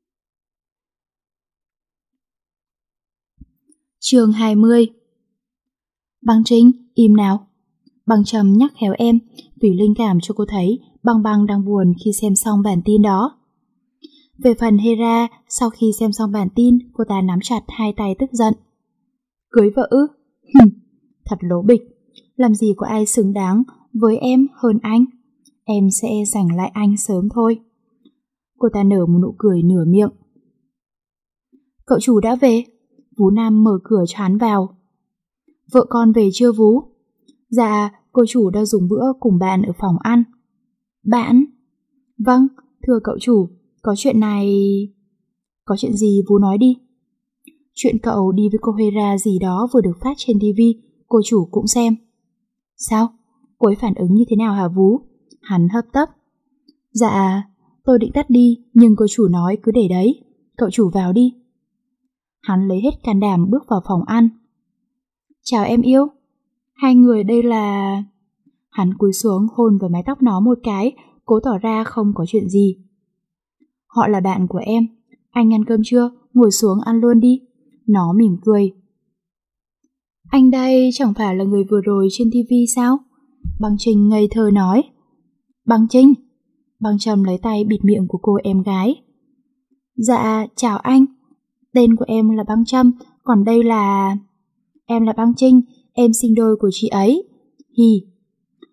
Chương hai mươi. Băng Trinh, im nào. Băng Trâm nhắc khéo em vì linh cảm cho cô thấy Băng Băng đang buồn khi xem xong bản tin đó. Về phần Hera, sau khi xem xong bản tin, cô ta nắm chặt hai tay tức giận. Cưới vợ ư? Thật lố bịch. Làm gì có ai xứng đáng với em hơn anh? Em sẽ giành lại anh sớm thôi. Cô ta nở một nụ cười nửa miệng. Cậu chủ đã về. Vú Nam mở cửa cho hắn vào. Vợ con về chưa Vú? Dạ, cô chủ đang dùng bữa cùng bạn ở phòng ăn. Bạn? Vâng, thưa cậu chủ, có chuyện này... Có chuyện gì Vú nói đi. Chuyện cậu đi với cô Hera gì đó vừa được phát trên tivi, cô chủ cũng xem. Sao? Cô ấy phản ứng như thế nào hả Vú? Hắn hấp tấp. Dạ, tôi định tắt đi, nhưng cô chủ nói cứ để đấy. Cậu chủ vào đi. Hắn lấy hết can đảm bước vào phòng ăn. Chào em yêu. Hai người đây là... Hắn cúi xuống hôn vào mái tóc nó một cái, cố tỏ ra không có chuyện gì. Họ là bạn của em. Anh ăn cơm chưa? Ngồi xuống ăn luôn đi. Nó mỉm cười. Anh đây chẳng phải là người vừa rồi trên tivi sao? Băng Trinh ngây thơ nói. Băng Trinh. Băng Trâm lấy tay bịt miệng của cô em gái. Dạ, chào anh. Tên của em là Băng Trâm, còn đây là... Em là Băng Trinh, em sinh đôi của chị ấy. Hì.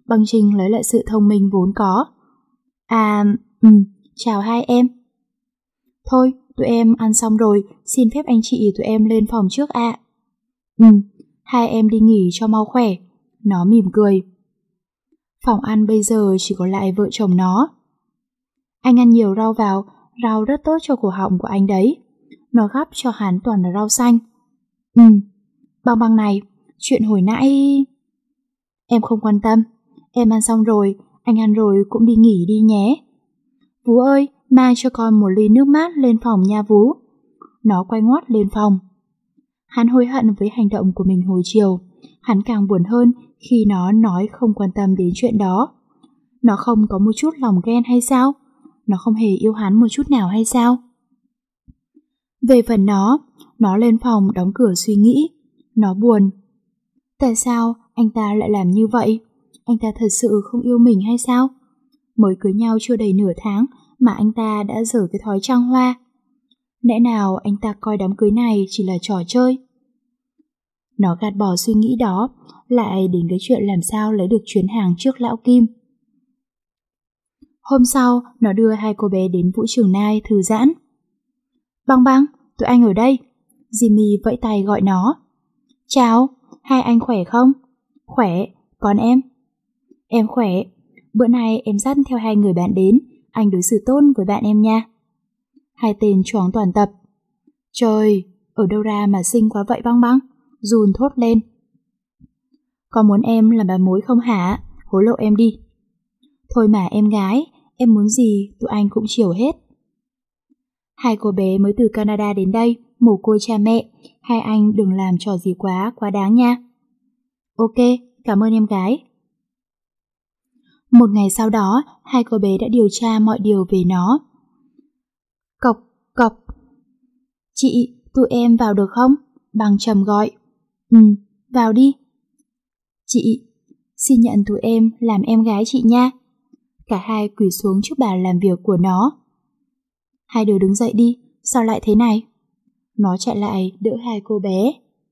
Băng Trinh lấy lại sự thông minh vốn có. À, ừ, chào hai em. Thôi, tụi em ăn xong rồi, xin phép anh chị tụi em lên phòng trước ạ. À. Ừ, hai em đi nghỉ cho mau khỏe. Nó mỉm cười. Phòng ăn bây giờ chỉ còn lại vợ chồng nó. Anh ăn nhiều rau vào, rau rất tốt cho cổ họng của anh đấy. Nó gắp cho hắn toàn là rau xanh. Ừ, Băng Băng này, chuyện hồi nãy... Em không quan tâm, em ăn xong rồi, anh ăn rồi cũng đi nghỉ đi nhé. Vú ơi, mang cho con một ly nước mát lên phòng nha Vú. Nó quay ngoắt lên phòng. Hắn hối hận với hành động của mình hồi chiều. Hắn càng buồn hơn khi nó nói không quan tâm đến chuyện đó. Nó không có một chút lòng ghen hay sao? Nó không hề yêu hắn một chút nào hay sao? Về phần nó, nó lên phòng đóng cửa suy nghĩ. Nó buồn. Tại sao anh ta lại làm như vậy? Anh ta thật sự không yêu mình hay sao? Mới cưới nhau chưa đầy nửa tháng mà anh ta đã dở cái thói trăng hoa. Lẽ nào anh ta coi đám cưới này chỉ là trò chơi? Nó gạt bỏ suy nghĩ đó, lại đến cái chuyện làm sao lấy được chuyến hàng trước lão Kim. Hôm sau, nó đưa hai cô bé đến vũ trường Nai thư giãn. Băng Băng, tụi anh ở đây. Jimmy vẫy tay gọi nó. Chào, hai anh khỏe không? Khỏe, còn em? Em khỏe. Bữa nay em dắt theo hai người bạn đến, anh đối xử tốt với bạn em nha. Hai tên choáng toàn tập. Trời, ở đâu ra mà xinh quá vậy Băng Băng? Jun thốt lên. Có muốn em làm bà mối không hả? Hối lộ em đi. Thôi mà em gái, em muốn gì tụi anh cũng chiều hết. Hai cô bé mới từ Canada đến đây, mồ côi cha mẹ. Hai anh đừng làm trò gì quá, quá đáng nha. Ok, cảm ơn em gái. Một ngày sau đó, hai cô bé đã điều tra mọi điều về nó. Cộc, cộc. Chị, tụi em vào được không? Băng trầm gọi. Ừ, vào đi. Chị, xin nhận tụi em làm em gái chị nha. Cả hai quỳ xuống trước bàn làm việc của nó. Hai đứa đứng dậy đi, sao lại thế này? Nó chạy lại đỡ hai cô bé.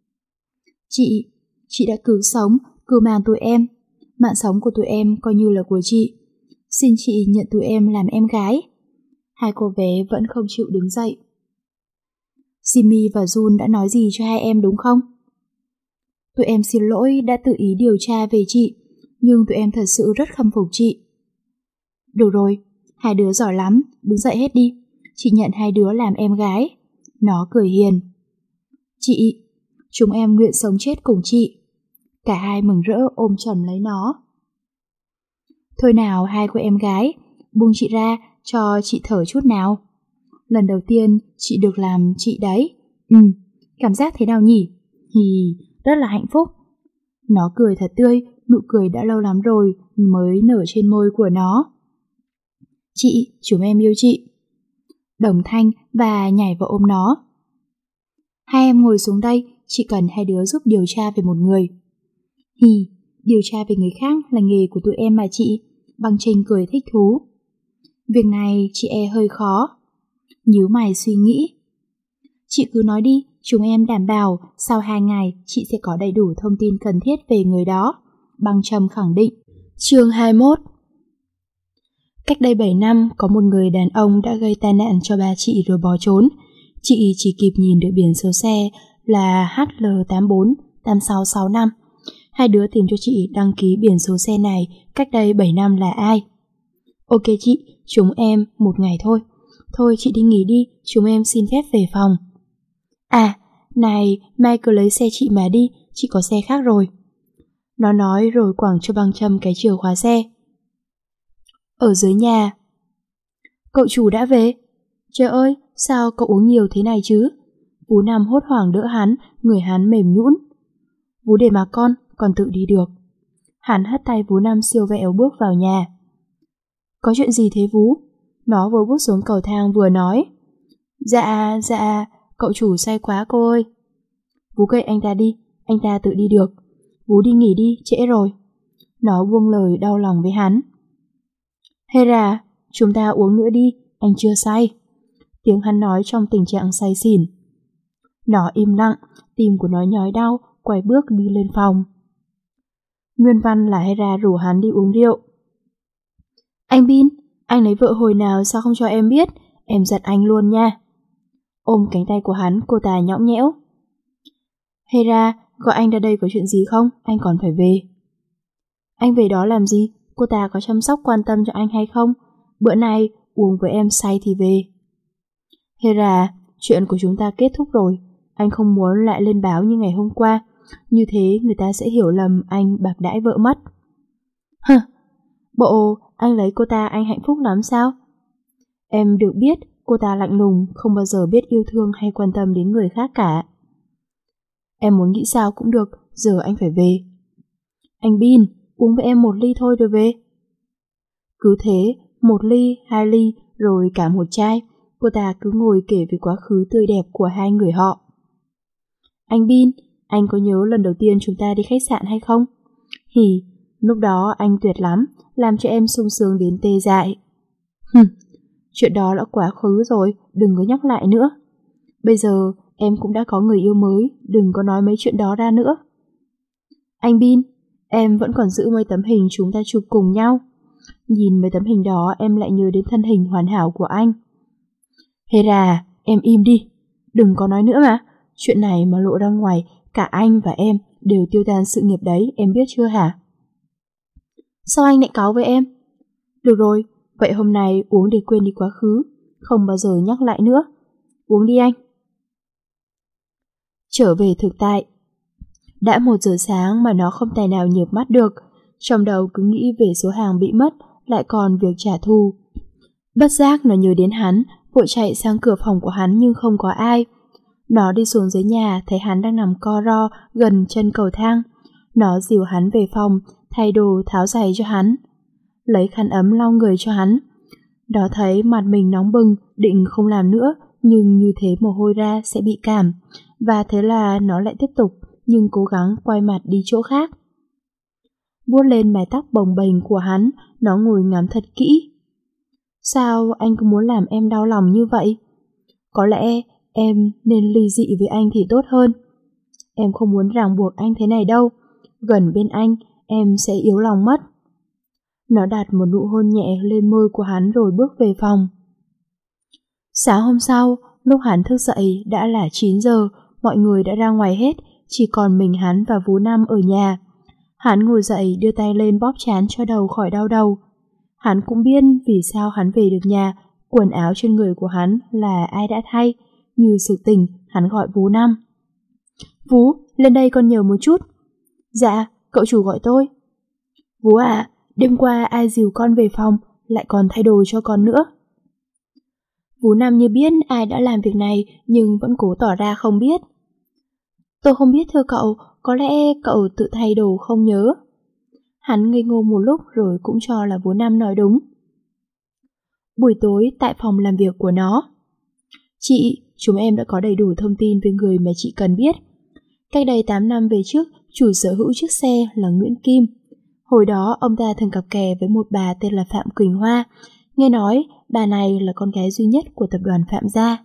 Chị, chị đã cứu sống, cứu mang tụi em. Mạng sống của tụi em coi như là của chị. Xin chị nhận tụi em làm em gái. Hai cô bé vẫn không chịu đứng dậy. Jimmy và Jun đã nói gì cho hai em đúng không? Tụi em xin lỗi đã tự ý điều tra về chị, nhưng tụi em thật sự rất khâm phục chị. Được rồi, hai đứa giỏi lắm, đứng dậy hết đi. Chị nhận hai đứa làm em gái. Nó cười hiền. Chị, chúng em nguyện sống chết cùng chị. Cả hai mừng rỡ ôm chầm lấy nó. Thôi nào hai cô em gái, buông chị ra cho chị thở chút nào. Lần đầu tiên chị được làm chị đấy. Ừ, cảm giác thế nào nhỉ? Hì, rất là hạnh phúc. Nó cười thật tươi, nụ cười đã lâu lắm rồi mới nở trên môi của nó. Chị, chúng em yêu chị. Đồng thanh và nhảy vào ôm nó. Hai em ngồi xuống đây, chị cần hai đứa giúp điều tra về một người. Hì, điều tra về người khác là nghề của tụi em mà chị. Băng Trinh cười thích thú. Việc này chị e hơi khó. Nhíu mày suy nghĩ. Chị cứ nói đi, chúng em đảm bảo sau hai ngày chị sẽ có đầy đủ thông tin cần thiết về người đó. Băng Trâm khẳng định. Chương hai mươi mốt. Cách đây bảy năm, có một người đàn ông đã gây tai nạn cho ba chị rồi bỏ trốn. Chị chỉ kịp nhìn được biển số xe là H L tám bốn tám sáu sáu năm. Hai đứa tìm cho chị đăng ký biển số xe này cách đây bảy năm là ai? Ok chị, chúng em một ngày thôi. Thôi chị đi nghỉ đi, chúng em xin phép về phòng. À, này, mai cứ lấy xe chị mà đi, chị có xe khác rồi. Nó nói rồi quẳng cho Băng Trâm cái chìa khóa xe. Ở dưới nhà. Cậu chủ đã về. Trời ơi, sao cậu uống nhiều thế này chứ? Vú Năm hốt hoảng đỡ hắn, người hắn mềm nhũn. Vú để mà con, con tự đi được. Hắn hất tay Vú Năm siêu vẹo bước vào nhà. Có chuyện gì thế Vú? Nó vừa bước xuống cầu thang vừa nói. Dạ, dạ, cậu chủ say quá cô ơi. Vú kệ anh ta đi, anh ta tự đi được. Vú đi nghỉ đi, trễ rồi. Nó buông lời đau lòng với hắn. Hera, chúng ta uống nữa đi, anh chưa say. Tiếng hắn nói trong tình trạng say xỉn. Nó im lặng, tim của nó nhói đau, quay bước đi lên phòng. Nguyên văn là Hera rủ hắn đi uống rượu. Anh Bin, anh lấy vợ hồi nào sao không cho em biết, em giận anh luôn nha. Ôm cánh tay của hắn, cô ta nhõng nhẽo. Hera, gọi anh ra đây có chuyện gì không? Anh còn phải về. Anh về đó làm gì? Cô ta có chăm sóc quan tâm cho anh hay không? Bữa nay uống với em say thì về. Hera, chuyện của chúng ta kết thúc rồi. Anh không muốn lại lên báo như ngày hôm qua. Như thế người ta sẽ hiểu lầm anh bạc đãi vợ mất. Hừ, bộ anh lấy cô ta anh hạnh phúc lắm sao? Em được biết cô ta lạnh lùng, không bao giờ biết yêu thương hay quan tâm đến người khác cả. Em muốn nghĩ sao cũng được, giờ anh phải về. Anh Bin, uống với em một ly thôi rồi về. Cứ thế, một ly, hai ly, rồi cả một chai. Cô ta cứ ngồi kể về quá khứ tươi đẹp của hai người họ. Anh Bin, anh có nhớ lần đầu tiên chúng ta đi khách sạn hay không? Hì, lúc đó anh tuyệt lắm, làm cho em sung sướng đến tê dại. Hừm, chuyện đó đã quá khứ rồi, đừng có nhắc lại nữa. Bây giờ em cũng đã có người yêu mới, đừng có nói mấy chuyện đó ra nữa. Anh Bin, em vẫn còn giữ mấy tấm hình chúng ta chụp cùng nhau. Nhìn mấy tấm hình đó em lại nhớ đến thân hình hoàn hảo của anh. Hera, em im đi, đừng có nói nữa mà. Chuyện này mà lộ ra ngoài, cả anh và em đều tiêu tan sự nghiệp đấy, em biết chưa hả? Sao anh lại cáu với em? Được rồi, vậy hôm nay uống để quên đi quá khứ, không bao giờ nhắc lại nữa. Uống đi anh. Trở về thực tại. Đã một giờ sáng mà nó không tài nào nhợp mắt được, trong đầu cứ nghĩ về số hàng bị mất, lại còn việc trả thù. Bất giác nó nhớ đến hắn, vội chạy sang cửa phòng của hắn nhưng không có ai. Nó đi xuống dưới nhà, thấy hắn đang nằm co ro gần chân cầu thang. Nó dìu hắn về phòng, thay đồ tháo giày cho hắn, lấy khăn ấm lau người cho hắn. Nó thấy mặt mình nóng bừng, định không làm nữa, nhưng như thế mồ hôi ra sẽ bị cảm, và thế là nó lại tiếp tục, nhưng cố gắng quay mặt đi chỗ khác. Vuốt lên mái tóc bồng bềnh của hắn, nó ngồi ngắm thật kỹ. Sao anh cứ muốn làm em đau lòng như vậy? Có lẽ em nên ly dị với anh thì tốt hơn. Em không muốn ràng buộc anh thế này đâu. Gần bên anh, em sẽ yếu lòng mất. Nó đặt một nụ hôn nhẹ lên môi của hắn rồi bước về phòng. Sáng hôm sau, lúc hắn thức dậy đã là chín giờ, mọi người đã ra ngoài hết, chỉ còn mình hắn và Vú Năm ở nhà. Hắn ngồi dậy đưa tay lên bóp trán cho đầu khỏi đau đầu. Hắn cũng biết vì sao hắn về được nhà, quần áo trên người của hắn là ai đã thay. Như sự tình, hắn gọi Vú Năm. Vú, lên đây con nhờ một chút. Dạ, cậu chủ gọi tôi. Vú ạ, à, đêm qua ai dìu con về phòng, lại còn thay đồ cho con nữa. Vú Năm như biết ai đã làm việc này, nhưng vẫn cố tỏ ra không biết. Tôi không biết thưa cậu, có lẽ cậu tự thay đồ không nhớ. Hắn ngây ngô một lúc rồi cũng cho là Vú Năm nói đúng. Buổi tối tại phòng làm việc của nó. Chị, chúng em đã có đầy đủ thông tin về người mà chị cần biết. Cách đây tám năm về trước, chủ sở hữu chiếc xe là Nguyễn Kim. Hồi đó ông ta thường cặp kè với một bà tên là Phạm Quỳnh Hoa. Nghe nói bà này là con gái duy nhất của tập đoàn Phạm gia.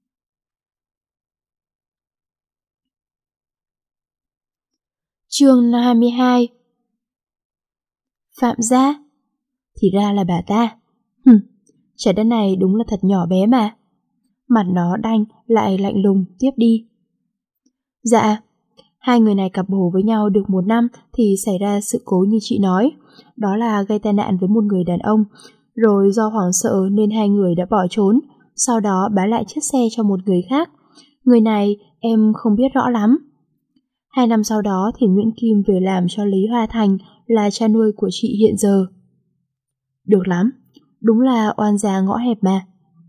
Chương hai mươi hai. Phạm gia? Thì ra là bà ta. Hừm, trái đất này đúng là thật nhỏ bé mà. Mặt nó đanh lại lạnh lùng tiếp đi. Dạ, hai người này cặp bồ với nhau được một năm thì xảy ra sự cố như chị nói. Đó là gây tai nạn với một người đàn ông. Rồi do hoảng sợ nên hai người đã bỏ trốn. Sau đó bán lại chiếc xe cho một người khác. Người này em không biết rõ lắm. Hai năm sau đó thì Nguyễn Kim về làm cho Lý Hoa Thành, là cha nuôi của chị hiện giờ. Được lắm, đúng là oan gia ngõ hẹp mà.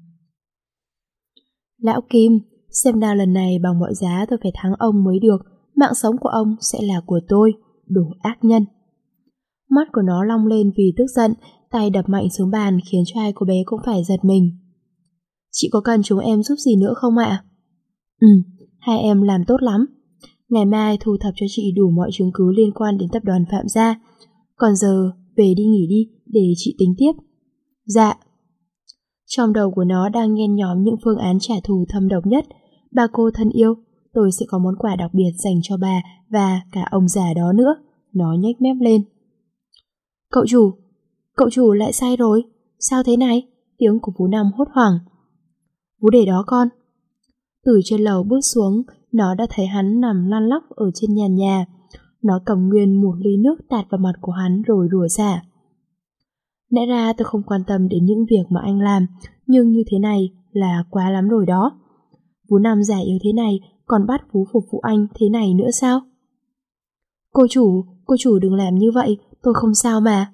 Lão Kim, xem ra lần này bằng mọi giá tôi phải thắng ông mới được. Mạng sống của ông sẽ là của tôi, đồ ác nhân. Mắt của nó long lên vì tức giận, tay đập mạnh xuống bàn khiến cho hai cô bé cũng phải giật mình. Chị có cần chúng em giúp gì nữa không ạ? Ừ, hai em làm tốt lắm. Ngày mai thu thập cho chị đủ mọi chứng cứ liên quan đến tập đoàn Phạm gia. Còn giờ về đi nghỉ đi để chị tính tiếp. Dạ. Trong đầu của nó đang nhen nhóm những phương án trả thù thâm độc nhất. Bà cô thân yêu, tôi sẽ có món quà đặc biệt dành cho bà và cả ông già đó nữa. nó nhếch mép lên. Cậu chủ, cậu chủ lại say rồi, sao thế này? Tiếng của Vú Năm hốt hoảng. Vú để đó con. Từ trên lầu bước xuống, nó đã thấy hắn nằm lăn lóc ở trên nhàn nhà. Nó cầm nguyên một ly nước tạt vào mặt của hắn rồi rủa xả. Lẽ ra tôi không quan tâm đến những việc mà anh làm, nhưng như thế này là quá lắm rồi đó. Vú Năm già yếu thế này còn bắt Vú phục vụ anh thế này nữa sao? Cô chủ, cô chủ đừng làm như vậy, tôi không sao mà.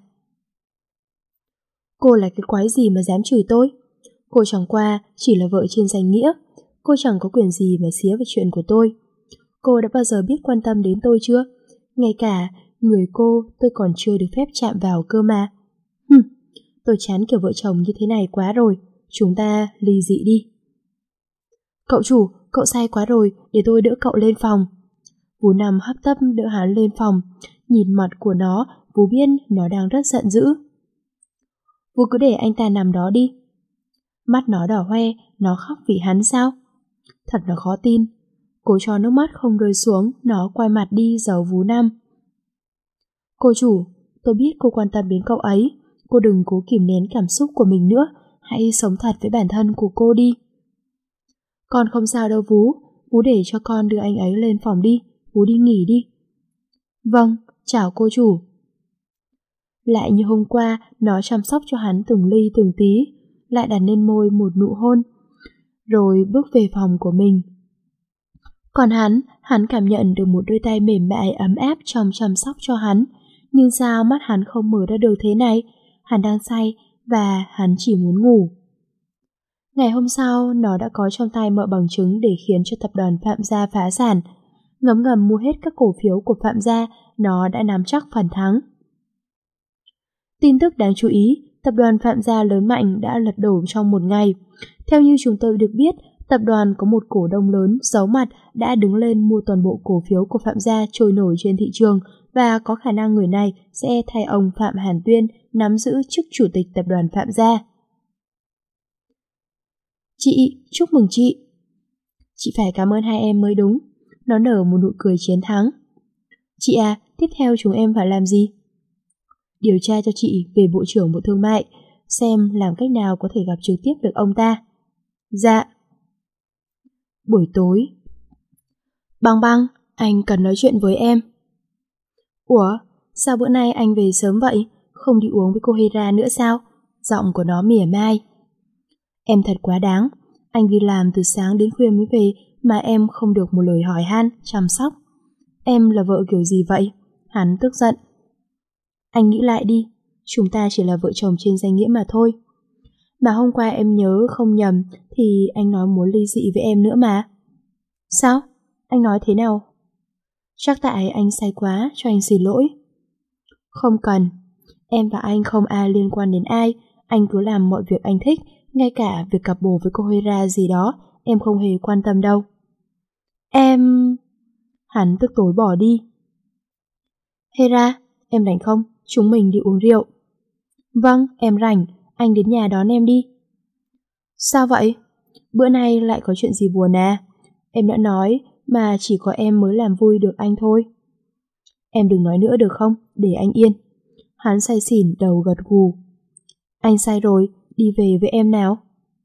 Cô là cái quái gì mà dám chửi tôi? Cô chẳng qua chỉ là vợ trên danh nghĩa. Cô chẳng có quyền gì mà xía vào chuyện của tôi. Cô đã bao giờ biết quan tâm đến tôi chưa? Ngay cả người cô tôi còn chưa được phép chạm vào cơ mà. Hừm, tôi chán kiểu vợ chồng như thế này quá rồi. Chúng ta ly dị đi. Cậu chủ, cậu say quá rồi, để tôi đỡ cậu lên phòng. Vú Năm hấp tấp đỡ hắn lên phòng. Nhìn mặt của nó, Vú biết nó đang rất giận dữ. Vú cứ để anh ta nằm đó đi. Mắt nó đỏ hoe, nó khóc vì hắn sao? Thật là khó tin. Cố cho nước mắt không rơi xuống, nó quay mặt đi giấu Vú Năm. Cô chủ, tôi biết cô quan tâm đến cậu ấy. Cô đừng cố kìm nén cảm xúc của mình nữa. Hãy sống thật với bản thân của cô đi. Con không sao đâu Vú. Vú để cho con đưa anh ấy lên phòng đi. Vú đi nghỉ đi. Vâng, chào cô chủ. Lại như hôm qua, nó chăm sóc cho hắn từng ly từng tí, lại đặt lên môi một nụ hôn, rồi bước về phòng của mình. Còn hắn, hắn cảm nhận được một đôi tay mềm mại ấm áp trong chăm sóc cho hắn. Nhưng sao mắt hắn không mở ra được thế này? Hắn đang say và hắn chỉ muốn ngủ. Ngày hôm sau, nó đã có trong tay mọi bằng chứng để khiến cho tập đoàn Phạm Gia phá sản. Ngấm ngầm mua hết các cổ phiếu của Phạm Gia, nó đã nắm chắc phần thắng. Tin tức đáng chú ý, tập đoàn Phạm Gia lớn mạnh đã lật đổ trong một ngày. Theo như chúng tôi được biết, tập đoàn có một cổ đông lớn giấu mặt đã đứng lên mua toàn bộ cổ phiếu của Phạm Gia trôi nổi trên thị trường và có khả năng người này sẽ thay ông Phạm Hàn Tuyên nắm giữ chức chủ tịch tập đoàn Phạm Gia. Chị, chúc mừng chị. Chị phải cảm ơn hai em mới đúng. Nó nở một nụ cười chiến thắng. Chị à, tiếp theo chúng em phải làm gì? Điều tra cho chị về Bộ trưởng Bộ Thương mại, xem làm cách nào có thể gặp trực tiếp được ông ta. Dạ. Buổi tối. Băng Băng, anh cần nói chuyện với em. Ủa, sao bữa nay anh về sớm vậy? Không đi uống với cô Hera nữa sao? Giọng của nó mỉa mai. Em thật quá đáng. Anh đi làm từ sáng đến khuya mới về mà em không được một lời hỏi han, chăm sóc. Em là vợ kiểu gì vậy? Hắn tức giận. Anh nghĩ lại đi, chúng ta chỉ là vợ chồng trên danh nghĩa mà thôi. Mà hôm qua em nhớ không nhầm thì anh nói muốn ly dị với em nữa mà. Sao? Anh nói thế nào? Chắc tại anh say quá, cho anh xin lỗi. Không cần, em và anh không ai liên quan đến ai. Anh cứ làm mọi việc anh thích, ngay cả việc cặp bồ với cô Hera gì đó, em không hề quan tâm đâu. Em... Hắn tức tối bỏ đi. Hera, em rảnh không? Chúng mình đi uống rượu. Vâng, em rảnh, anh đến nhà đón em đi. Sao vậy? Bữa nay lại có chuyện gì buồn à? Em đã nói mà chỉ có em mới làm vui được anh thôi. Em đừng nói nữa được không? Để anh yên. Hắn say xỉn đầu gật gù. Anh say rồi, đi về với em nào.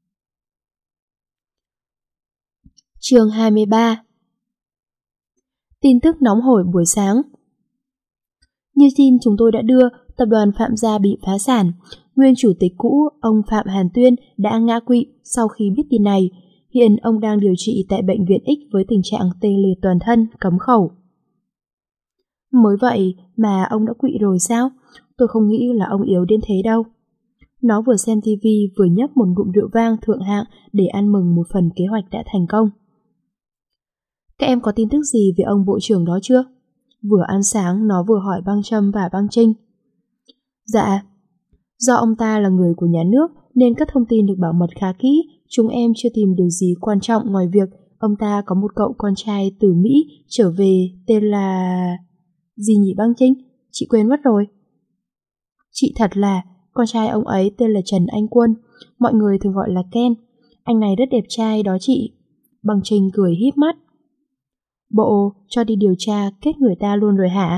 Chương hai mươi ba. Tin tức nóng hổi buổi sáng. Như tin chúng tôi đã đưa, tập đoàn Phạm Gia bị phá sản. Nguyên chủ tịch cũ, ông Phạm Hàn Tuyên đã ngã quỵ sau khi biết tin này. Hiện ông đang điều trị tại bệnh viện X với tình trạng tê liệt toàn thân, cấm khẩu. Mới vậy mà ông đã quỵ rồi sao? Tôi không nghĩ là ông yếu đến thế đâu. Nó vừa xem tivi vừa nhấp một ngụm rượu vang thượng hạng để ăn mừng một phần kế hoạch đã thành công. Các em có tin tức gì về ông bộ trưởng đó chưa? Vừa ăn sáng nó vừa hỏi Băng Trâm và Băng Trinh. Dạ, do ông ta là người của nhà nước nên các thông tin được bảo mật khá kỹ. Chúng em chưa tìm được gì quan trọng ngoài việc ông ta có một cậu con trai từ Mỹ trở về tên là... Gì nhỉ Băng Trinh? Chị quên mất rồi. Chị thật là, con trai ông ấy tên là Trần Anh Quân, mọi người thường gọi là Ken. Anh này rất đẹp trai đó chị. Băng Trinh cười híp mắt. Bộ cho đi điều tra kết người ta luôn rồi hả?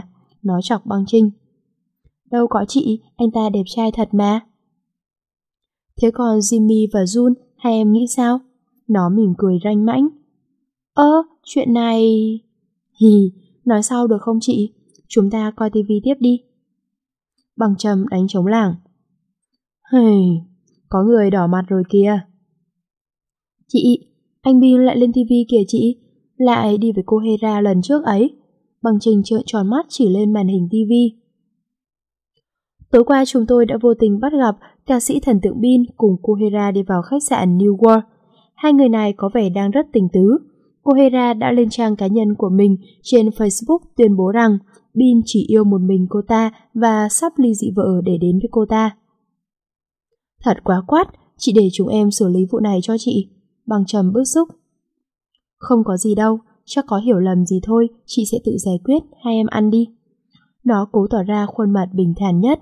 nó chọc Băng Trinh. Đâu có chị, anh ta đẹp trai thật mà. Thế còn Jimmy và Jun, hai em nghĩ sao? Nó mỉm cười ranh mãnh. Ơ, chuyện này... Hì, nói sau được không chị? Chúng ta coi tivi tiếp đi. Băng Trâm đánh trống lảng. Hây, có người đỏ mặt rồi kìa. Chị, anh Bill lại lên tivi kìa chị. Lại đi với cô Hera lần trước ấy. Băng Trinh trợn tròn mắt chỉ lên màn hình tivi. Tối qua chúng tôi đã vô tình bắt gặp ca sĩ thần tượng Bill cùng cô Hera đi vào khách sạn New World. Hai người này có vẻ đang rất tình tứ. Cô Hera đã lên trang cá nhân của mình trên Facebook tuyên bố rằng Bill chỉ yêu một mình cô ta và sắp ly dị vợ để đến với cô ta. Thật quá quát, chị để chúng em xử lý vụ này cho chị. Băng Trâm bức xúc. Không có gì đâu, chắc có hiểu lầm gì thôi, chị sẽ tự giải quyết, hai em ăn đi. Nó cố tỏ ra khuôn mặt bình thản nhất.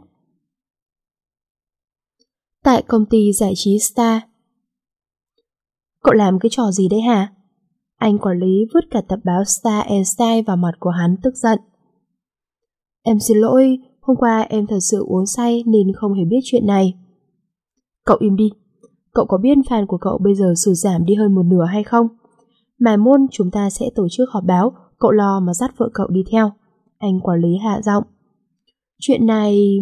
Tại công ty giải trí Star. Cậu làm cái trò gì đấy hả? Anh quản lý vứt cả tập báo Star and Style vào mặt của hắn tức giận. Em xin lỗi, hôm qua em thật sự uống say nên không hề biết chuyện này. Cậu im đi. Cậu có biết fan của cậu bây giờ sụt giảm đi hơn một nửa hay không? Mai môn chúng ta sẽ tổ chức họp báo, cậu lo mà dắt vợ cậu đi theo. Anh quản lý hạ giọng. Chuyện này...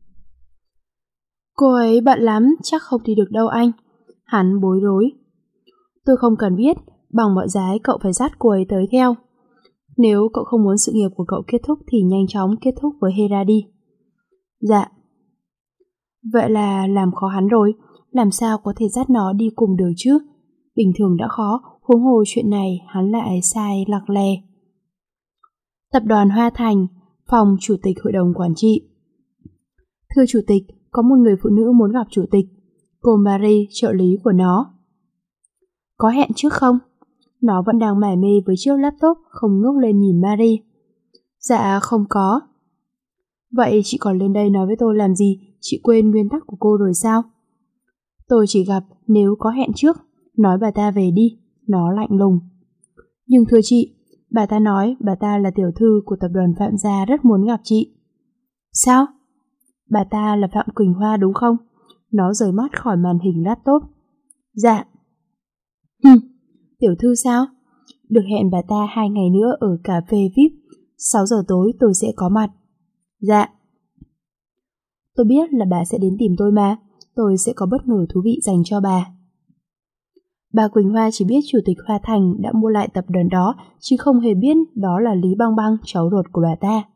Cô ấy bận lắm, chắc không đi được đâu anh. Hắn bối rối. Tôi không cần biết, bằng mọi giá cậu phải dắt cô ấy tới theo. Nếu cậu không muốn sự nghiệp của cậu kết thúc thì nhanh chóng kết thúc với Hera đi. Dạ. Vậy là làm khó hắn rồi, làm sao có thể dắt nó đi cùng được chứ? Bình thường đã khó, huống hồ chuyện này hắn lại sai lặc lè. Tập đoàn Hoa Thành, phòng chủ tịch hội đồng quản trị. Thưa chủ tịch, có một người phụ nữ muốn gặp chủ tịch. Cô Marie, trợ lý của nó. Có hẹn trước không? Nó vẫn đang mải mê với chiếc laptop, không ngước lên nhìn Marie. Dạ không có. Vậy chị còn lên đây nói với tôi làm gì? Chị quên nguyên tắc của cô rồi sao? Tôi chỉ gặp nếu có hẹn trước. Nói bà ta về đi. Nó lạnh lùng. Nhưng thưa chị, bà ta nói bà ta là tiểu thư của tập đoàn Phạm Gia rất muốn gặp chị. Sao? Bà ta là Phạm Quỳnh Hoa đúng không? Nó rời mắt khỏi màn hình laptop. Dạ. Hừm, tiểu thư sao? Được hẹn bà ta hai ngày nữa ở cà phê vi ai pi. sáu giờ tối tôi sẽ có mặt. Dạ. Tôi biết là bà sẽ đến tìm tôi mà. Tôi sẽ có bất ngờ thú vị dành cho bà. Bà Quỳnh Hoa chỉ biết chủ tịch Hoa Thành đã mua lại tập đoàn đó, chứ không hề biết đó là Lý Băng Băng, cháu ruột của bà ta.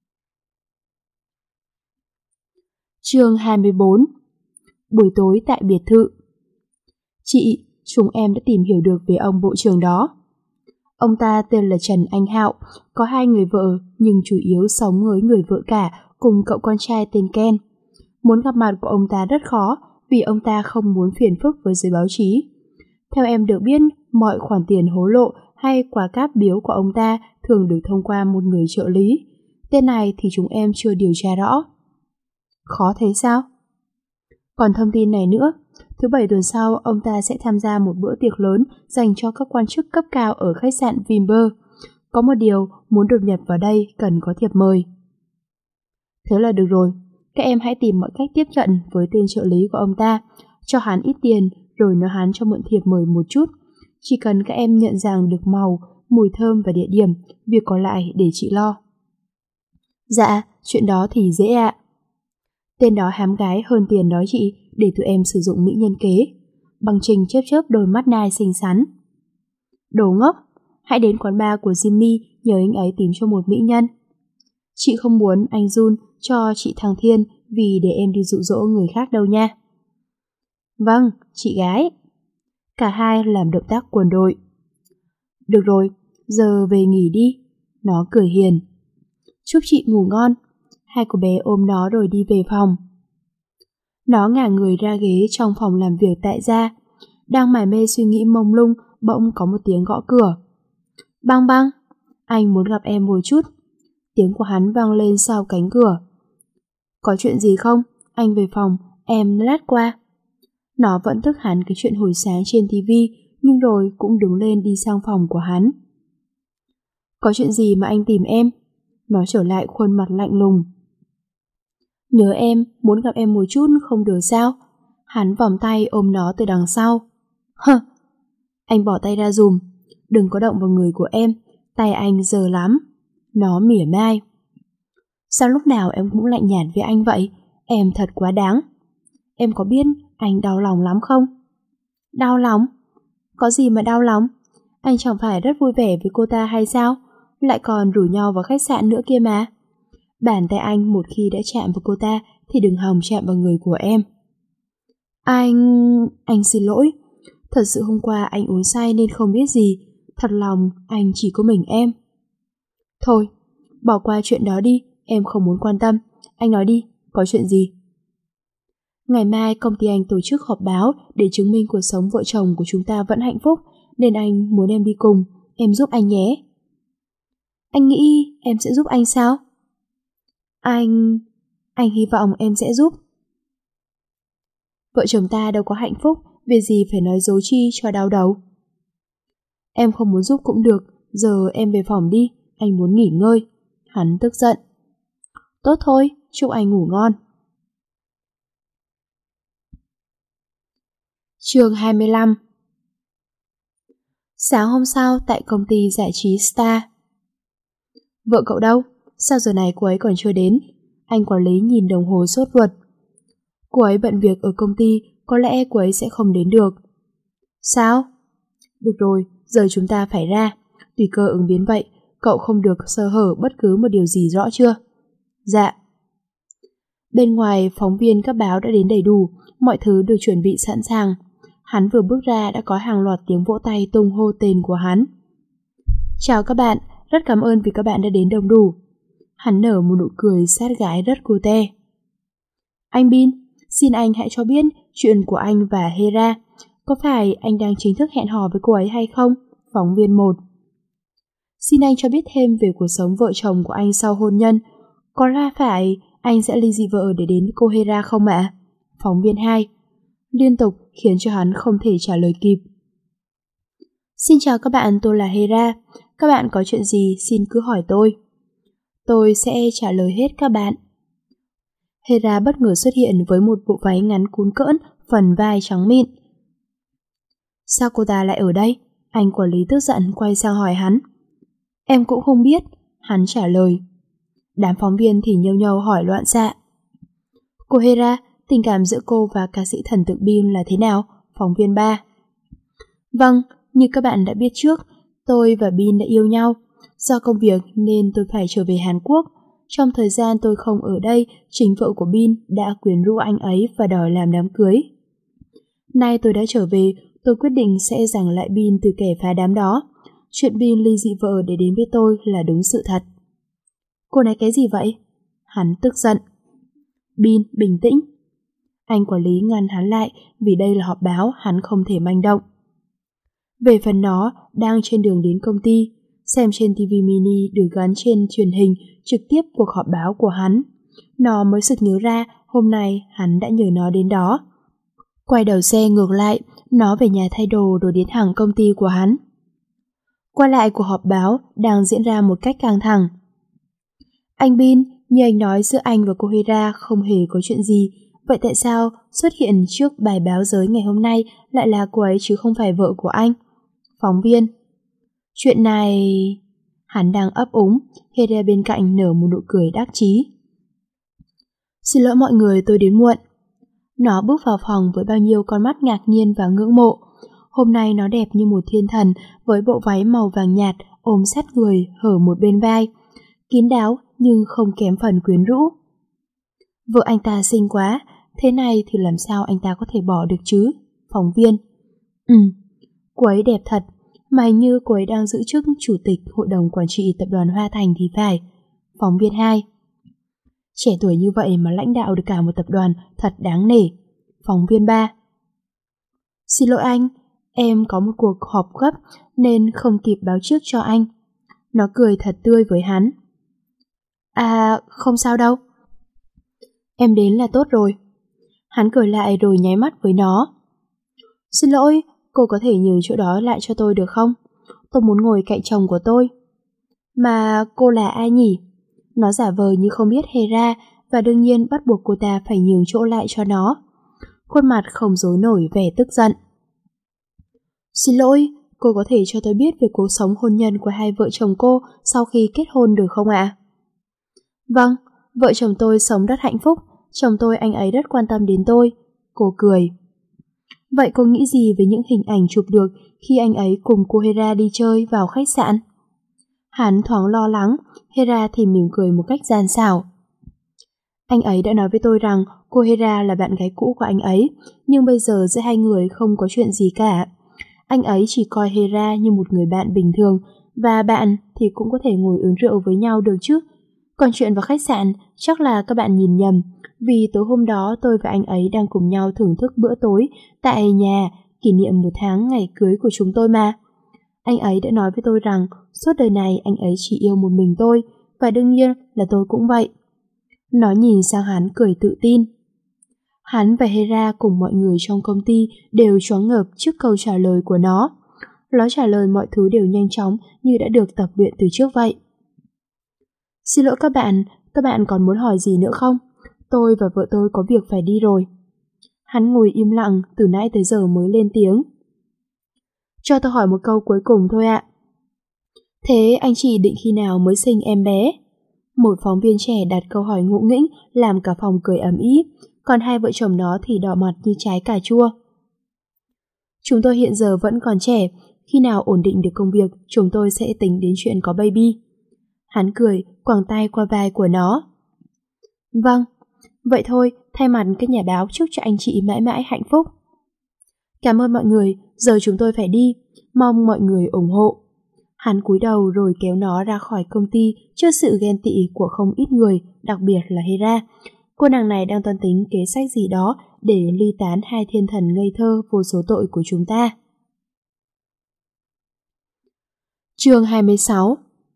Chương hai mươi bốn. Buổi tối tại biệt thự. Chị, chúng em đã tìm hiểu được về ông bộ trưởng đó. Ông ta tên là Trần Anh Hạo, có hai người vợ nhưng chủ yếu sống với người vợ cả cùng cậu con trai tên Ken. Muốn gặp mặt của ông ta rất khó vì ông ta không muốn phiền phức với giới báo chí. Theo em được biết, mọi khoản tiền hối lộ hay quà cáp biếu của ông ta thường được thông qua một người trợ lý. Tên này thì chúng em chưa điều tra rõ. Khó thế sao? Còn thông tin này nữa, thứ bảy tuần sau ông ta sẽ tham gia một bữa tiệc lớn dành cho các quan chức cấp cao ở khách sạn Vinpearl. Có một điều, muốn đột nhập vào đây cần có thiệp mời. Thế là được rồi, các em hãy tìm mọi cách tiếp cận với tên trợ lý của ông ta, cho hắn ít tiền rồi nói hắn cho mượn thiệp mời một chút. Chỉ cần các em nhận dạng được màu, mùi thơm và địa điểm, việc còn lại để chị lo. Dạ, chuyện đó thì dễ ạ. Tên đó hám gái hơn tiền đó chị, để tụi em sử dụng mỹ nhân kế. Băng Trinh chớp chớp đôi mắt nai xinh xắn. Đồ ngốc, hãy đến quán bar của Jimmy nhờ anh ấy tìm cho một mỹ nhân. Chị không muốn anh Jun cho chị Thăng Thiên vì để em đi dụ dỗ người khác đâu nha. Vâng, chị gái. Cả hai làm động tác quân đội. Được rồi, giờ về nghỉ đi. Nó cười hiền. Chúc chị ngủ ngon. Hai cô bé ôm nó rồi đi về phòng. Nó ngả người ra ghế trong phòng làm việc tại gia. Đang mải mê suy nghĩ mông lung, bỗng có một tiếng gõ cửa. Băng Băng, anh muốn gặp em một chút. Tiếng của hắn vang lên sau cánh cửa. Có chuyện gì không? Anh về phòng, em lát qua. Nó vẫn thức hắn cái chuyện hồi sáng trên tivi, nhưng rồi cũng đứng lên đi sang phòng của hắn. Có chuyện gì mà anh tìm em? Nó trở lại khuôn mặt lạnh lùng. Nhớ em, muốn gặp em một chút không được sao? Hắn vòng tay ôm nó từ đằng sau. Hơ! Anh bỏ tay ra dùm. Đừng có động vào người của em, tay anh giờ lắm. Nó mỉa mai. Sao lúc nào em cũng lạnh nhạt với anh vậy? Em thật quá đáng. Em có biết anh đau lòng lắm không? Đau lòng? Có gì mà đau lòng? Anh chẳng phải rất vui vẻ với cô ta hay sao? Lại còn rủ nhau vào khách sạn nữa kia mà. Bàn tay anh một khi đã chạm vào cô ta thì đừng hòng chạm vào người của em. Anh... anh xin lỗi. Thật sự hôm qua anh uống say nên không biết gì. Thật lòng anh chỉ có mình em. Thôi, bỏ qua chuyện đó đi, em không muốn quan tâm. Anh nói đi, có chuyện gì? Ngày mai công ty anh tổ chức họp báo để chứng minh cuộc sống vợ chồng của chúng ta vẫn hạnh phúc, nên anh muốn em đi cùng, em giúp anh nhé. Anh nghĩ em sẽ giúp anh sao? Anh... anh hy vọng em sẽ giúp. Vợ chồng ta đâu có hạnh phúc, vì gì phải nói dối chi cho đau đầu. Em không muốn giúp cũng được, giờ em về phòng đi, anh muốn nghỉ ngơi. Hắn tức giận. Tốt thôi, chúc anh ngủ ngon. Chương hai mươi lăm. Sáng hôm sau tại công ty giải trí Star. Vợ cậu đâu? Sao giờ này cô ấy còn chưa đến? Anh quản lý nhìn đồng hồ sốt ruột. Cô ấy bận việc ở công ty, có lẽ cô ấy sẽ không đến được. Sao? Được rồi, giờ chúng ta phải ra. Tùy cơ ứng biến vậy, cậu không được sơ hở bất cứ một điều gì, rõ chưa? Dạ. Bên ngoài, phóng viên các báo đã đến đầy đủ, mọi thứ được chuẩn bị sẵn sàng. Hắn vừa bước ra đã có hàng loạt tiếng vỗ tay tung hô tên của hắn. Chào các bạn, rất cảm ơn vì các bạn đã đến đông đủ. Hắn nở một nụ cười sát gái rất cute. Anh Bin, xin anh hãy cho biết chuyện của anh và Hera. Có phải anh đang chính thức hẹn hò với cô ấy hay không? Phóng viên một. Xin anh cho biết thêm về cuộc sống vợ chồng của anh sau hôn nhân. Có là phải anh sẽ ly dị vợ để đến với cô Hera không ạ? Phóng viên hai. Liên tục khiến cho hắn không thể trả lời kịp. Xin chào các bạn, tôi là Hera. Các bạn có chuyện gì xin cứ hỏi tôi. Tôi sẽ trả lời hết các bạn. Hera bất ngờ xuất hiện với một bộ váy ngắn cún cỡn, phần vai trắng mịn. Sao cô ta lại ở đây? Anh quản lý tức giận quay sang hỏi hắn. Em cũng không biết, hắn trả lời. Đám phóng viên thì nhâu nhâu hỏi loạn xạ. Cô Hera, tình cảm giữa cô và ca sĩ thần tượng Bin là thế nào? Phóng viên ba. Vâng, như các bạn đã biết trước, tôi và Bin đã yêu nhau. Do công việc nên tôi phải trở về Hàn Quốc. Trong thời gian tôi không ở đây, chính vợ của Bin đã quyến rũ anh ấy và đòi làm đám cưới. Nay tôi đã trở về, tôi quyết định sẽ giành lại Bin từ kẻ phá đám đó. Chuyện Bin ly dị vợ để đến với tôi là đúng sự thật. Cô nói cái gì vậy? Hắn tức giận. Bin, bình tĩnh. Anh quản lý ngăn hắn lại vì đây là họp báo, hắn không thể manh động. Về phần nó, đang trên đường đến công ty, xem trên ti vi mini được gắn trên truyền hình trực tiếp cuộc họp báo của hắn. Nó mới sực nhớ ra hôm nay hắn đã nhờ nó đến đó. Quay đầu xe ngược lại, nó về nhà thay đồ rồi đến thẳng công ty của hắn. Quay lại cuộc họp báo đang diễn ra một cách căng thẳng. Anh Bin, như anh nói giữa anh và cô Hera không hề có chuyện gì, vậy tại sao xuất hiện trước bài báo giới ngày hôm nay lại là cô ấy chứ không phải vợ của anh? Phóng viên. Chuyện này... Hắn đang ấp úng, Hera bên cạnh nở một nụ cười đắc chí. Xin lỗi mọi người, tôi đến muộn. Nó bước vào phòng với bao nhiêu con mắt ngạc nhiên và ngưỡng mộ. Hôm nay nó đẹp như một thiên thần với bộ váy màu vàng nhạt ôm sát người hở một bên vai. Kín đáo nhưng không kém phần quyến rũ. Vợ anh ta xinh quá, thế này thì làm sao anh ta có thể bỏ được chứ? Phóng viên. Ừ, cô ấy đẹp thật, mà hình như cô ấy đang giữ chức chủ tịch hội đồng quản trị tập đoàn Hoa Thành thì phải. Phóng viên hai. Trẻ tuổi như vậy mà lãnh đạo được cả một tập đoàn thật đáng nể. Phóng viên ba. Xin lỗi anh, em có một cuộc họp gấp nên không kịp báo trước cho anh. Nó cười thật tươi với hắn. À, không sao đâu. Em đến là tốt rồi. Hắn cười lại rồi nháy mắt với nó. Xin lỗi, cô có thể nhường chỗ đó lại cho tôi được không? Tôi muốn ngồi cạnh chồng của tôi. Mà cô là ai nhỉ? Nó giả vờ như không biết Hera và đương nhiên bắt buộc cô ta phải nhường chỗ lại cho nó. Khuôn mặt không giấu nổi vẻ tức giận. Xin lỗi, cô có thể cho tôi biết về cuộc sống hôn nhân của hai vợ chồng cô sau khi kết hôn được không ạ? Vâng, vợ chồng tôi sống rất hạnh phúc, chồng tôi anh ấy rất quan tâm đến tôi. Cô cười. Vậy cô nghĩ gì về những hình ảnh chụp được khi anh ấy cùng cô Hera đi chơi vào khách sạn? Hắn thoáng lo lắng, Hera thì mỉm cười một cách gian xảo. Anh ấy đã nói với tôi rằng cô Hera là bạn gái cũ của anh ấy, nhưng bây giờ giữa hai người không có chuyện gì cả. Anh ấy chỉ coi Hera như một người bạn bình thường, và bạn thì cũng có thể ngồi uống rượu với nhau được chứ. Còn chuyện vào khách sạn, chắc là các bạn nhìn nhầm, vì tối hôm đó tôi và anh ấy đang cùng nhau thưởng thức bữa tối tại nhà kỷ niệm một tháng ngày cưới của chúng tôi mà. Anh ấy đã nói với tôi rằng suốt đời này anh ấy chỉ yêu một mình tôi, và đương nhiên là tôi cũng vậy. Nó nhìn sang hắn cười tự tin. Hắn và Hera cùng mọi người trong công ty đều choáng ngợp trước câu trả lời của nó. Nó trả lời mọi thứ đều nhanh chóng như đã được tập luyện từ trước vậy. Xin lỗi các bạn, các bạn còn muốn hỏi gì nữa không? Tôi và vợ tôi có việc phải đi rồi. Hắn ngồi im lặng từ nãy tới giờ mới lên tiếng. Cho tôi hỏi một câu cuối cùng thôi ạ. Thế anh chị định khi nào mới sinh em bé? Một phóng viên trẻ đặt câu hỏi ngụ nghĩnh làm cả phòng cười ầm ĩ, còn hai vợ chồng nó thì đỏ mặt như trái cà chua. Chúng tôi hiện giờ vẫn còn trẻ, khi nào ổn định được công việc, chúng tôi sẽ tính đến chuyện có baby. Hắn cười, quàng tay qua vai của nó. Vâng, vậy thôi, thay mặt các nhà báo chúc cho anh chị mãi mãi hạnh phúc. Cảm ơn mọi người, giờ chúng tôi phải đi, mong mọi người ủng hộ. Hắn cúi đầu rồi kéo nó ra khỏi công ty trước sự ghen tị của không ít người, đặc biệt là Hera. Cô nàng này đang toan tính kế sách gì đó để ly tán hai thiên thần ngây thơ vô số tội của chúng ta. Chương hai mươi sáu.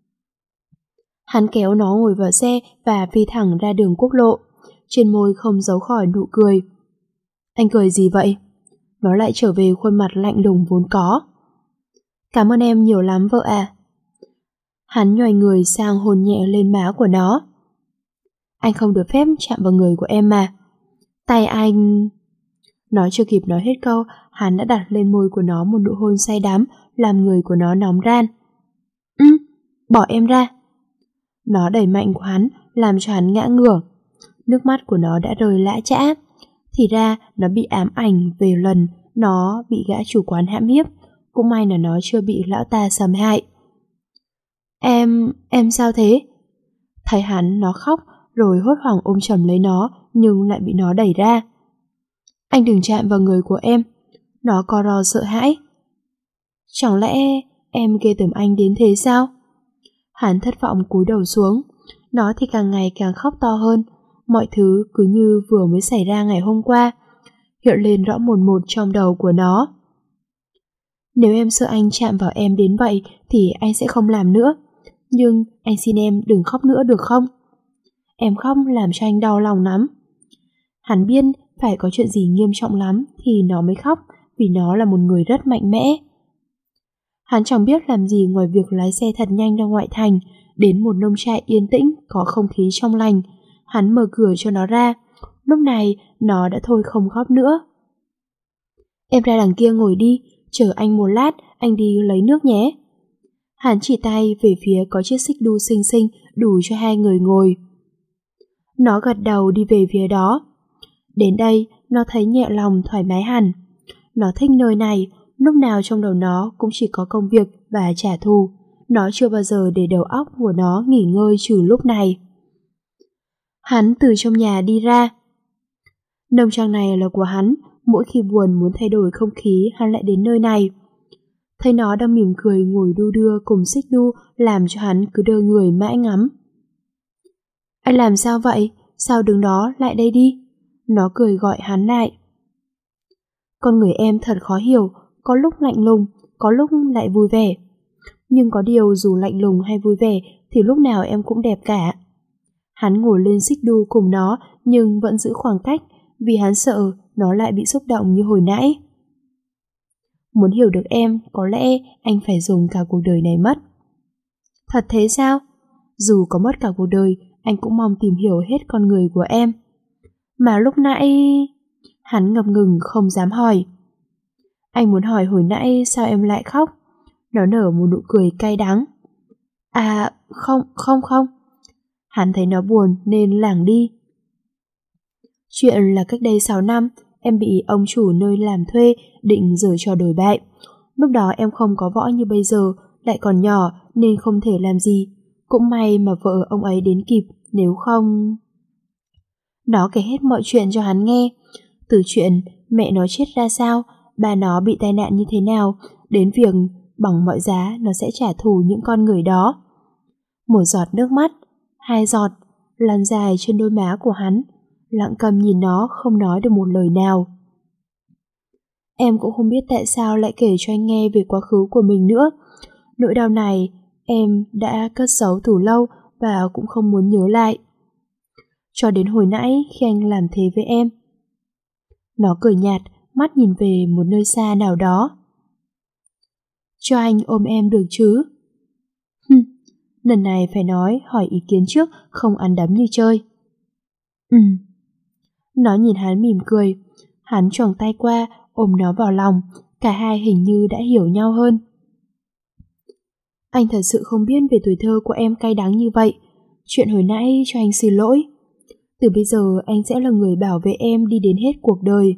Hắn kéo nó ngồi vào xe và phi thẳng ra đường quốc lộ. Trên môi không giấu khỏi nụ cười. Anh cười gì vậy? Nó lại trở về khuôn mặt lạnh lùng vốn có. Cảm ơn em nhiều lắm vợ à. Hắn nhoài người sang hôn nhẹ lên má của nó. Anh không được phép chạm vào người của em mà. Tay anh... Nó chưa kịp nói hết câu, hắn đã đặt lên môi của nó một nụ hôn say đắm, làm người của nó nóng ran. Ừ, bỏ em ra. Nó đẩy mạnh của hắn, làm cho hắn ngã ngửa. Nước mắt của nó đã rơi lã chã. Thì ra nó bị ám ảnh về lần nó bị gã chủ quán hãm hiếp. Cũng may là nó chưa bị lão ta xâm hại. Em... em sao thế? Thấy hắn nó khóc, rồi hốt hoảng ôm chầm lấy nó, nhưng lại bị nó đẩy ra. Anh đừng chạm vào người của em. Nó co ro sợ hãi. Chẳng lẽ em ghê tởm anh đến thế sao? Hắn thất vọng cúi đầu xuống. Nó thì càng ngày càng khóc to hơn. Mọi thứ cứ như vừa mới xảy ra ngày hôm qua, hiện lên rõ mồn một trong đầu của nó. Nếu em sợ anh chạm vào em đến vậy thì anh sẽ không làm nữa. Nhưng anh xin em đừng khóc nữa được không? Em khóc làm cho anh đau lòng lắm. Hắn biết phải có chuyện gì nghiêm trọng lắm thì nó mới khóc, vì nó là một người rất mạnh mẽ. Hắn chẳng biết làm gì ngoài việc lái xe thật nhanh ra ngoại thành, đến một nông trại yên tĩnh có không khí trong lành. Hắn mở cửa cho nó ra. Lúc này nó đã thôi không khóc nữa. Em ra đằng kia ngồi đi, chờ anh một lát, anh đi lấy nước nhé. Hắn chỉ tay về phía có chiếc xích đu xinh xinh đủ cho hai người ngồi. Nó gật đầu đi về phía đó. Đến đây, nó thấy nhẹ lòng thoải mái hẳn. Nó thích nơi này, lúc nào trong đầu nó cũng chỉ có công việc và trả thù. Nó chưa bao giờ để đầu óc của nó nghỉ ngơi trừ lúc này. Hắn từ trong nhà đi ra. Nông trang này là của hắn, mỗi khi buồn muốn thay đổi không khí hắn lại đến nơi này. Thấy nó đang mỉm cười ngồi đu đưa cùng xích đu làm cho hắn cứ đơ người mãi ngắm. Anh làm sao vậy? Sao đứng đó lại đây đi? Nó cười gọi hắn lại. Con người em thật khó hiểu, có lúc lạnh lùng, có lúc lại vui vẻ. Nhưng có điều dù lạnh lùng hay vui vẻ thì lúc nào em cũng đẹp cả. Hắn ngồi lên xích đu cùng nó nhưng vẫn giữ khoảng cách vì hắn sợ nó lại bị xúc động như hồi nãy. Muốn hiểu được em, có lẽ anh phải dùng cả cuộc đời này mất. Thật thế sao? Dù có mất cả cuộc đời, anh cũng mong tìm hiểu hết con người của em. Mà lúc nãy... Hắn ngập ngừng không dám hỏi. Anh muốn hỏi hồi nãy sao em lại khóc. Nó nở một nụ cười cay đắng. À không, không không. Hắn thấy nó buồn nên lảng đi. Chuyện là cách đây sáu năm, em bị ông chủ nơi làm thuê định giở trò đổi bại. Lúc đó em không có võ như bây giờ, lại còn nhỏ nên không thể làm gì. Cũng may mà vợ ông ấy đến kịp, nếu không... Nó kể hết mọi chuyện cho hắn nghe. Từ chuyện mẹ nó chết ra sao, ba nó bị tai nạn như thế nào, đến việc bằng mọi giá nó sẽ trả thù những con người đó. Một giọt nước mắt, hai giọt, lăn dài trên đôi má của hắn, lặng câm nhìn nó không nói được một lời nào. Em cũng không biết tại sao lại kể cho anh nghe về quá khứ của mình nữa. Nỗi đau này em đã cất giấu từ lâu và cũng không muốn nhớ lại. Cho đến hồi nãy khi anh làm thế với em. Nó cười nhạt, mắt nhìn về một nơi xa nào đó. Cho anh ôm em được chứ? Hừm, lần này phải nói hỏi ý kiến trước, không ăn đấm như chơi. Ừ. Nó nhìn hắn mỉm cười. Hắn choàng tay qua, ôm nó vào lòng. Cả hai hình như đã hiểu nhau hơn. Anh thật sự không biết về tuổi thơ của em cay đắng như vậy. Chuyện hồi nãy cho anh xin lỗi. Từ bây giờ anh sẽ là người bảo vệ em đi đến hết cuộc đời.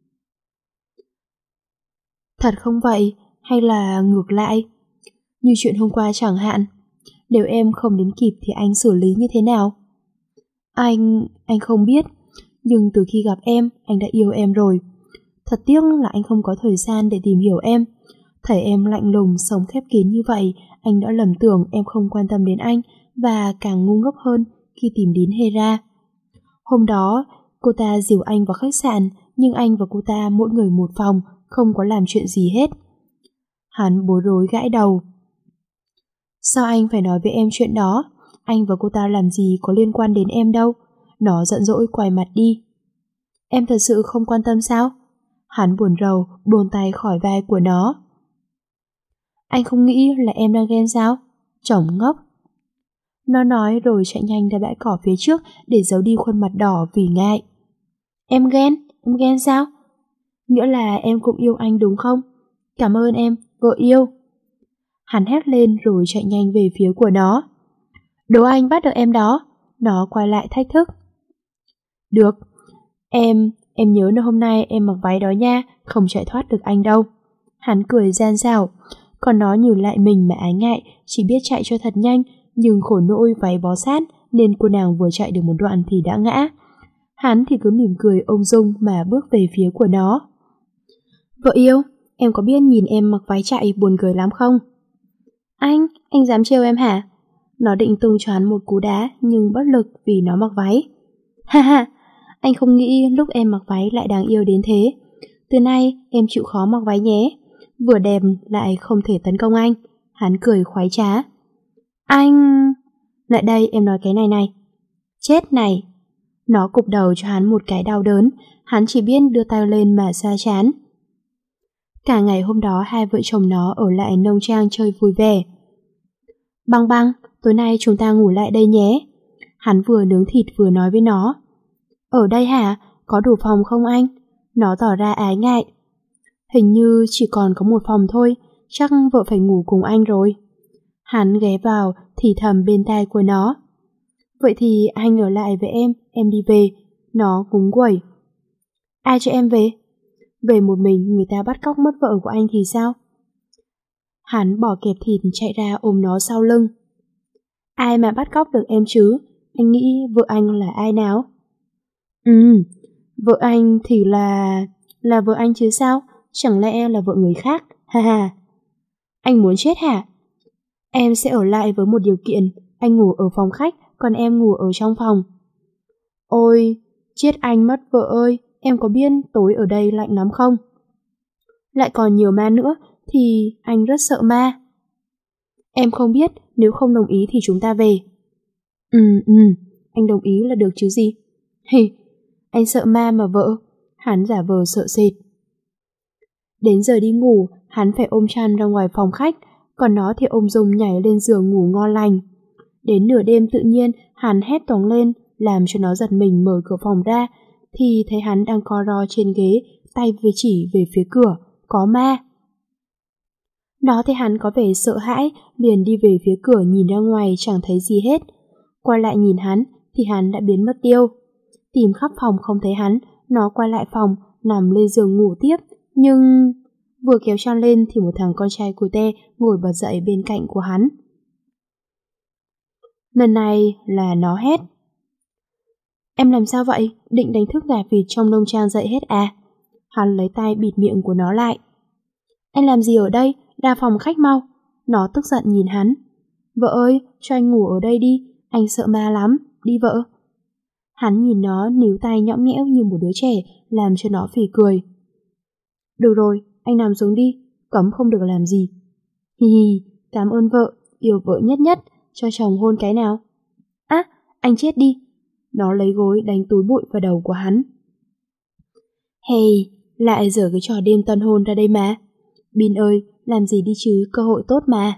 Thật không vậy? Hay là ngược lại? Như chuyện hôm qua chẳng hạn. Nếu em không đến kịp thì anh xử lý như thế nào? Anh... anh không biết. Nhưng từ khi gặp em, anh đã yêu em rồi. Thật tiếc là anh không có thời gian để tìm hiểu em. Thấy em lạnh lùng, sống khép kín như vậy, anh đã lầm tưởng em không quan tâm đến anh và càng ngu ngốc hơn khi tìm đến Hera. Hôm đó, cô ta dìu anh vào khách sạn, nhưng anh và cô ta mỗi người một phòng, không có làm chuyện gì hết. Hắn bối rối gãi đầu. Sao anh phải nói với em chuyện đó? Anh và cô ta làm gì có liên quan đến em đâu. Nó giận dỗi quay mặt đi. Em thật sự không quan tâm sao? Hắn buồn rầu, buông tay khỏi vai của nó. Anh không nghĩ là em đang ghen sao? Chồng ngốc. Nó nói rồi chạy nhanh ra bãi cỏ phía trước để giấu đi khuôn mặt đỏ vì ngại. Em ghen? Em ghen sao? Nghĩa là em cũng yêu anh đúng không? Cảm ơn em, vợ yêu. Hắn hét lên rồi chạy nhanh về phía của nó. Đố anh bắt được em đó. Nó quay lại thách thức. Được. Em, em nhớ nơi hôm nay em mặc váy đó nha, không chạy thoát được anh đâu. Hắn cười gian xảo. Còn nó nhử lại mình mà ái ngại, chỉ biết chạy cho thật nhanh, nhưng khổ nỗi váy bó sát nên cô nàng vừa chạy được một đoạn thì đã ngã. Hắn thì cứ mỉm cười ung dung mà bước về phía của nó. Vợ yêu, em có biết nhìn em mặc váy chạy buồn cười lắm không? Anh, anh dám trêu em hả? Nó định tung cho hắn một cú đá nhưng bất lực vì nó mặc váy. Ha ha, anh không nghĩ lúc em mặc váy lại đáng yêu đến thế. Từ nay em chịu khó mặc váy nhé. Vừa đẹp lại không thể tấn công anh. Hắn cười khoái trá. Anh... Lại đây em nói cái này này. Chết này. Nó cụp đầu cho hắn một cái đau đớn. Hắn chỉ biết đưa tay lên mà xoa trán. Cả ngày hôm đó hai vợ chồng nó ở lại nông trang chơi vui vẻ. Băng băng, tối nay chúng ta ngủ lại đây nhé. Hắn vừa nướng thịt vừa nói với nó. Ở đây hả? Có đủ phòng không anh? Nó tỏ ra ái ngại. Hình như chỉ còn có một phòng thôi, chắc vợ phải ngủ cùng anh rồi. Hắn ghé vào thì thầm bên tai của nó. Vậy thì anh ở lại với em, em đi về. Nó cúng quẩy. Ai cho em về? Về một mình người ta bắt cóc mất vợ của anh thì sao? Hắn bỏ kẹp thịt chạy ra ôm nó sau lưng. Ai mà bắt cóc được em chứ? Anh nghĩ vợ anh là ai nào? Ừ, vợ anh thì là... là vợ anh chứ sao? Chẳng lẽ là vợ người khác? Ha ha. Anh muốn chết hả? Em sẽ ở lại với một điều kiện. Anh ngủ ở phòng khách, còn em ngủ ở trong phòng. Ôi, chết anh mất vợ ơi. Em có biết tối ở đây lạnh lắm không? Lại còn nhiều ma nữa thì anh rất sợ ma. Em không biết, nếu không đồng ý thì chúng ta về. Ừ, ừ, anh đồng ý là được chứ gì. Hì, anh sợ ma mà vợ. Hắn giả vờ sợ sệt. Đến giờ đi ngủ, hắn phải ôm chăn ra ngoài phòng khách, còn nó thì ôm dung nhảy lên giường ngủ ngon lành. Đến nửa đêm tự nhiên hắn hét toáng lên, làm cho nó giật mình mở cửa phòng ra, thì thấy hắn đang co ro trên ghế, tay về chỉ về phía cửa, có ma. Nó thấy hắn có vẻ sợ hãi, liền đi về phía cửa nhìn ra ngoài chẳng thấy gì hết. Quay lại nhìn hắn, thì hắn đã biến mất tiêu. Tìm khắp phòng không thấy hắn, nó quay lại phòng, nằm lên giường ngủ tiếp, nhưng... Vừa kéo chăn lên thì một thằng con trai của Te ngồi bật dậy bên cạnh của hắn. Lần này là nó hét. Em làm sao vậy? Định đánh thức gà vịt trong nông trang dậy hết à? Hắn lấy tay bịt miệng của nó lại. Anh làm gì ở đây? Ra phòng khách mau. Nó tức giận nhìn hắn. Vợ ơi, cho anh ngủ ở đây đi, anh sợ ma lắm, đi vợ. Hắn nhìn nó níu tay nhõng nhẽo như một đứa trẻ, làm cho nó phì cười. Được rồi, anh nằm xuống đi, cấm không được làm gì. Hi hi, cảm ơn vợ, yêu vợ nhất nhất, cho chồng hôn cái nào. Á, à, anh chết đi. Nó lấy gối đánh túi bụi vào đầu của hắn. Hey, lại dở cái trò đêm tân hôn ra đây mà. Bin ơi, làm gì đi chứ, cơ hội tốt mà.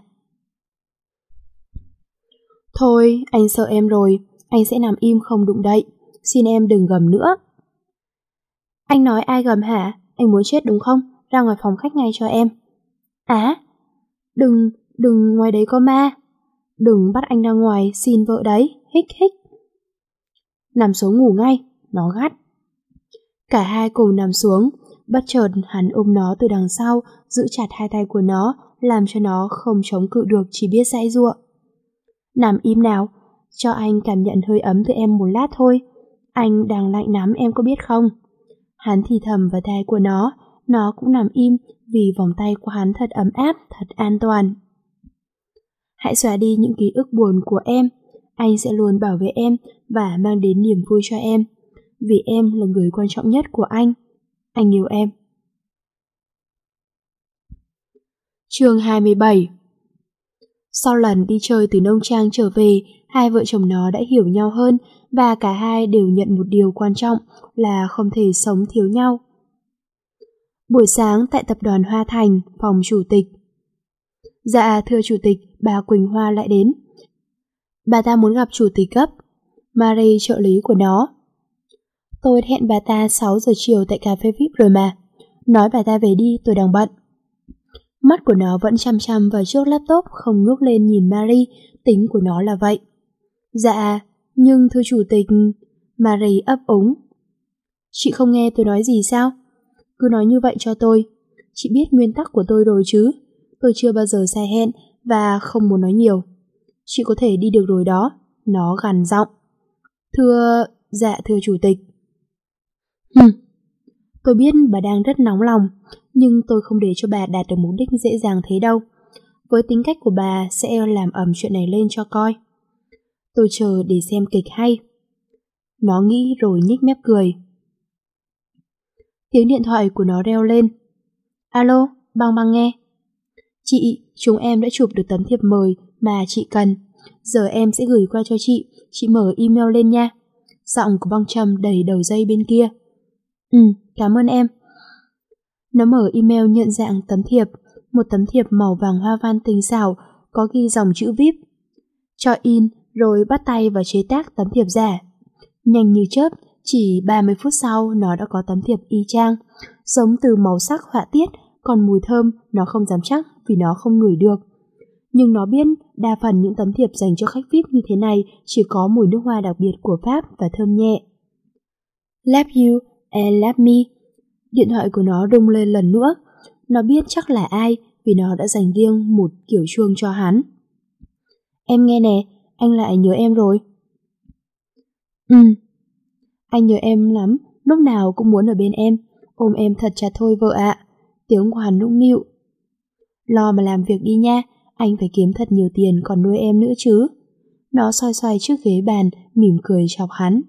Thôi, anh sợ em rồi, anh sẽ nằm im không đụng đậy, xin em đừng gầm nữa. Anh nói ai gầm hả? Anh muốn chết đúng không? Ra ngoài phòng khách ngay cho em. Á, đừng, đừng, ngoài đấy có ma. Đừng bắt anh ra ngoài, xin vợ đấy, hích hích. Nằm xuống ngủ ngay, nó gắt. Cả hai cùng nằm xuống, bất chợt hắn ôm nó từ đằng sau, giữ chặt hai tay của nó, làm cho nó không chống cự được, chỉ biết giãy giụa. Nằm im nào, cho anh cảm nhận hơi ấm từ em một lát thôi. Anh đang lạnh lắm em có biết không? Hắn thì thầm vào tai của nó, nó cũng nằm im vì vòng tay của hắn thật ấm áp, thật an toàn. Hãy xóa đi những ký ức buồn của em, anh sẽ luôn bảo vệ em và mang đến niềm vui cho em, vì em là người quan trọng nhất của anh. Anh yêu em. Chương hai mươi bảy. Sau lần đi chơi từ nông trang trở về, hai vợ chồng nó đã hiểu nhau hơn và cả hai đều nhận một điều quan trọng là không thể sống thiếu nhau. Buổi sáng tại tập đoàn Hoa Thành, phòng chủ tịch. Dạ thưa chủ tịch, bà Quỳnh Hoa lại đến. Bà ta muốn gặp chủ tịch gấp. Marie trợ lý của nó. Tôi hẹn bà ta sáu giờ chiều tại cà phê vi ai pi rồi mà. Nói bà ta về đi, tôi đang bận. Mắt của nó vẫn chăm chăm vào trước laptop, không ngước lên nhìn Marie, tính của nó là vậy. Dạ, nhưng thưa chủ tịch... Marie ấp úng. Chị không nghe tôi nói gì sao? Cứ nói như vậy cho tôi. Chị biết nguyên tắc của tôi rồi chứ. Tôi chưa bao giờ sai hẹn và không muốn nói nhiều. Chị có thể đi được rồi đó. Nó gằn giọng. Thưa... Dạ thưa chủ tịch. Hừm. Tôi biết bà đang rất nóng lòng, nhưng tôi không để cho bà đạt được mục đích dễ dàng thế đâu. Với tính cách của bà sẽ làm ầm chuyện này lên cho coi. Tôi chờ để xem kịch hay. Nó nghĩ rồi nhếch mép cười. Tiếng điện thoại của nó reo lên. Alo, Băng Băng nghe. Chị, chúng em đã chụp được tấm thiệp mời mà chị cần. Giờ em sẽ gửi qua cho chị, chị mở email lên nha. Giọng của Băng Trầm đầy đầu dây bên kia. Ừ, cảm ơn em. Nó mở email nhận dạng tấm thiệp, một tấm thiệp màu vàng hoa văn tinh xảo, có ghi dòng chữ vi ai pi. Cho in, rồi bắt tay vào chế tác tấm thiệp giả. Nhanh như chớp, chỉ ba mươi phút sau nó đã có tấm thiệp y chang, giống từ màu sắc họa tiết, còn mùi thơm nó không dám chắc vì nó không ngửi được. Nhưng nó biết đa phần những tấm thiệp dành cho khách vi ai pi như thế này chỉ có mùi nước hoa đặc biệt của Pháp và thơm nhẹ. Love you and love me. Điện thoại của nó rung lên lần nữa. Nó biết chắc là ai vì nó đã dành riêng một kiểu chuông cho hắn. Em nghe nè, anh lại nhớ em rồi. Ừ, anh nhớ em lắm, lúc nào cũng muốn ở bên em, ôm em thật chặt thôi vợ ạ. Tiếng của hắn nũng nịu. Lo mà làm việc đi nha, anh phải kiếm thật nhiều tiền còn nuôi em nữa chứ. Nó xoay xoay trước ghế bàn, mỉm cười chọc hắn.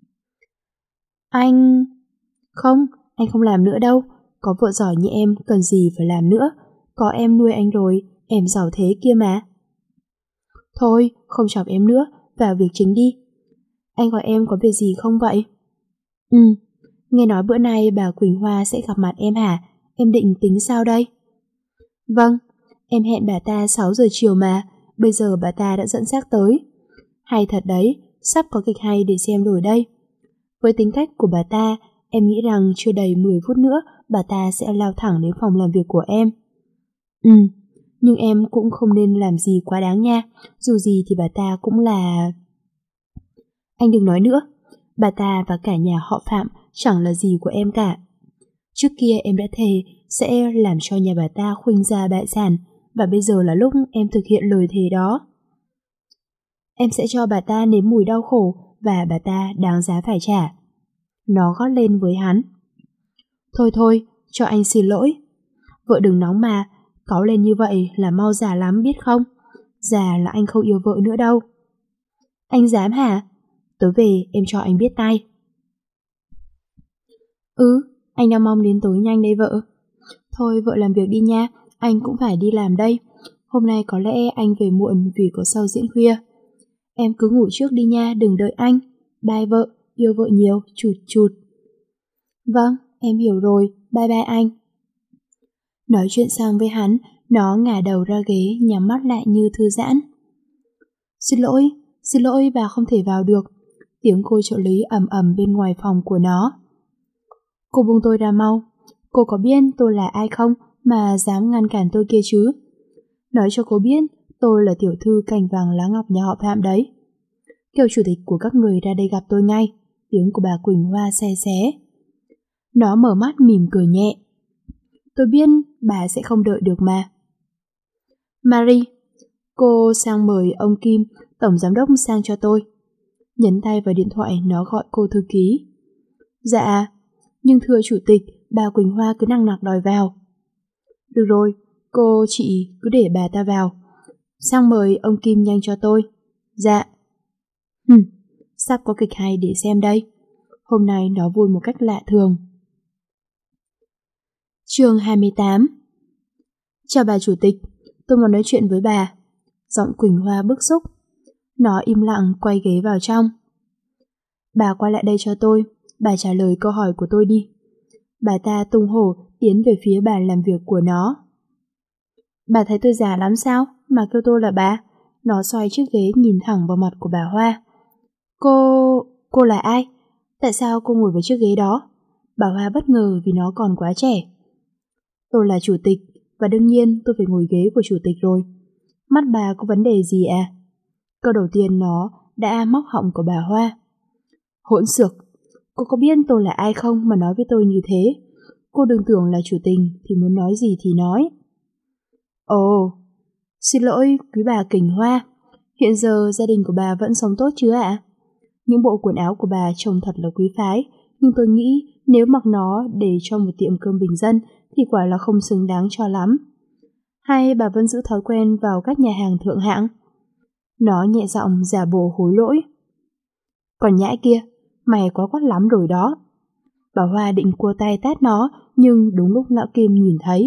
Anh... Không, anh không làm nữa đâu. Có vợ giỏi như em, cần gì phải làm nữa. Có em nuôi anh rồi, em giàu thế kia mà. Thôi, không chọc em nữa, vào việc chính đi. Anh gọi em có việc gì không vậy? Ừ, nghe nói bữa nay bà Quỳnh Hoa sẽ gặp mặt em hả? Em định tính sao đây? Vâng, em hẹn bà ta sáu giờ chiều mà, bây giờ bà ta đã dẫn xác tới. Hay thật đấy, sắp có kịch hay để xem rồi đây. Với tính cách của bà ta, em nghĩ rằng chưa đầy mười phút nữa bà ta sẽ lao thẳng đến phòng làm việc của em. Ừ, nhưng em cũng không nên làm gì quá đáng nha, dù gì thì bà ta cũng là... Anh đừng nói nữa, bà ta và cả nhà họ Phạm chẳng là gì của em cả. Trước kia em đã thề sẽ làm cho nhà bà ta khuynh gia bại sản, và bây giờ là lúc em thực hiện lời thề đó. Em sẽ cho bà ta nếm mùi đau khổ và bà ta đáng giá phải trả. Nó gót lên với hắn. Thôi thôi, cho anh xin lỗi. Vợ đừng nóng mà, cáu lên như vậy là mau già lắm biết không? Già là anh không yêu vợ nữa đâu. Anh dám hả? Tối về em cho anh biết tay. Ừ, anh đang mong đến tối nhanh đây vợ. Thôi vợ làm việc đi nha, anh cũng phải đi làm đây. Hôm nay có lẽ anh về muộn vì có show diễn khuya. Em cứ ngủ trước đi nha, đừng đợi anh. Bye vợ, yêu vợ nhiều, chụt chụt. Vâng, em hiểu rồi, bye bye anh. Nói chuyện xong với hắn, nó ngả đầu ra ghế, nhắm mắt lại như thư giãn. Xin lỗi, xin lỗi bà không thể vào được. Tiếng cô trợ lý ầm ầm bên ngoài phòng của nó. Cô buông tôi ra mau. Cô có biết tôi là ai không mà dám ngăn cản tôi kia chứ? Nói cho cô biết tôi là tiểu thư cành vàng lá ngọc nhà họ Phạm đấy. Kêu chủ tịch của các người ra đây gặp tôi ngay. Tiếng của bà Quỳnh Hoa xe xé. Nó mở mắt mỉm cười nhẹ. Tôi biết bà sẽ không đợi được mà. Marie, cô sang mời ông Kim, tổng giám đốc sang cho tôi. Nhấn tay vào điện thoại, nó gọi cô thư ký. Dạ, nhưng thưa chủ tịch, bà Quỳnh Hoa cứ năng nặc đòi vào. Được rồi, cô chị cứ để bà ta vào. Sang mời ông Kim nhanh cho tôi. Dạ. Hừm, sắp có kịch hay để xem đây. Hôm nay nó vui một cách lạ thường. Chương hai mươi tám. Chào bà chủ tịch, tôi muốn nói chuyện với bà. Giọng Quỳnh Hoa bức xúc. Nó im lặng quay ghế vào trong. Bà qua lại đây cho tôi, bà trả lời câu hỏi của tôi đi. Bà ta tung hổ tiến về phía bàn làm việc của nó. Bà thấy tôi già lắm sao mà kêu tôi là bà? Nó xoay chiếc ghế nhìn thẳng vào mặt của bà Hoa. Cô... cô là ai? Tại sao cô ngồi vào chiếc ghế đó? Bà Hoa bất ngờ vì nó còn quá trẻ. Tôi là chủ tịch, và đương nhiên tôi phải ngồi ghế của chủ tịch rồi. Mắt bà có vấn đề gì à? Câu đầu tiên nó đã móc họng của bà Hoa. Hỗn xược, cô có biết tôi là ai không mà nói với tôi như thế? Cô đừng tưởng là chủ tình thì muốn nói gì thì nói. Ồ, xin lỗi quý bà Quỳnh Hoa, hiện giờ gia đình của bà vẫn sống tốt chứ ạ? Những bộ quần áo của bà trông thật là quý phái, nhưng tôi nghĩ nếu mặc nó để cho một tiệm cơm bình dân thì quả là không xứng đáng cho lắm. Hay bà vẫn giữ thói quen vào các nhà hàng thượng hạng? Nó nhẹ giọng giả bộ hối lỗi. Còn nhãi kia, mày quá quát lắm rồi đó. Bà Hoa định cua tay tát nó, nhưng đúng lúc lão Kim nhìn thấy.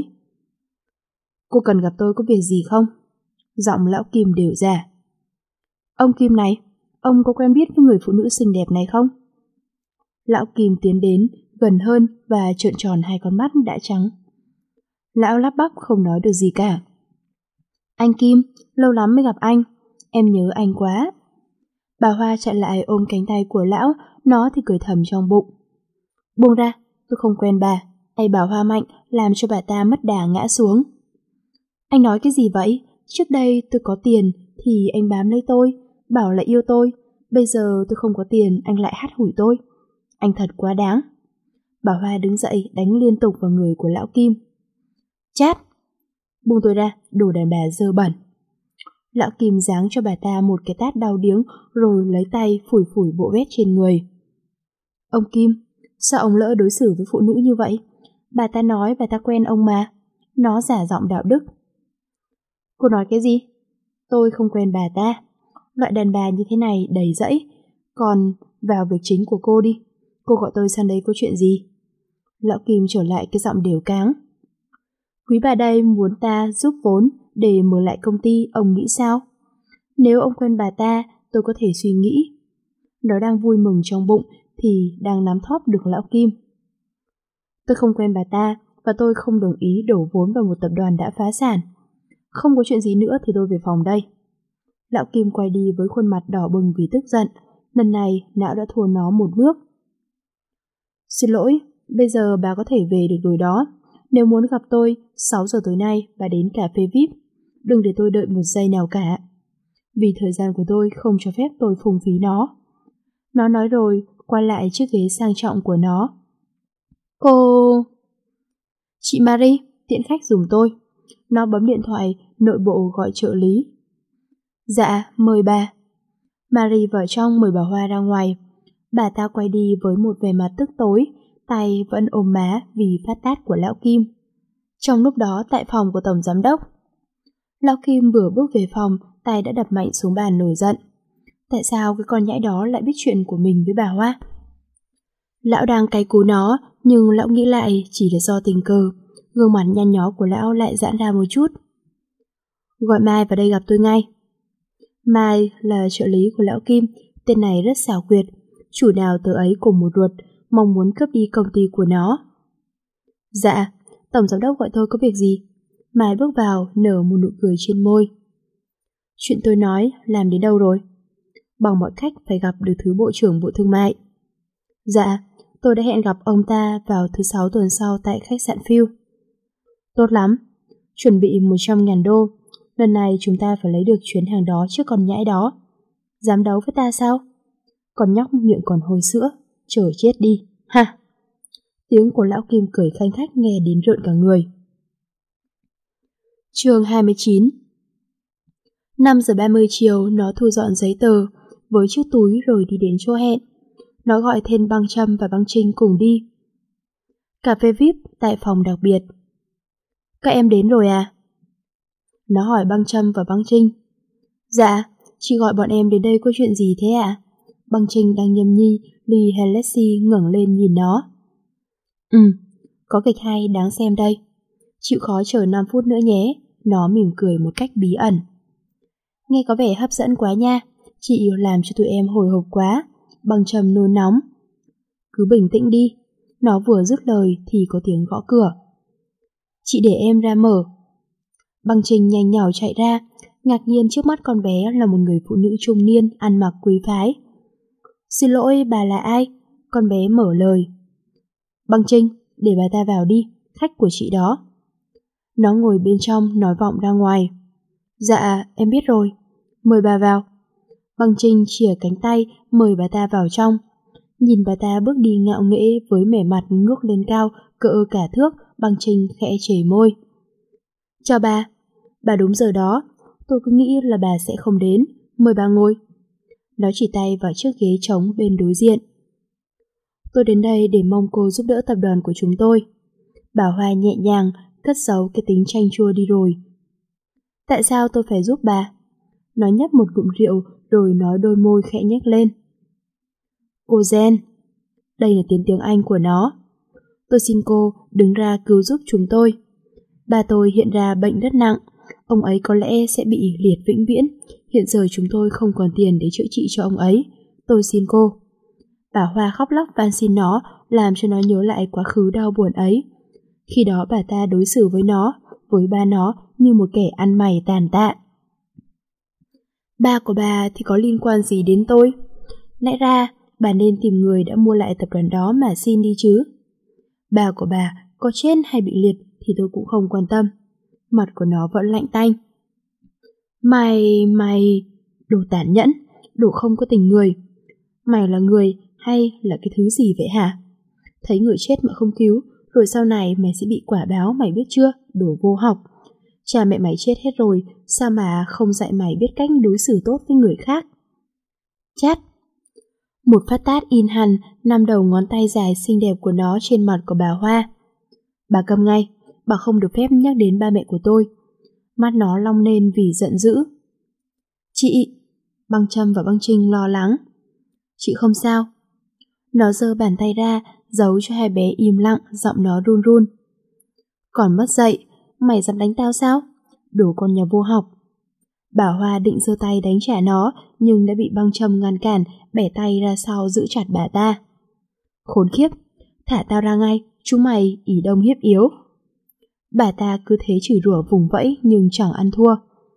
Cô cần gặp tôi có việc gì không? Giọng lão Kim đều ra. Ông Kim này, ông có quen biết với người phụ nữ xinh đẹp này không? Lão Kim tiến đến, gần hơn và trợn tròn hai con mắt đã trắng. Lão lắp bắp không nói được gì cả. Anh Kim, lâu lắm mới gặp anh, em nhớ anh quá. Bà Hoa chạy lại ôm cánh tay của lão, nó thì cười thầm trong bụng. Buông ra, tôi không quen bà. Tay bà Hoa mạnh làm cho bà ta mất đà ngã xuống. Anh nói cái gì vậy? Trước đây tôi có tiền thì anh bám lấy tôi, bảo là yêu tôi. Bây giờ tôi không có tiền, anh lại hắt hủi tôi. Anh thật quá đáng. Bà Hoa đứng dậy đánh liên tục vào người của lão Kim. Chát! Buông tôi ra, đồ đàn bà dơ bẩn. Lão Kim giáng cho bà ta một cái tát đau điếng rồi lấy tay phủi phủi bộ vết trên người. Ông Kim, sao ông lỡ đối xử với phụ nữ như vậy? Bà ta nói bà ta quen ông mà. Nó giả giọng đạo đức. Cô nói cái gì? Tôi không quen bà ta. Loại đàn bà như thế này đầy rẫy. Còn vào việc chính của cô đi. Cô gọi tôi sang đây có chuyện gì? Lão Kim trở lại cái giọng đều cáng. Quý bà đây muốn ta giúp vốn để mở lại công ty, ông nghĩ sao? Nếu ông quen bà ta, tôi có thể suy nghĩ. Nó đang vui mừng trong bụng thì đang nắm thóp được lão Kim. Tôi không quen bà ta và tôi không đồng ý đổ vốn vào một tập đoàn đã phá sản. Không có chuyện gì nữa thì tôi về phòng đây. Lão Kim quay đi với khuôn mặt đỏ bừng vì tức giận. Lần này lão đã thua nó một nước. Xin lỗi, bây giờ bà có thể về được rồi đó. Nếu muốn gặp tôi, sáu giờ tối nay bà đến cà phê vi ai pi. Đừng để tôi đợi một giây nào cả. Vì thời gian của tôi không cho phép tôi phung phí nó. Nó nói rồi, quay lại chiếc ghế sang trọng của nó. Cô... Chị Marie, tiện khách giùm tôi. Nó bấm điện thoại, nội bộ gọi trợ lý. Dạ, mời bà. Marie vào trong mời bà Hoa ra ngoài. Bà ta quay đi với một vẻ mặt tức tối, tay vẫn ôm má vì phát tát của Lão Kim. Trong lúc đó tại phòng của Tổng Giám đốc, Lão Kim vừa bước về phòng, tay đã đập mạnh xuống bàn nổi giận. Tại sao cái con nhãi đó lại biết chuyện của mình với bà Hoa? Lão đang cay cú nó, nhưng lão nghĩ lại chỉ là do tình cờ. Gương mặt nhăn nhó của lão lại giãn ra một chút. Gọi Mai vào đây gặp tôi ngay. Mai là trợ lý của Lão Kim, tên này rất xảo quyệt. Chủ nào tớ ấy cùng một ruột, mong muốn cướp đi công ty của nó. Dạ, Tổng Giám đốc gọi tôi có việc gì? Mai bước vào, nở một nụ cười trên môi. Chuyện tôi nói, làm đến đâu rồi? Bằng mọi cách phải gặp được thứ Bộ trưởng Bộ Thương mại. Dạ, tôi đã hẹn gặp ông ta vào thứ sáu tuần sau tại khách sạn Phiêu. Tốt lắm, chuẩn bị một trăm ngàn đô. Lần này chúng ta phải lấy được chuyến hàng đó trước con nhãi đó. Dám đấu với ta sao? Con nhóc miệng còn hôi sữa, chờ chết đi, ha! Tiếng của Lão Kim cười khanh khách nghe đến rợn cả người. Chương hai mươi chín. năm giờ ba mươi chiều, nó thu dọn giấy tờ với chiếc túi rồi đi đến chỗ hẹn. Nó gọi thêm Băng Trâm và Băng Trinh cùng đi. Cà phê vi ai pi tại phòng đặc biệt. Các em đến rồi à? Nó hỏi Băng Trâm và Băng Trinh. Dạ, chị gọi bọn em đến đây có chuyện gì thế ạ? À? Băng Trinh đang nhâm nhi, Lee Halsey ngẩng lên nhìn nó. Ừ, có kịch hay đáng xem đây. Chịu khó chờ năm phút nữa nhé. Nó mỉm cười một cách bí ẩn. Nghe có vẻ hấp dẫn quá nha. Chị làm cho tụi em hồi hộp quá. Băng Trâm nôn nóng. Cứ bình tĩnh đi. Nó vừa dứt lời thì có tiếng gõ cửa. Chị để em ra mở. Băng Trinh nhanh nhảu chạy ra, ngạc nhiên trước mắt con bé là một người phụ nữ trung niên ăn mặc quý phái. Xin lỗi, bà là ai? Con bé mở lời. Băng Trinh, để bà ta vào đi, khách của chị đó. Nó ngồi bên trong nói vọng ra ngoài. Dạ, em biết rồi. Mời bà vào. Băng Trinh chìa cánh tay mời bà ta vào trong. Nhìn bà ta bước đi ngạo nghễ với vẻ mặt ngước lên cao cỡ cả thước, Băng Trinh khẽ chề môi. Chào bà. Bà đúng giờ đó. Tôi cứ nghĩ là bà sẽ không đến. Mời bà ngồi. Nó chỉ tay vào chiếc ghế trống bên đối diện. Tôi đến đây để mong cô giúp đỡ tập đoàn của chúng tôi. Bà Hoa nhẹ nhàng cất giấu cái tính chanh chua đi rồi. Tại sao tôi phải giúp bà? Nó nhấp một ngụm rượu rồi nói đôi môi khẽ nhếch lên. Cô Jen. Đây là tiếng tiếng Anh của nó. Tôi xin cô đứng ra cứu giúp chúng tôi. Bà tôi hiện ra bệnh rất nặng. Ông ấy có lẽ sẽ bị liệt vĩnh viễn. Hiện giờ chúng tôi không còn tiền để chữa trị cho ông ấy. Tôi xin cô. Bà Hoa khóc lóc van xin nó, làm cho nó nhớ lại quá khứ đau buồn ấy. Khi đó bà ta đối xử với nó, với ba nó như một kẻ ăn mày tàn tạ. Ba của bà thì có liên quan gì đến tôi? Lẽ ra bà nên tìm người đã mua lại tập đoàn đó mà xin đi chứ. Ba của bà có chết hay bị liệt thì tôi cũng không quan tâm. Mặt của nó vẫn lạnh tanh. Mày, mày, đồ tàn nhẫn, đồ không có tình người. Mày là người hay là cái thứ gì vậy hả? Thấy người chết mà không cứu, rồi sau này mày sẽ bị quả báo, mày biết chưa, đồ vô học. Cha mẹ mày chết hết rồi, sao mà không dạy mày biết cách đối xử tốt với người khác? Chát. Một phát tát in hẳn nằm đầu ngón tay dài xinh đẹp của nó trên mặt của bà Hoa. Bà câm ngay, bà không được phép nhắc đến ba mẹ của tôi. Mắt nó long lên vì giận dữ. Chị, Băng Trâm và Băng Trinh lo lắng. Chị không sao. Nó giơ bàn tay ra, giấu cho hai bé im lặng, giọng nó run run. Còn mất dạy, mày dám đánh tao sao? Đồ con nhà vô học. Bà Hoa định giơ tay đánh trả nó, nhưng đã bị Băng Trâm ngăn cản, bẻ tay ra sau giữ chặt bà ta. Khốn khiếp, thả tao ra ngay, chúng mày ỷ đông hiếp yếu. Bà ta cứ thế chửi rủa vùng vẫy nhưng chẳng ăn thua.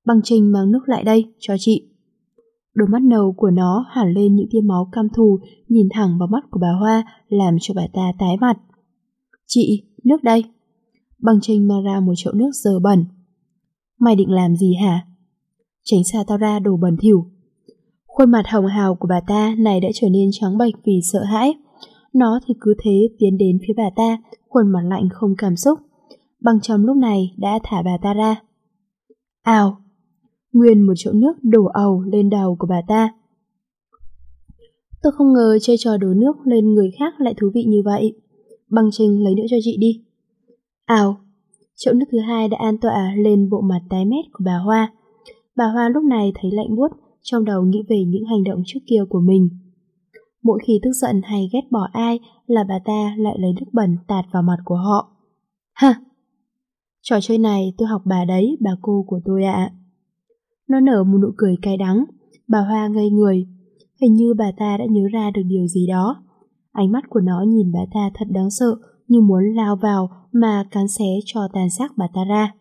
Băng Trinh mang nước lại đây, cho chị. Đôi mắt nâu của nó hẳn lên những tia máu căm thù, nhìn thẳng vào mắt của bà Hoa, làm cho bà ta tái mặt. Chị, nước đây. Băng Trinh mang ra một chậu nước dơ bẩn. Mày định làm gì hả? Tránh xa tao ra, đồ bẩn thỉu. Khuôn mặt hồng hào của bà ta này đã trở nên trắng bệch vì sợ hãi. Nó thì cứ thế tiến đến phía bà ta, khuôn mặt lạnh không cảm xúc. Băng Trâm lúc này đã thả bà ta ra. Ào! Nguyên một chậu nước đổ ầu lên đầu của bà ta. Tôi không ngờ chơi trò đổ nước lên người khác lại thú vị như vậy. Băng Trinh lấy nữa cho chị đi. Ào! Chậu nước thứ hai đã an tọa lên bộ mặt tái mét của bà Hoa. Bà Hoa lúc này thấy lạnh buốt, trong đầu nghĩ về những hành động trước kia của mình. Mỗi khi tức giận hay ghét bỏ ai là bà ta lại lấy nước bẩn tạt vào mặt của họ. Ha! Trò chơi này tôi học bà đấy, bà cô của tôi ạ. Nó nở một nụ cười cay đắng. Bà Hoa ngây người. Hình như bà ta đã nhớ ra được điều gì đó. Ánh mắt của nó nhìn bà ta thật đáng sợ, như muốn lao vào mà cắn xé cho tàn xác bà ta ra.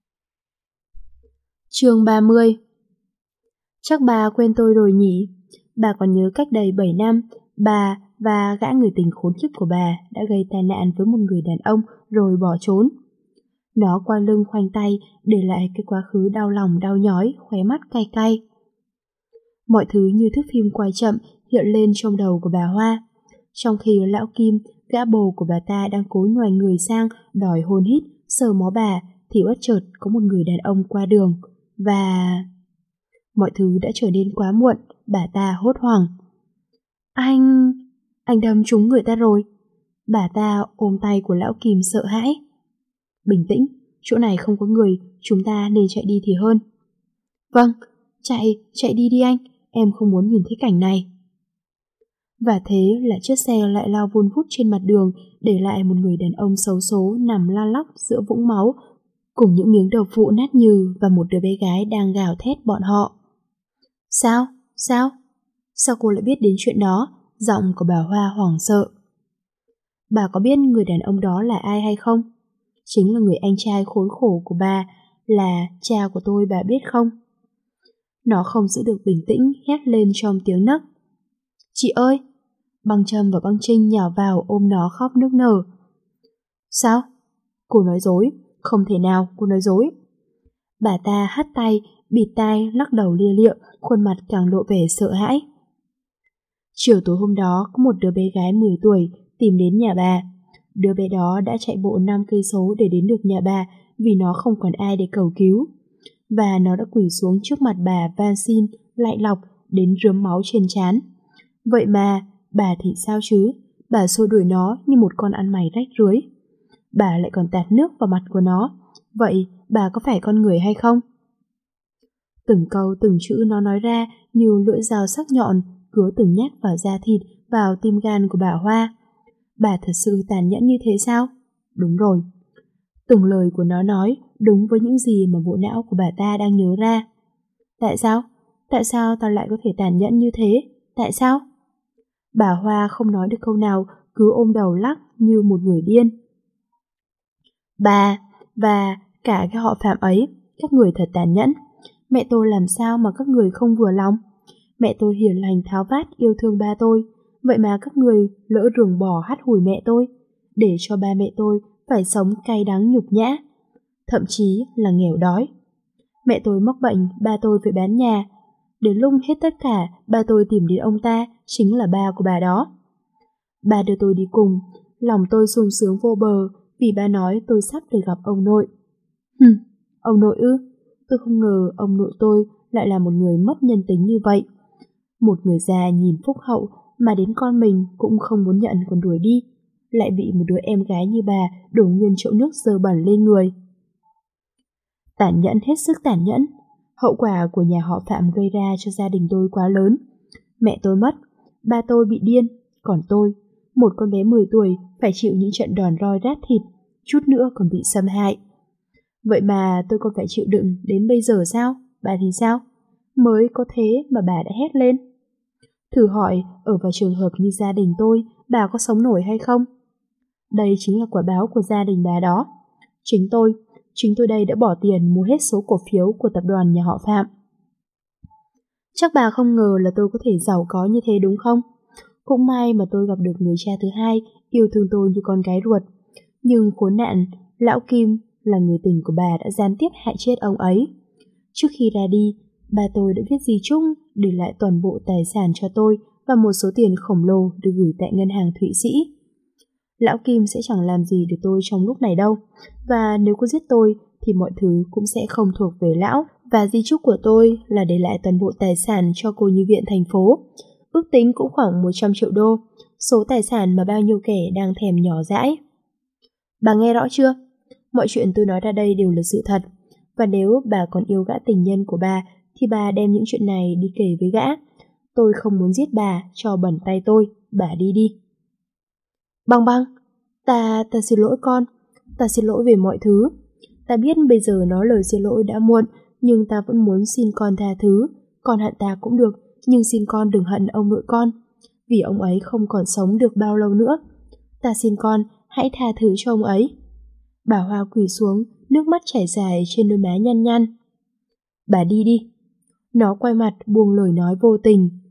Chương ba mươi. Chắc bà quên tôi rồi nhỉ? Bà còn nhớ cách đây bảy năm, bà và gã người tình khốn kiếp của bà đã gây tai nạn với một người đàn ông rồi bỏ trốn. Nó qua lưng khoanh tay, để lại cái quá khứ đau lòng đau nhói, khóe mắt cay cay. Mọi thứ như thước phim quay chậm hiện lên trong đầu của bà Hoa. Trong khi lão Kim, gã bồ của bà ta đang cố nhoài người sang đòi hôn hít, sờ mó bà, thì bất chợt có một người đàn ông qua đường. Và... mọi thứ đã trở nên quá muộn, bà ta hốt hoảng. Anh... anh đâm trúng người ta rồi. Bà ta ôm tay của lão Kim sợ hãi. Bình tĩnh, chỗ này không có người, chúng ta nên chạy đi thì hơn. Vâng, chạy, chạy đi đi anh, em không muốn nhìn thấy cảnh này. Và thế là chiếc xe lại lao vun vút trên mặt đường, để lại một người đàn ông xấu số nằm lăn lóc giữa vũng máu, cùng những miếng đậu phụ nát nhừ và một đứa bé gái đang gào thét bọn họ. Sao? Sao? Sao cô lại biết đến chuyện đó? Giọng của bà Hoa hoảng sợ. Bà có biết người đàn ông đó là ai hay không? Chính là người anh trai khốn khổ của bà, là cha của tôi, bà biết không? Nó không giữ được bình tĩnh, hét lên trong tiếng nấc. Chị ơi! Băng Trâm và Băng Trinh nhào vào ôm nó khóc nức nở. Sao? Cô nói dối. Không thể nào, cô nói dối. Bà ta hất tay, bịt tai, lắc đầu lia lịa, khuôn mặt càng lộ vẻ sợ hãi. Chiều tối hôm đó, có một đứa bé gái mười tuổi tìm đến nhà bà. Đứa bé đó đã chạy bộ năm cây số để đến được nhà bà vì nó không còn ai để cầu cứu. Và nó đã quỳ xuống trước mặt bà van xin, lạy lọc đến rướm máu trên trán. Vậy mà, bà thì sao chứ? Bà xua đuổi nó như một con ăn mày rách rưới. Bà lại còn tạt nước vào mặt của nó. Vậy bà có phải con người hay không? Từng câu từng chữ nó nói ra như lưỡi dao sắc nhọn, cứa từng nhát vào da thịt, vào tim gan của bà Hoa. Bà thật sự tàn nhẫn như thế sao? Đúng rồi. Từng lời của nó nói đúng với những gì mà bộ não của bà ta đang nhớ ra. Tại sao? Tại sao tao lại có thể tàn nhẫn như thế? Tại sao? Bà Hoa không nói được câu nào, cứ ôm đầu lắc như một người điên. Bà, và cả cái họ Phạm ấy, các người thật tàn nhẫn. Mẹ tôi làm sao mà các người không vừa lòng? Mẹ tôi hiền lành tháo vát yêu thương ba tôi, vậy mà các người lỡ ruồng bỏ hắt hủi mẹ tôi, để cho ba mẹ tôi phải sống cay đắng nhục nhã, thậm chí là nghèo đói. Mẹ tôi mắc bệnh, ba tôi phải bán nhà. Đến lúc hết tất cả, ba tôi tìm đến ông ta, chính là ba của bà đó. Ba đưa tôi đi cùng, lòng tôi sung sướng vô bờ vì ba nói tôi sắp được gặp ông nội. Hừm, ông nội ư? Tôi không ngờ ông nội tôi lại là một người mất nhân tính như vậy. Một người già nhìn phúc hậu mà đến con mình cũng không muốn nhận còn đuổi đi, lại bị một đứa em gái như bà đổ nguyên chậu nước dơ bẩn lên người. Tàn nhẫn, hết sức tàn nhẫn. Hậu quả của nhà họ Phạm gây ra cho gia đình tôi quá lớn. Mẹ tôi mất, ba tôi bị điên, còn tôi, một con bé mười tuổi, phải chịu những trận đòn roi rát thịt, chút nữa còn bị xâm hại. Vậy mà tôi còn phải chịu đựng đến bây giờ sao? Bà thì sao? Mới có thế mà bà đã hét lên. Thử hỏi, ở vào trường hợp như gia đình tôi, bà có sống nổi hay không? Đây chính là quả báo của gia đình bà đó. Chính tôi, chính tôi đây đã bỏ tiền mua hết số cổ phiếu của tập đoàn nhà họ Phạm. Chắc bà không ngờ là tôi có thể giàu có như thế đúng không? Cũng may mà tôi gặp được người cha thứ hai yêu thương tôi như con gái ruột. Nhưng khốn nạn, lão Kim là người tình của bà đã gián tiếp hại chết ông ấy. Trước khi ra đi, ba tôi đã viết di chúc để lại toàn bộ tài sản cho tôi và một số tiền khổng lồ được gửi tại ngân hàng Thụy Sĩ. Lão Kim sẽ chẳng làm gì được tôi trong lúc này đâu, và nếu có giết tôi thì mọi thứ cũng sẽ không thuộc về lão. Và di chúc của tôi là để lại toàn bộ tài sản cho cô nhi viện thành phố, ước tính cũng khoảng một trăm triệu đô, số tài sản mà bao nhiêu kẻ đang thèm nhỏ dãi. Bà nghe rõ chưa? Mọi chuyện tôi nói ra đây đều là sự thật, và nếu bà còn yêu gã tình nhân của bà thì bà đem những chuyện này đi kể với gã. Tôi không muốn giết bà, cho bẩn tay tôi, bà đi đi. Băng Băng, ta, ta xin lỗi con, ta xin lỗi về mọi thứ. Ta biết bây giờ nói lời xin lỗi đã muộn, nhưng ta vẫn muốn xin con tha thứ. Con hận ta cũng được, nhưng xin con đừng hận ông nội con, vì ông ấy không còn sống được bao lâu nữa. Ta xin con, hãy tha thứ cho ông ấy. Bà Hoa quỳ xuống, nước mắt chảy dài trên đôi má nhăn nhăn. Bà đi đi. Nó quay mặt buông lời nói vô tình.